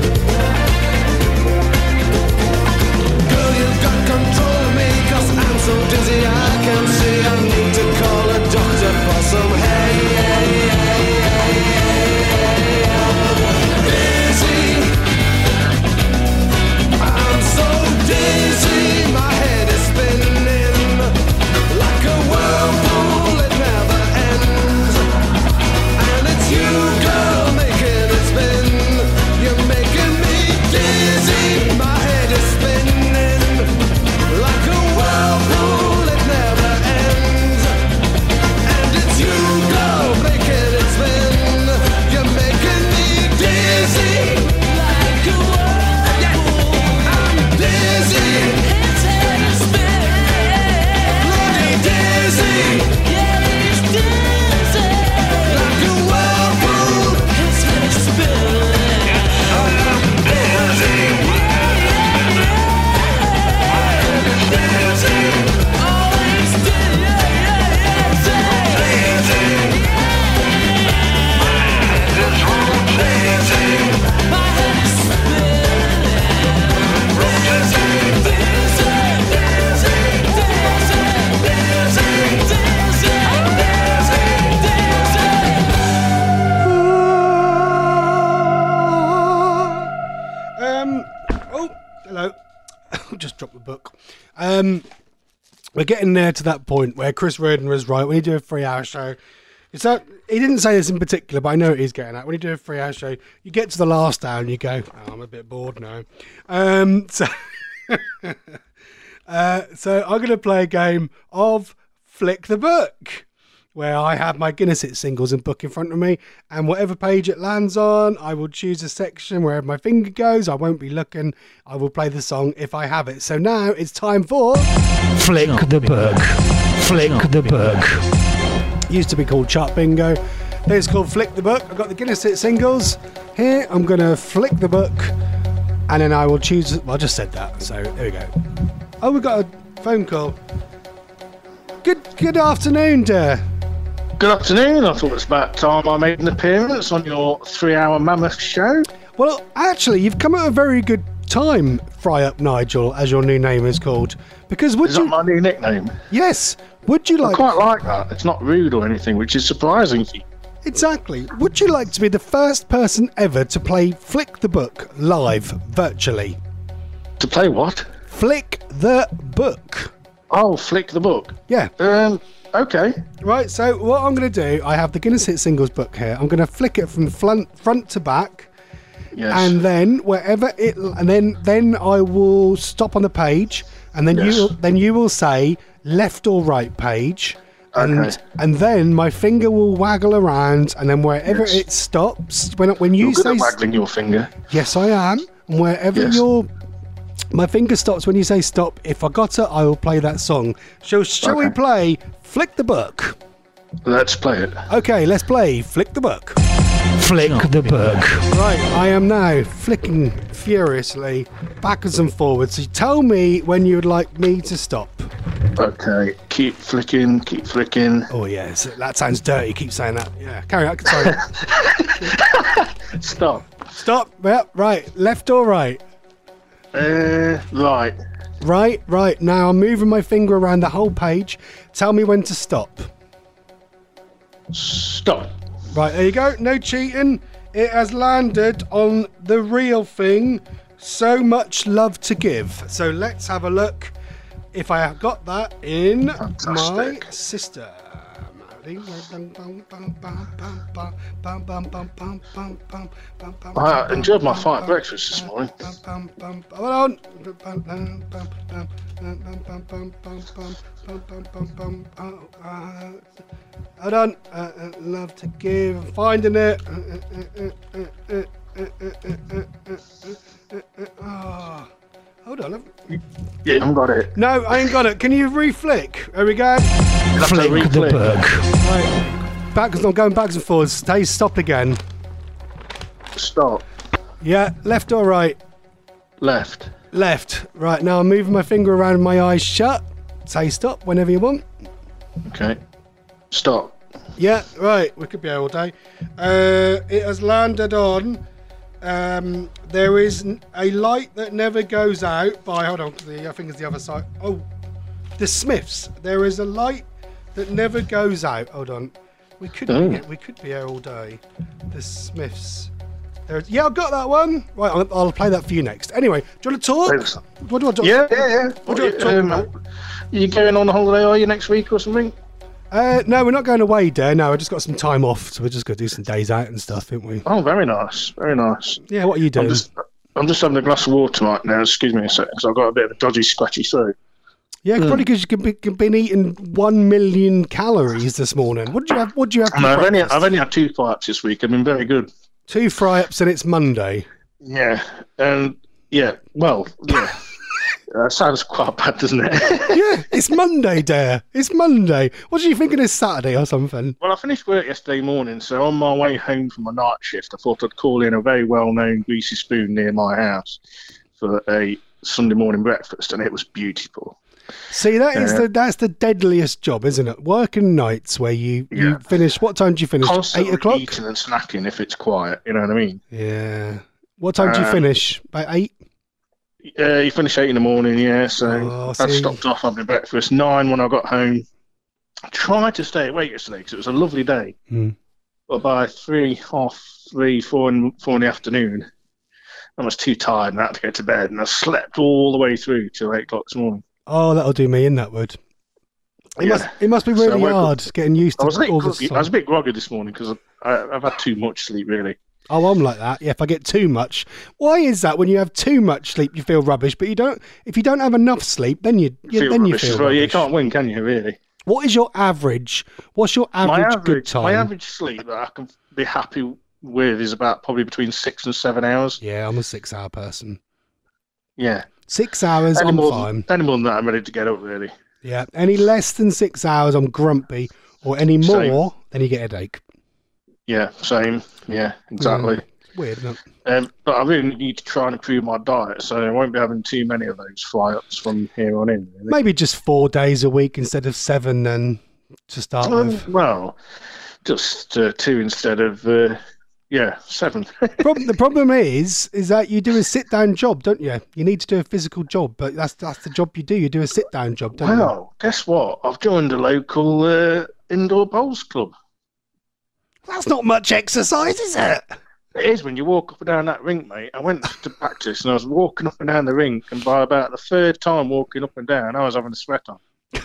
Girl, you've got control of me, cause I'm so dizzy I can't see. I need to call a doctor for some hey, hey, hey, hey, hey, hey. Dizzy, I'm so dizzy, my head is spinning like a whirlpool, it never ends. And it's you, girl, making it spin. You're making me dizzy, my head is spinning like a whirlpool, it never ends. And it's you, girl, making it spin. You're making me dizzy like a whirlpool. I'm dizzy, its head is spinning, bloody dizzy, yeah, it's dizzy like a whirlpool, its head is spinning. I'm dizzy, dizzy, oh, it's dizzy, my head is Um, oh, hello. Just dropped the book. Um, we're getting there to that point where Chris Reardon was right. When you do a three-hour show, it's that he didn't say this in particular, but I know what he's getting at. When you do a three-hour show, you get to the last hour and you go, oh, I'm a bit bored now. Um, so, uh, so I'm going to play a game of Flick the Book, where I have my Guinness Hit singles and book in front of me, and whatever page it lands on, I will choose a section wherever my finger goes. I won't be looking. I will play the song if I have it. So now it's time for Flick the Book. Flick the Book. Used to be called Chart Bingo. It's called Flick the Book. I've got the Guinness Hit singles here. I'm going to flick the book, and then I will choose. Well, I just said that, so there we go. Oh, we've got a phone call. Good, good afternoon, dear. Good afternoon. I thought it's about time I made an appearance on your three-hour mammoth show. Well, actually, you've come at a very good time, Fry Up Nigel, as your new name is called. Because would is you? That my new nickname? Yes. Would you like? I quite like that. It's not rude or anything, which is surprising. Exactly. Would you like to be the first person ever to play Flick the Book live, virtually? To play what? Flick the Book. Oh, Flick the Book. Yeah. Um. Okay. Right, so what I'm going to do, I have the Guinness Hit Singles book here. I'm going to flick it from front, front to back. Yes. And then wherever it, and then then I will stop on the page, and then Yes. you then you will say left or right page, and Okay. and then my finger will waggle around, and then wherever Yes. it stops, when when you You're good say at waggling your finger. yes, I am, and wherever Yes. your my finger stops when you say stop, if I got it, I will play that song. So shall we Okay. play Flick the Book? Let's play it. Okay, let's play Flick the Book. Flick the Book. Right, I am now flicking furiously backwards and forwards. So tell me when you would like me to stop. Okay, keep flicking, keep flicking. Oh yes, that sounds dirty. Keep saying that. Yeah, carry on. Sorry. Stop. Stop. Yep. Right. Left or right? Uh, right. Right. Right. Now I'm moving my finger around the whole page. Tell me when to stop. Stop. Right, there you go. No cheating. It has landed on the real thing. So much love to give. So let's have a look if I have got that in Fantastic. my system. I enjoyed my fight breakfast this morning. Hold on. Hold on. Uh, uh, love to give. Finding it. Oh. Hold on. Yeah, I haven't got it. No, I ain't got it. Can you reflick? There we go. Flick the book. Right. Backwards, I'm going backwards and forwards. Stay, stop again. Stop. Yeah, left or right? Left. Left. Right, now I'm moving my finger around my eyes shut. Say stop whenever you want. Okay. Stop. Yeah, right. We could be here all day. Uh, it has landed on... Um, there is a light that never goes out by, hold on, the, I think it's the other side. Oh, the Smiths. There is a light that never goes out. Hold on. We could Oh. be, we could be here all day. The Smiths. There's, yeah, I've got that one. Right, I'll, I'll play that for you next. Anyway, do you want to talk? Thanks. What do I talk? Yeah, yeah, yeah. What do you want to talk Um, about? You going on a holiday, are you, next week or something? Uh, no, we're not going away, Dare. No, I just got some time off, so we're just going to do some days out and stuff, aren't we? Oh, very nice. Very nice. Yeah, what are you doing? I'm just, I'm just having a glass of water right now. Excuse me a second, because I've got a bit of a dodgy, scratchy throat. Yeah, Mm. probably because you've been, you've been eating one million calories this morning. What did you have? What did you have? For No, I've only, breakfast? I've only had two fry-ups this week. I've been very good. Two fry-ups and it's Monday. Yeah, and yeah, well, yeah. That sounds quite bad, doesn't it? Yeah, it's Monday, Dare. It's Monday. What do you think of this Saturday or something? Well, I finished work yesterday morning, so on my way home from my night shift, I thought I'd call in a very well-known greasy spoon near my house for a Sunday morning breakfast, and it was beautiful. See, that is Uh, the that's the deadliest job, isn't it? Working nights where you, you Yeah. finish. What time do you finish? Constantly Eight o'clock. eating and snacking if it's quiet, you know what I mean? Yeah. What time do you Um, finish? About eight. Uh, you finish eight in the morning, yeah, so Oh, I see. stopped off having breakfast. Nine when I got home. I tried to stay awake yesterday because it was a lovely day. Hmm. But by three, half three, four in, four in the afternoon, I was too tired and I had to go to bed. And I slept all the way through till eight o'clock this morning. Oh, that'll do me in. That would. It Yeah. must. It must be So I really woke up- hard getting used I to was, a bit all this. groggy, I was a bit groggy this morning because I've had too much sleep, really. Oh, I'm like that. Yeah, if I get too much, why is that? When you have too much sleep, you feel rubbish. But you don't. If you don't have enough sleep, then you, you feel then rubbish you as feel well. You rubbish. can't win, can you, really? What is your average? What's your average, my average, good time? My average sleep that I can be happy with is about probably between six and seven hours. Yeah, I'm a six-hour person. Yeah. Six hours, Any I'm more fine. Than, any more than that, I'm ready to get up, really. Yeah, any less than six hours, I'm grumpy. Or any Same. more, then you get a headache. Yeah, same. Yeah, exactly. Mm, weird, isn't it? Um, but I really need to try and improve my diet, so I won't be having too many of those fry-ups from here on in. Really. Maybe just four days a week instead of seven, then to start Um, with. well, just uh, two instead of uh, yeah seven. Problem, the problem is, is that you do a sit-down job, don't you? You need to do a physical job, but that's that's the job you do. You do a sit-down job, don't you? Well, guess what? I've joined a local uh, indoor bowls club. That's not much exercise, is it? It is when you walk up and down that rink, mate. I went to practice and I was walking up and down the rink, and by about the third time walking up and down, I was having a sweat on.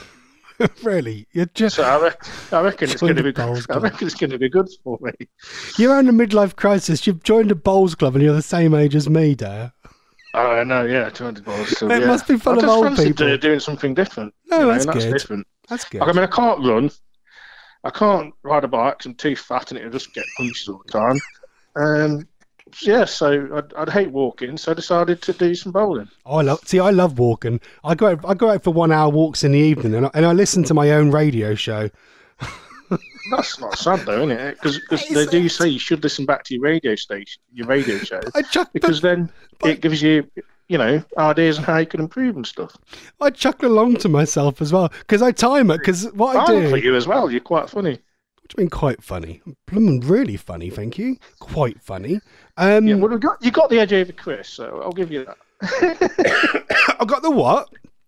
Really? You're just So I, rec- I reckon it's Joined going to a be. bowls I club. reckon it's going to be good for me. you're in a midlife crisis. You've joined a bowls club and you're the same age as me, Dare. I know, yeah, two hundred bowls. So, It yeah. must be full I of just old fancied, people. uh, doing something different. Oh, you know, that's and good. different. That's good. Like, I mean, I can't run. I can't ride a bike 'cause I'm too fat and it'll just get punched all the time. Um, yeah, so I'd, I'd hate walking, so I decided to do some bowling. Oh, I love. See, I love walking. I go. Out, I go out for one-hour walks in the evening, and I, and I listen to my own radio show. That's not sad though, isn't it? Because they do say you should listen back to your radio station, your radio show, I chuck, because then it gives you, you know, ideas on how you can improve and stuff. I chuckle along to myself as well because I time it. Because what I I do, look at you as well. You're quite funny. which been quite funny, blooming really funny. Thank you. Quite funny. Um, Yeah, well, we got, you got the edge over Chris, so I'll give you that. I got the what?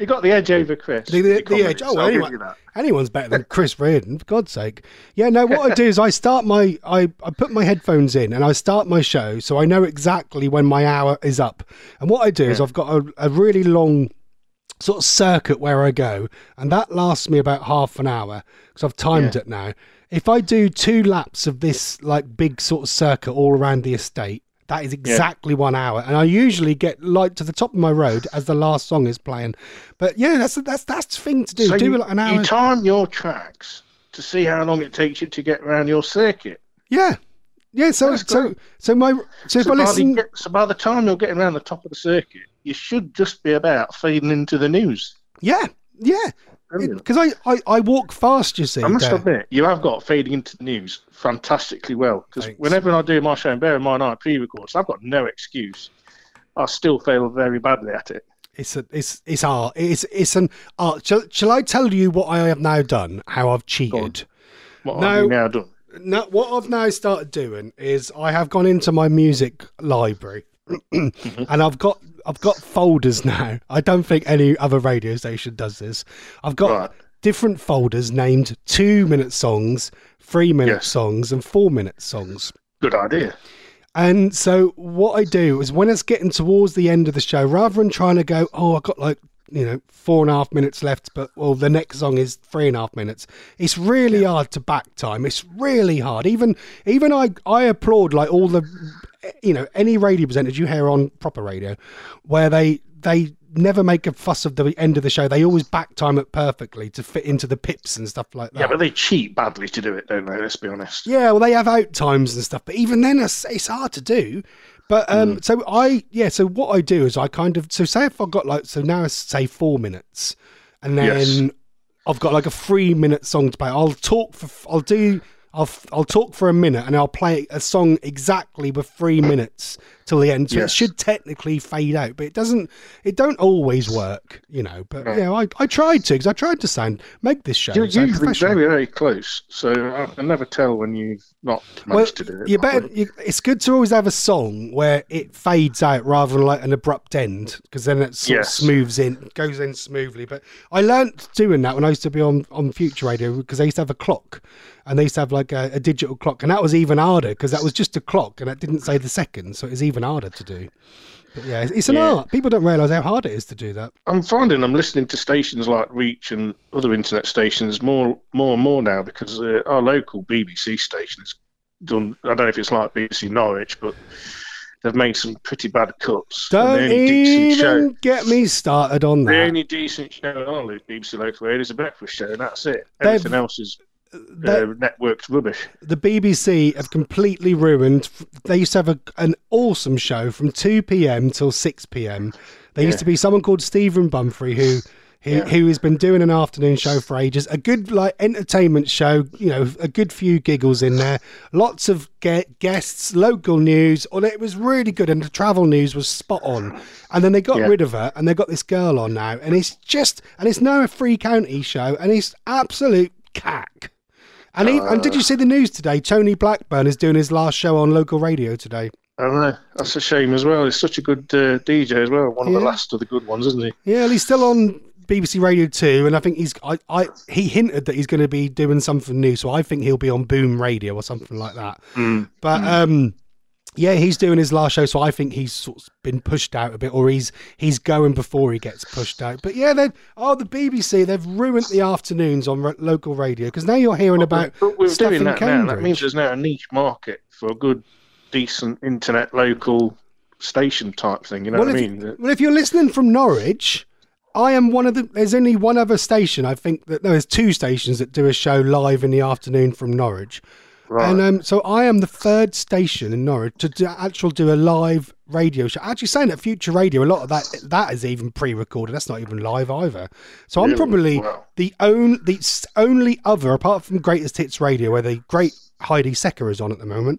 You got the edge over Chris. The, the, the the comedy, edge. Oh, so I'll give anyone, you that. anyone's better than Chris Reardon, for God's sake. Yeah, no, what I do is I start my, I, I put my headphones in and I start my show so I know exactly when my hour is up. And what I do is I've got a, a really long sort of circuit where I go, and that lasts me about half an hour because I've timed Yeah. it now. If I do two laps of this like big sort of circuit all around the estate, that is exactly one hour, and I usually get like to the top of my road as the last song is playing. But yeah, that's that's that's the thing to do. So do you, like an hour. you time your tracks to see how long it takes you to get around your circuit. Yeah, yeah. So That's so great. so my so if So I by, listen, the, so by the time you're getting around the top of the circuit, you should just be about feeding into the news. yeah, yeah, because I, I I walk fast. You see, I must there. admit, you have got feeding into the news fantastically well. Because whenever I do my show, and bear in mind I pre-record, so I've got no excuse. I still fail very badly at it. It's a, it's it's art. It's it's an art. Shall, shall I tell you what I have now done? How I've cheated. What No. have you now done? No, what I've now started doing is I have gone into my music library, and I've got I've got folders now. I don't think any other radio station does this. I've got Right. different folders named two-minute songs, three-minute Yes. songs, and four-minute songs. Good idea. And so what I do is when it's getting towards the end of the show, rather than trying to go, oh, I've got like, you know, four and a half minutes left, but well, the next song is three and a half minutes. It's really hard to back time. It's really hard. Even even I I applaud like all the, you know, any radio presenters you hear on proper radio, where they they never make a fuss of the end of the show. They always back time it perfectly to fit into the pips and stuff like that. Yeah, but they cheat badly to do it, don't they? Let's be honest. Yeah, well, they have out times and stuff, but even then, it's, it's hard to do. But um, Mm. so I, yeah, so what I do is I kind of, so say if I've got like, so now it's say four minutes, and then Yes. I've got like a three minute song to play. I'll talk for, I'll do, I'll, I'll talk for a minute, and I'll play a song exactly with three minutes till the end. So Yes. it should technically fade out, but it doesn't, it don't always work, you know. But No. yeah, I, I tried to, because I tried to sound, make this show. You're sound usually professional. very, very close, so I can never tell when you've not managed to do it. You better. You, it's good to always have a song where it fades out rather than like an abrupt end, because then it sort Yes. of smooths in, goes in smoothly. But I learnt doing that when I used to be on on Future Radio, because they used to have a clock, and they used to have like a, a digital clock, and that was even harder because that was just a clock and it didn't say the seconds, so it was even harder to do. But yeah, it's, it's an Yeah. art. People don't realise how hard it is to do that. I'm finding I'm listening to stations like Reach and other internet stations more, more and more now, because uh, our local B B C station has done. I don't know if it's like B B C Norwich, but they've made some pretty bad cuts. And Don't the only decent show, even get me started on the that. only decent show on the B B C local radio is a breakfast show, and that's it. They've- Everything else is they- uh, networked rubbish. The B B C have completely ruined. They used to have a, an awesome show from two p.m. till six p.m. There used Yeah. to be someone called Stephen Bumfrey who who, Yeah. who has been doing an afternoon show for ages. A good like entertainment show, you know, a good few giggles in there. Lots of ge- guests, local news. And it was really good, and the travel news was spot on. And then they got Yeah. rid of her, and they got this girl on now, and it's just and it's now a free county show, and it's absolute cack. And, he, and did you see the news today? Tony Blackburn is doing his last show on local radio today. I don't know. That's a shame as well. He's such a good uh, D J as well. One of the Yeah. last of the good ones, isn't he? Yeah, well, he's still on B B C Radio two, and I think he's. I, I he hinted that he's going to be doing something new, so I think he'll be on Boom Radio or something like that. Mm. But um, yeah, he's doing his last show, so I think he's sort of been pushed out a bit, or he's he's going before he gets pushed out. But yeah, they oh the B B C they've ruined the afternoons on re- local radio, because now you're hearing about But we're stuff doing in that Cambridge. now. That means there's now a niche market for a good, decent internet local station type thing. You know well, what I if, mean? well, if you're listening from Norwich, I am one of the. There's only one other station. I think that no, there's two stations that do a show live in the afternoon from Norwich. Right. And um, so I am the third station in Norwich to do, actually do a live radio show. Actually, saying that Future Radio, a lot of that that is even pre-recorded. That's not even live either. So I'm Really? probably Wow. the only the s- only other, apart from Greatest Hits Radio, where the great Heidi Secker is on at the moment.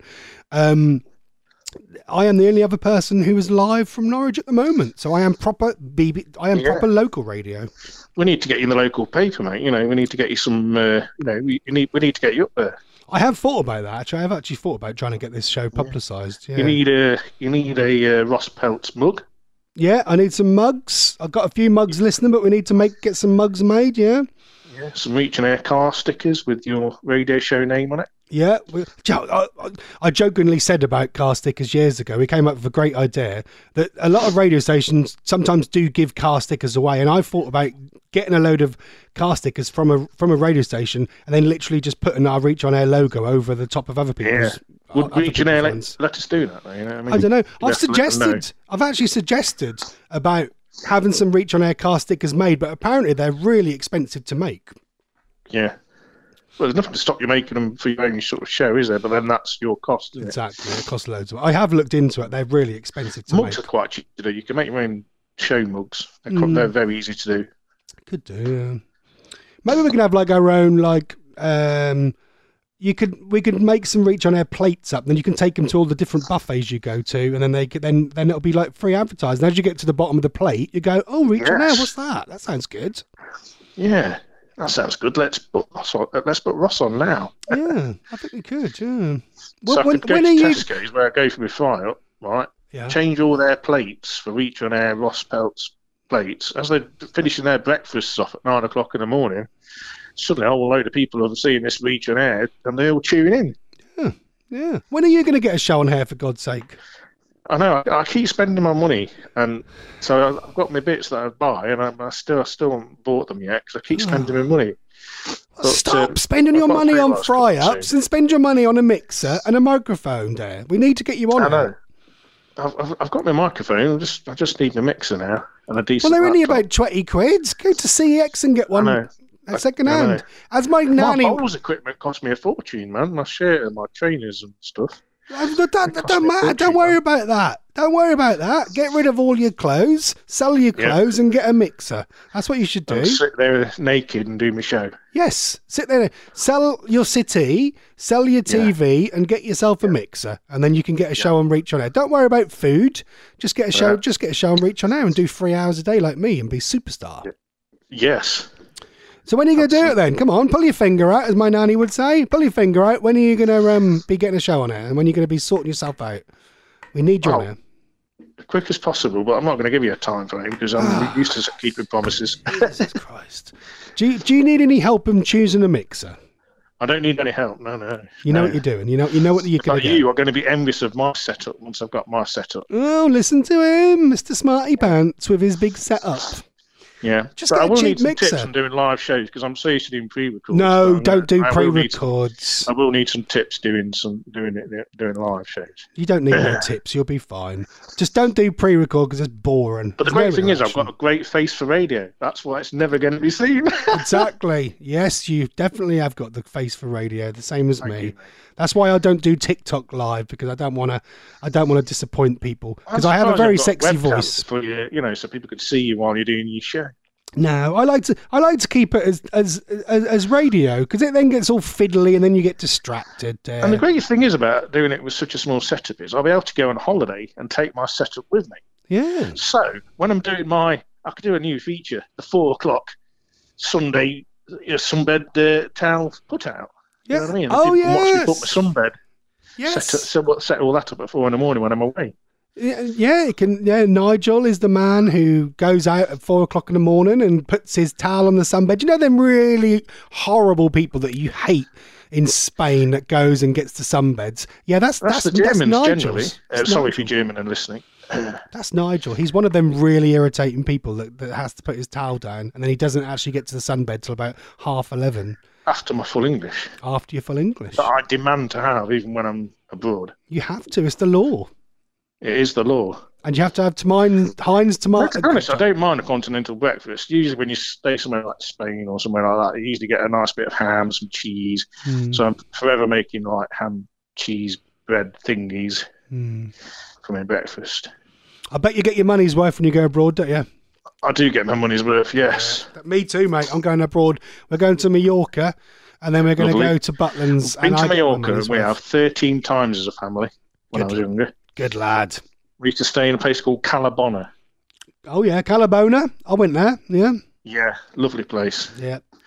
Um, I am the only other person who is live from Norwich at the moment. So I am proper B B. I am Yeah. proper local radio. We need to get you in the local paper, mate. You know, we need to get you some. Uh, you know, we you need we need to get you up there. I have thought about that. Actually, I have actually thought about trying to get this show publicised. Yeah. You need a you need a uh, Ross Peltz mug. Yeah, I need some mugs. I've got a few mugs listening, but we need to make get some mugs made, yeah? Yeah, some Reach on Air car stickers with your radio show name on it. Yeah, we, I, I, I jokingly said about car stickers years ago. We came up with a great idea that a lot of radio stations sometimes do give car stickers away, and I thought about getting a load of car stickers from a from a radio station and then literally just putting our Reach on Air logo over the top of other people's. Yeah. Would other Reach on Air let, ones. let us do that? Though, you know what I mean? I don't know. You I've have to let them know. suggested. I've actually suggested about having some Reach on Air car stickers made, but apparently they're really expensive to make. Yeah. Well, there's nothing to stop you making them for your own sort of show, is there? But then that's your cost. Isn't Exactly. It costs loads. Of, I have looked into it. They're really expensive to mugs make. are quite cheap to do. You can make your own show mugs. They're, Mm. they're very easy to do. Could do. Yeah. Maybe we can have like our own like. Um, you could we could make some Reach on Air plates up. Then you can take them to all the different buffets you go to, and then they could, then then it'll be like free advertising. As you get to the bottom of the plate, you go, "Oh, Reach on Air, Yes. what's that? That sounds good." Yeah, that sounds good. Let's put Ross on, let's put Ross on now. Yeah, I think we could. Yeah. So I when could go when to are you? Tesco's where I go for my fry up, right? Yeah. Change all their plates for Reach on Air Ross Pelt's plates as they're finishing their breakfasts off at nine o'clock in the morning. Suddenly, a whole load of people are seeing this Reach on Air and they're all tuning in. Yeah. Yeah. When are you going to get a show on here, for God's sake? I know. I, I keep spending my money, and so I've got my bits that I buy, and I, I still, I still haven't bought them yet because I keep spending my money. But, Stop um, spending I've your got money three on lots fry coming ups soon. and spend your money on a mixer and a microphone. There, we need to get you on. I it. know. I've, I've, I've got my microphone. I just, I just need my mixer now and a Well, decent. they're only laptop. about twenty quid. Go to C X and get one I know. at second I know. hand. As my My nanny, bowls equipment cost me a fortune, man. My shirt and my trainers and stuff. That, that, that cost don't me a matter. fortune, Don't worry about that. Don't worry about that. Get rid of all your clothes, sell your Yeah. clothes, and get a mixer. That's what you should do. And sit there naked and do my show. Yes, sit there, sell your city, sell your T V, and get yourself a mixer, and then you can get a show on Reach on Air. Don't worry about food. Just get a show. Yeah. Just get a show on Reach on Air and do three hours a day like me and be superstar. Yes. So when are you going to do it then? Come on, pull your finger out, as my nanny would say. Pull your finger out. When are you going to um, be getting a show on air? And when are you going to be sorting yourself out? We need you on Oh. air. As quick as possible, but I'm not going to give you a time frame because I'm used to keeping promises. Jesus Christ. Do you, do you need any help in choosing a mixer? I don't need any help. No, no. You know no. what you're doing. You know you know what you're In going fact, to do. you are going to be envious of my setup once I've got my setup. Oh, listen to him, Mister Smarty Pants with his big setup. Yeah, Just but get I a will cheap need some mixer. tips on doing live shows because I'm so used to doing pre-records. No, so I- don't do I will need some- pre-records. I will need some tips doing some doing it doing live shows. You don't need no tips. You'll be fine. Just don't do pre-record because it's boring. But the There's great no thing is, I've interaction. got a great face for radio. That's why it's never going to be seen. Exactly. Yes, you definitely have got the face for radio, the same as me. That's why I don't do TikTok live because I don't want to. I don't want to disappoint people because I have a Surprised very I've got sexy webcams voice. for you, you know, so people could see you while you're doing your show. No, I like to. I like to keep it as as as, as radio because it then gets all fiddly and then you get distracted. Uh, And the great thing is about doing it with such a small setup is I'll be able to go on holiday and take my setup with me. yeah. So when I'm doing my, I could do a new feature, the four o'clock Sunday uh, sunbed uh, towel put out. You know what I mean? Oh, People can watch me yes. put my sunbed. Yes. Set, set, set all that up at four in the morning when I'm away. Yeah, yeah, it can. Yeah, Nigel is the man who goes out at four o'clock in the morning and puts his towel on the sunbed. You know them really horrible people that you hate in Spain that goes and gets the sunbeds. Yeah, that's That's, that's the Germans that's generally. Nigel's. Uh, That's sorry Nigel. if you're German and listening. That's Nigel. He's one of them really irritating people that, that has to put his towel down and then he doesn't actually get to the sunbed till about half eleven After my full English. after your full English. That I demand to have even when I'm abroad. You have to. It's the law. It is the law. And you have to have Tamine, Heinz Well, tomato. to be honest, I don't mind a continental breakfast. Usually, when you stay somewhere like Spain or somewhere like that, you usually get a nice bit of ham, some cheese. Mm. So I'm forever making like ham, cheese, bread thingies Mm. for my breakfast. I bet you get your money's worth when you go abroad, don't you? I do get my money's worth, yes. Me too, mate. I'm going abroad. We're going to Mallorca, and then we're going to Lovely. go to Butlins. Been and to I get my Mallorca, money's and we worth. have thirteen times as a family when Good. I was younger. Good lad. We used to stay in a place called Calabona. Oh yeah, Calabona. I went there. Yeah, Yeah, lovely place. yeah.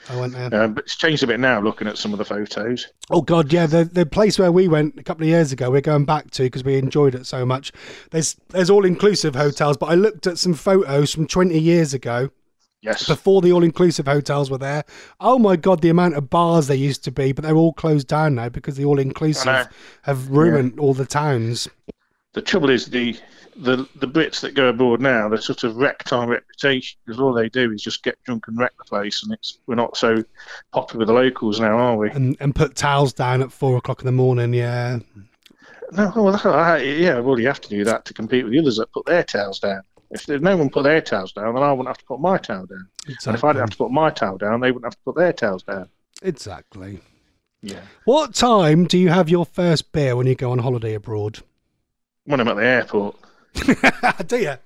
I went there. Um, but it's changed a bit now, looking at some of the photos. Oh God, yeah, the the place where we went a couple of years ago, we're going back to because we enjoyed it so much. There's there's all inclusive hotels, but I looked at some photos from twenty years ago. Yes. Before the all inclusive hotels were there. Oh my God, the amount of bars there used to be, but they're all closed down now because the all inclusive have ruined yeah. all the towns. The trouble is the. The the Brits that go abroad now, they're sort of wrecked our reputation because all they do is just get drunk and wreck the place, and it's we're not so popular with the locals now, are we? And and put towels down at four o'clock in the morning, yeah. No, well, that's, I, yeah, well, you have to do that to compete with the others that put their towels down. If no one put their towels down, then I wouldn't have to put my towel down. Exactly. And if I didn't have to put my towel down, they wouldn't have to put their towels down. Exactly. Yeah. What time do you have your first beer when you go on holiday abroad? When I'm at the airport. Do you?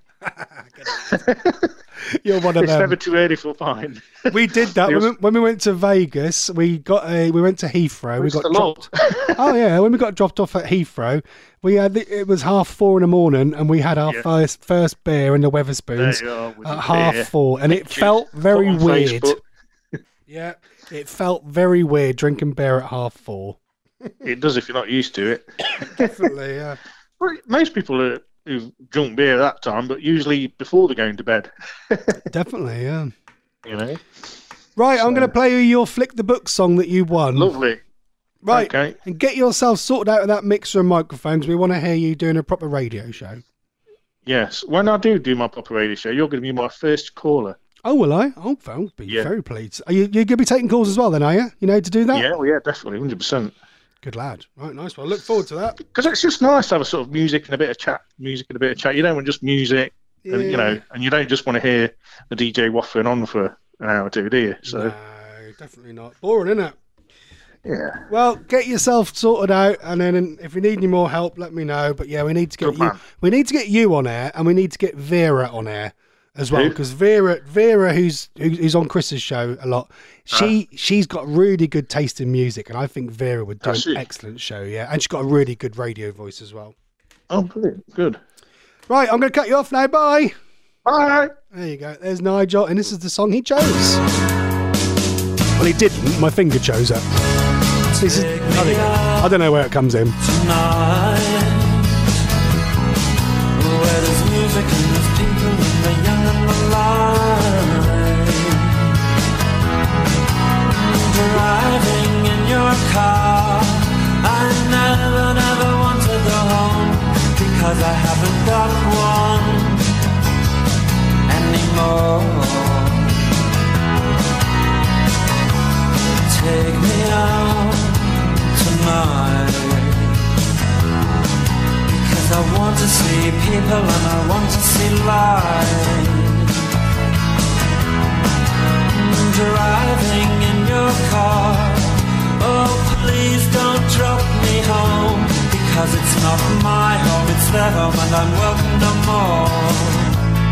You're one of it's them. never too early for a pint. We did that when we, when we went to Vegas. We got a. We went to Heathrow. We got dropped. Oh yeah, when we got dropped off at Heathrow, we had the, it was half four in the morning, and we had our yeah. first first beer in the Weatherspoons at half beer. four, and it Pictures. felt very weird. Yeah, it felt very weird drinking beer at half four. It does if you're not used to it. Definitely, yeah. Well, most people are. Who've drunk beer at that time, but usually before they're going to bed. Definitely, yeah. You know? Right, so. I'm going to play you your Flick the Book song that you won. Lovely. Right, okay. And get yourself sorted out with that mixer and microphone because we want to hear you doing a proper radio show. Yes, when I do do my proper radio show, you're going to be my first caller. Oh, will I? Oh, I'll be yeah. very pleased. Are you you going to be taking calls as well then, are you? You know, to do that? Yeah, well, yeah, definitely, one hundred percent. Good lad. Right, nice. Well, I look forward to that. Because it's just nice to have a sort of music and a bit of chat. Music and a bit of chat. You don't want just music, yeah. and, you know, and you don't just want to hear the D J waffling on for an hour or two, do you? So. No, definitely not. Boring, isn't it? Yeah. Well, get yourself sorted out, and then if you need any more help, let me know. But yeah, we need to get Good you. Man. We need to get you on air, and we need to get Vera on air as well, because Vera, Vera, who's who's on Chris's show a lot, she uh, she's got really good taste in music, and I think Vera would do an it. excellent show. Yeah, and she's got a really good radio voice as well. Oh, brilliant! Good. Right, I'm going to cut you off now. Bye. Bye. There you go. There's Nigel, and this is the song he chose. Well, he didn't. My finger chose it. This is, I, think, I don't know where it comes in. Tonight, where there's music and there's people and the young and the light. Driving in your car, I never, never want to go home because I haven't got one anymore. Take me out tonight, because I want to see people and I want to see life. Driving in your car, oh please don't drop me home, because it's not my home, it's their home and I'm welcome no more.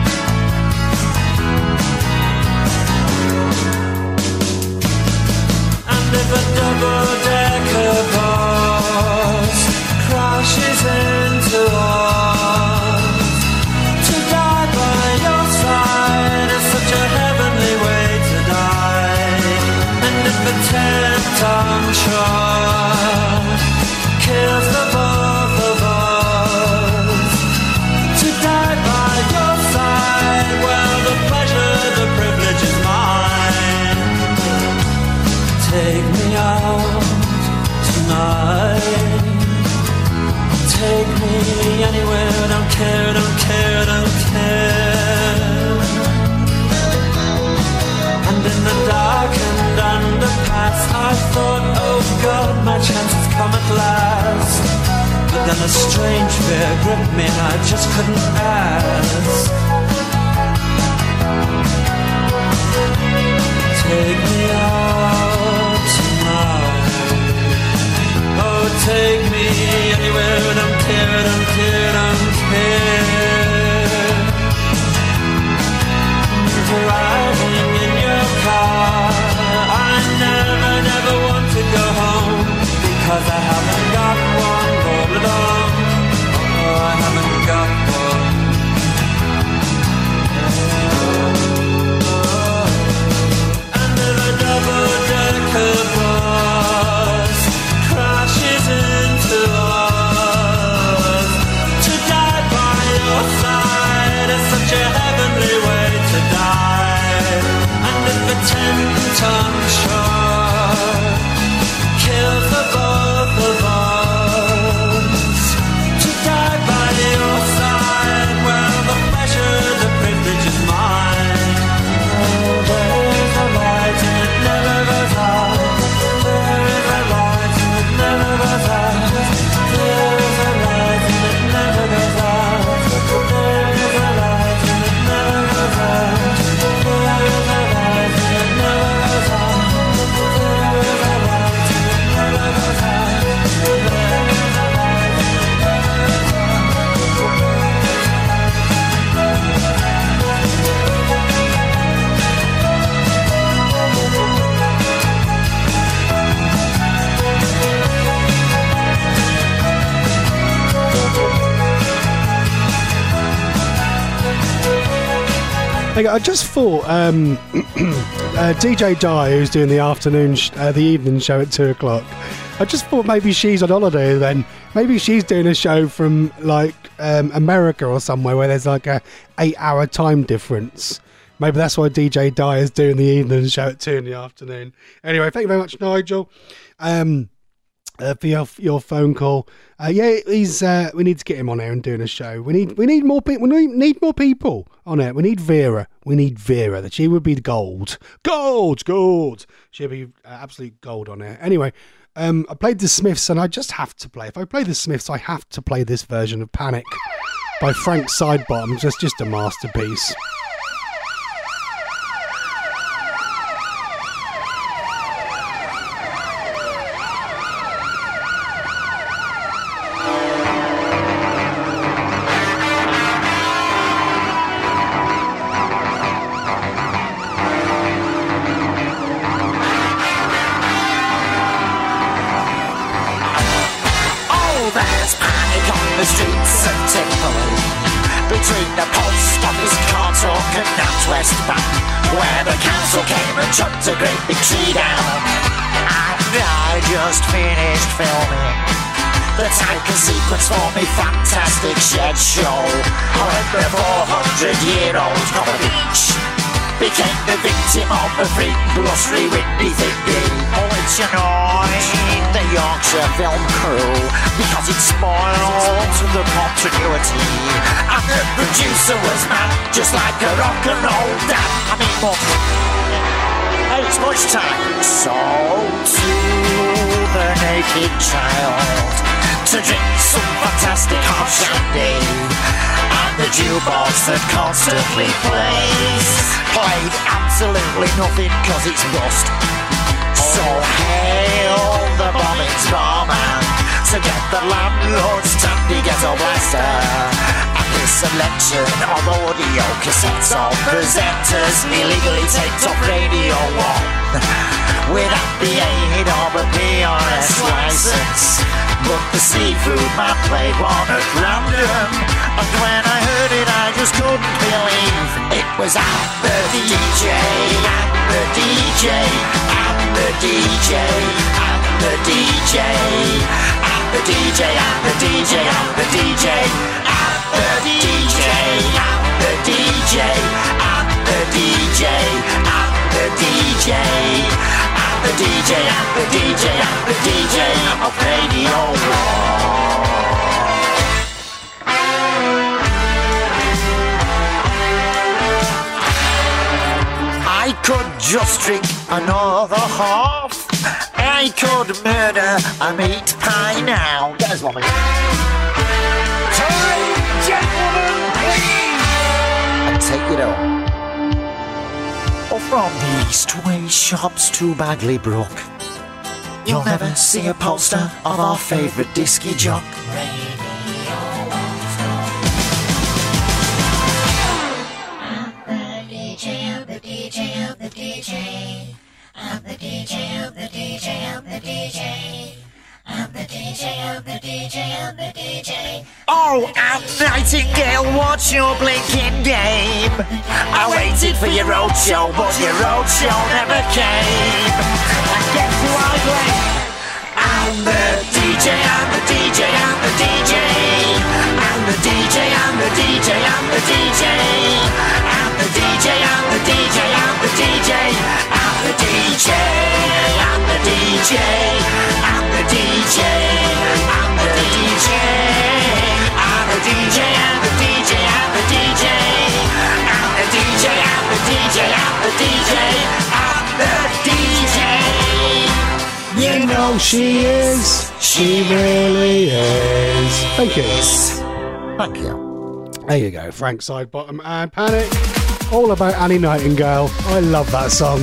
And if a double-decker bus crashes into us, to die by your side is such a heavenly way to die. And if a ten-ton truck kills the both of us, to die by your side, well, the pleasure, the privilege is mine. Take me out tonight. Take me anywhere. Don't care, don't care, don't care. And in the darkened underpass, I thought, oh God, my chance has come at last. But then a strange fear gripped me and I just couldn't ask. Take me out tonight. Oh, take me anywhere. Don't care, don't care, don't care. Driving in your car, I never, never want to go home, because I haven't got one. Oh, I haven't got one. ten ton shark kill for both of us to die by your side. Well, the pleasure, the privilege is mine. Oh, there is a light and it never goes out. There is a light and it never goes out. There is a light and it never goes out. There is a light and it never goes out. There is a light and it never goes out. There is a light and it never goes out. There is a light and it never goes out. Hey, I just thought um, uh, D J Di, who's doing the afternoon, sh- uh, the evening show at two o'clock. I just thought maybe she's on holiday then. Maybe she's doing a show from like um, America or somewhere where there's like a eight-hour time difference. Maybe that's why D J Di is doing the evening show at two in the afternoon. Anyway, thank you very much, Nigel. Um, Uh, for your your phone call, uh, yeah, he's. Uh, we need to get him on air and doing a show. We need we need more people. We need, need more people on air. We need Vera. We need Vera. That she would be gold, gold, gold. She'll be uh, absolute gold on air. Anyway, um, I played the Smiths, and I just have to play. If I play the Smiths, I have to play this version of Panic by Frank Sidebottom. Just just a masterpiece. The streets of Tivoli, between the post office car talk and Northwest Bank, where the council came and chucked a great big tree down. And I just finished filming the tanker sequence for me fantastic shed show, when the four hundred year old Copper Beach became the victim of a freak blustery windy thingy. Oh, it's annoying the Yorkshire film crew because it spoiled the continuity, and the producer was mad just like a rock and roll dad. I mean, what? Hey, it's lunchtime. So to the naked child to drink some fantastic hot shandy, and the jukebox that constantly plays played absolutely nothing cause it's rust. So hail the bombings barman to get the landlord's tandy ghetto blaster, and his selection of audio cassettes of presenters illegally taped off Radio one without the aid of a P R S license. But the seafood man played one at random, and when I heard it I just couldn't believe it was I'm the D J, I'm the D J, I'm the D J, I'm the D J, I'm the D J, I'm the D J, I'm the D J, I'm the D J, I'm the D J, I'm the D J, I'm the D J, I'm the D J, I'm the D J, I'm the D J of Radio one. I could just drink another half. I could murder a meat pie now. There's one again. Time, gentlemen, please. And take it on. Or from the Eastway shops to Bagley Brook, you'll never see a poster of our favourite disky jock. I'm the D J of the D J of the D J. I'm the D J of the D J of the D J. Oh, Anne Nightingale, what's your blinking game? I waited for your roadshow, but your roadshow never came. And guess who I blame? I'm the D J, I'm the D J, I'm the D J. I'm the D J, I'm the D J, I'm the D J. I'm the D J, I'm the D J, I'm the D J. J. I'm the D J. I'm the D J. I'm the D J. I'm the D J. I'm the D J. I'm the D J. I'm the D J. I'm the D J. I'm the D J. You know she is. She really is. Thank you. Thank you. There you go, Frank Sidebottom and Panic. All about Annie Nightingale. I love that song.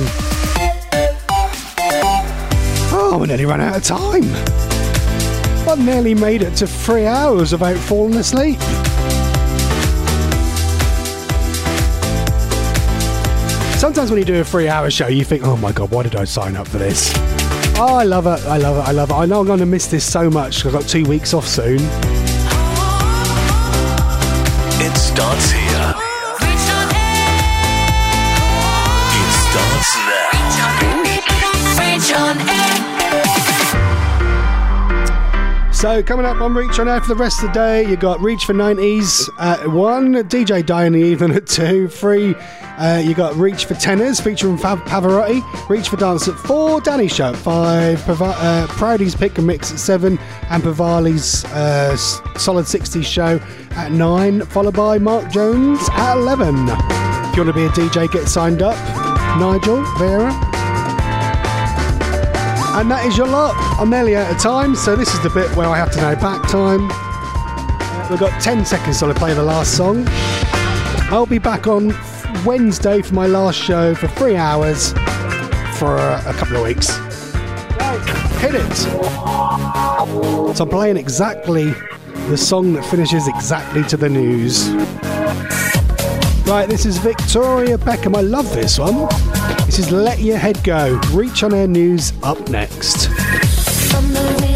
Oh, we nearly ran out of time. I've nearly made it to three hours without falling asleep. Sometimes when you do a three-hour show, you think, oh my God, why did I sign up for this? Oh, I love it. I love it. I love it. I know I'm going to miss this so much because I've got two weeks off soon. It starts here. It starts now. Reach on air. So coming up on Reach on Air for the rest of the day, you got Reach for nineties at one, D J Die in the Evening at two, three. Uh, you got Reach for Tenors featuring Fav- Pavarotti, Reach for Dance at four, Danny Show at five, Pava- uh, Proudy's Pick and Mix at seven, and Pavali's uh, S- Solid sixties show at nine, followed by Mark Jones at eleven. If you want to be a D J, get signed up. Nigel, Vera. And that is your lot. I'm nearly out of time, so this is the bit where I have to know back time. Uh, we've got ten seconds till I play the last song. I'll be back on Wednesday for my last show for three hours for a, a couple of weeks. Right, hit it. So I'm playing exactly the song that finishes exactly to the news. Right, this is Victoria Beckham. I love this one. This is Let Your Head Go. Reach on Air News up next. From the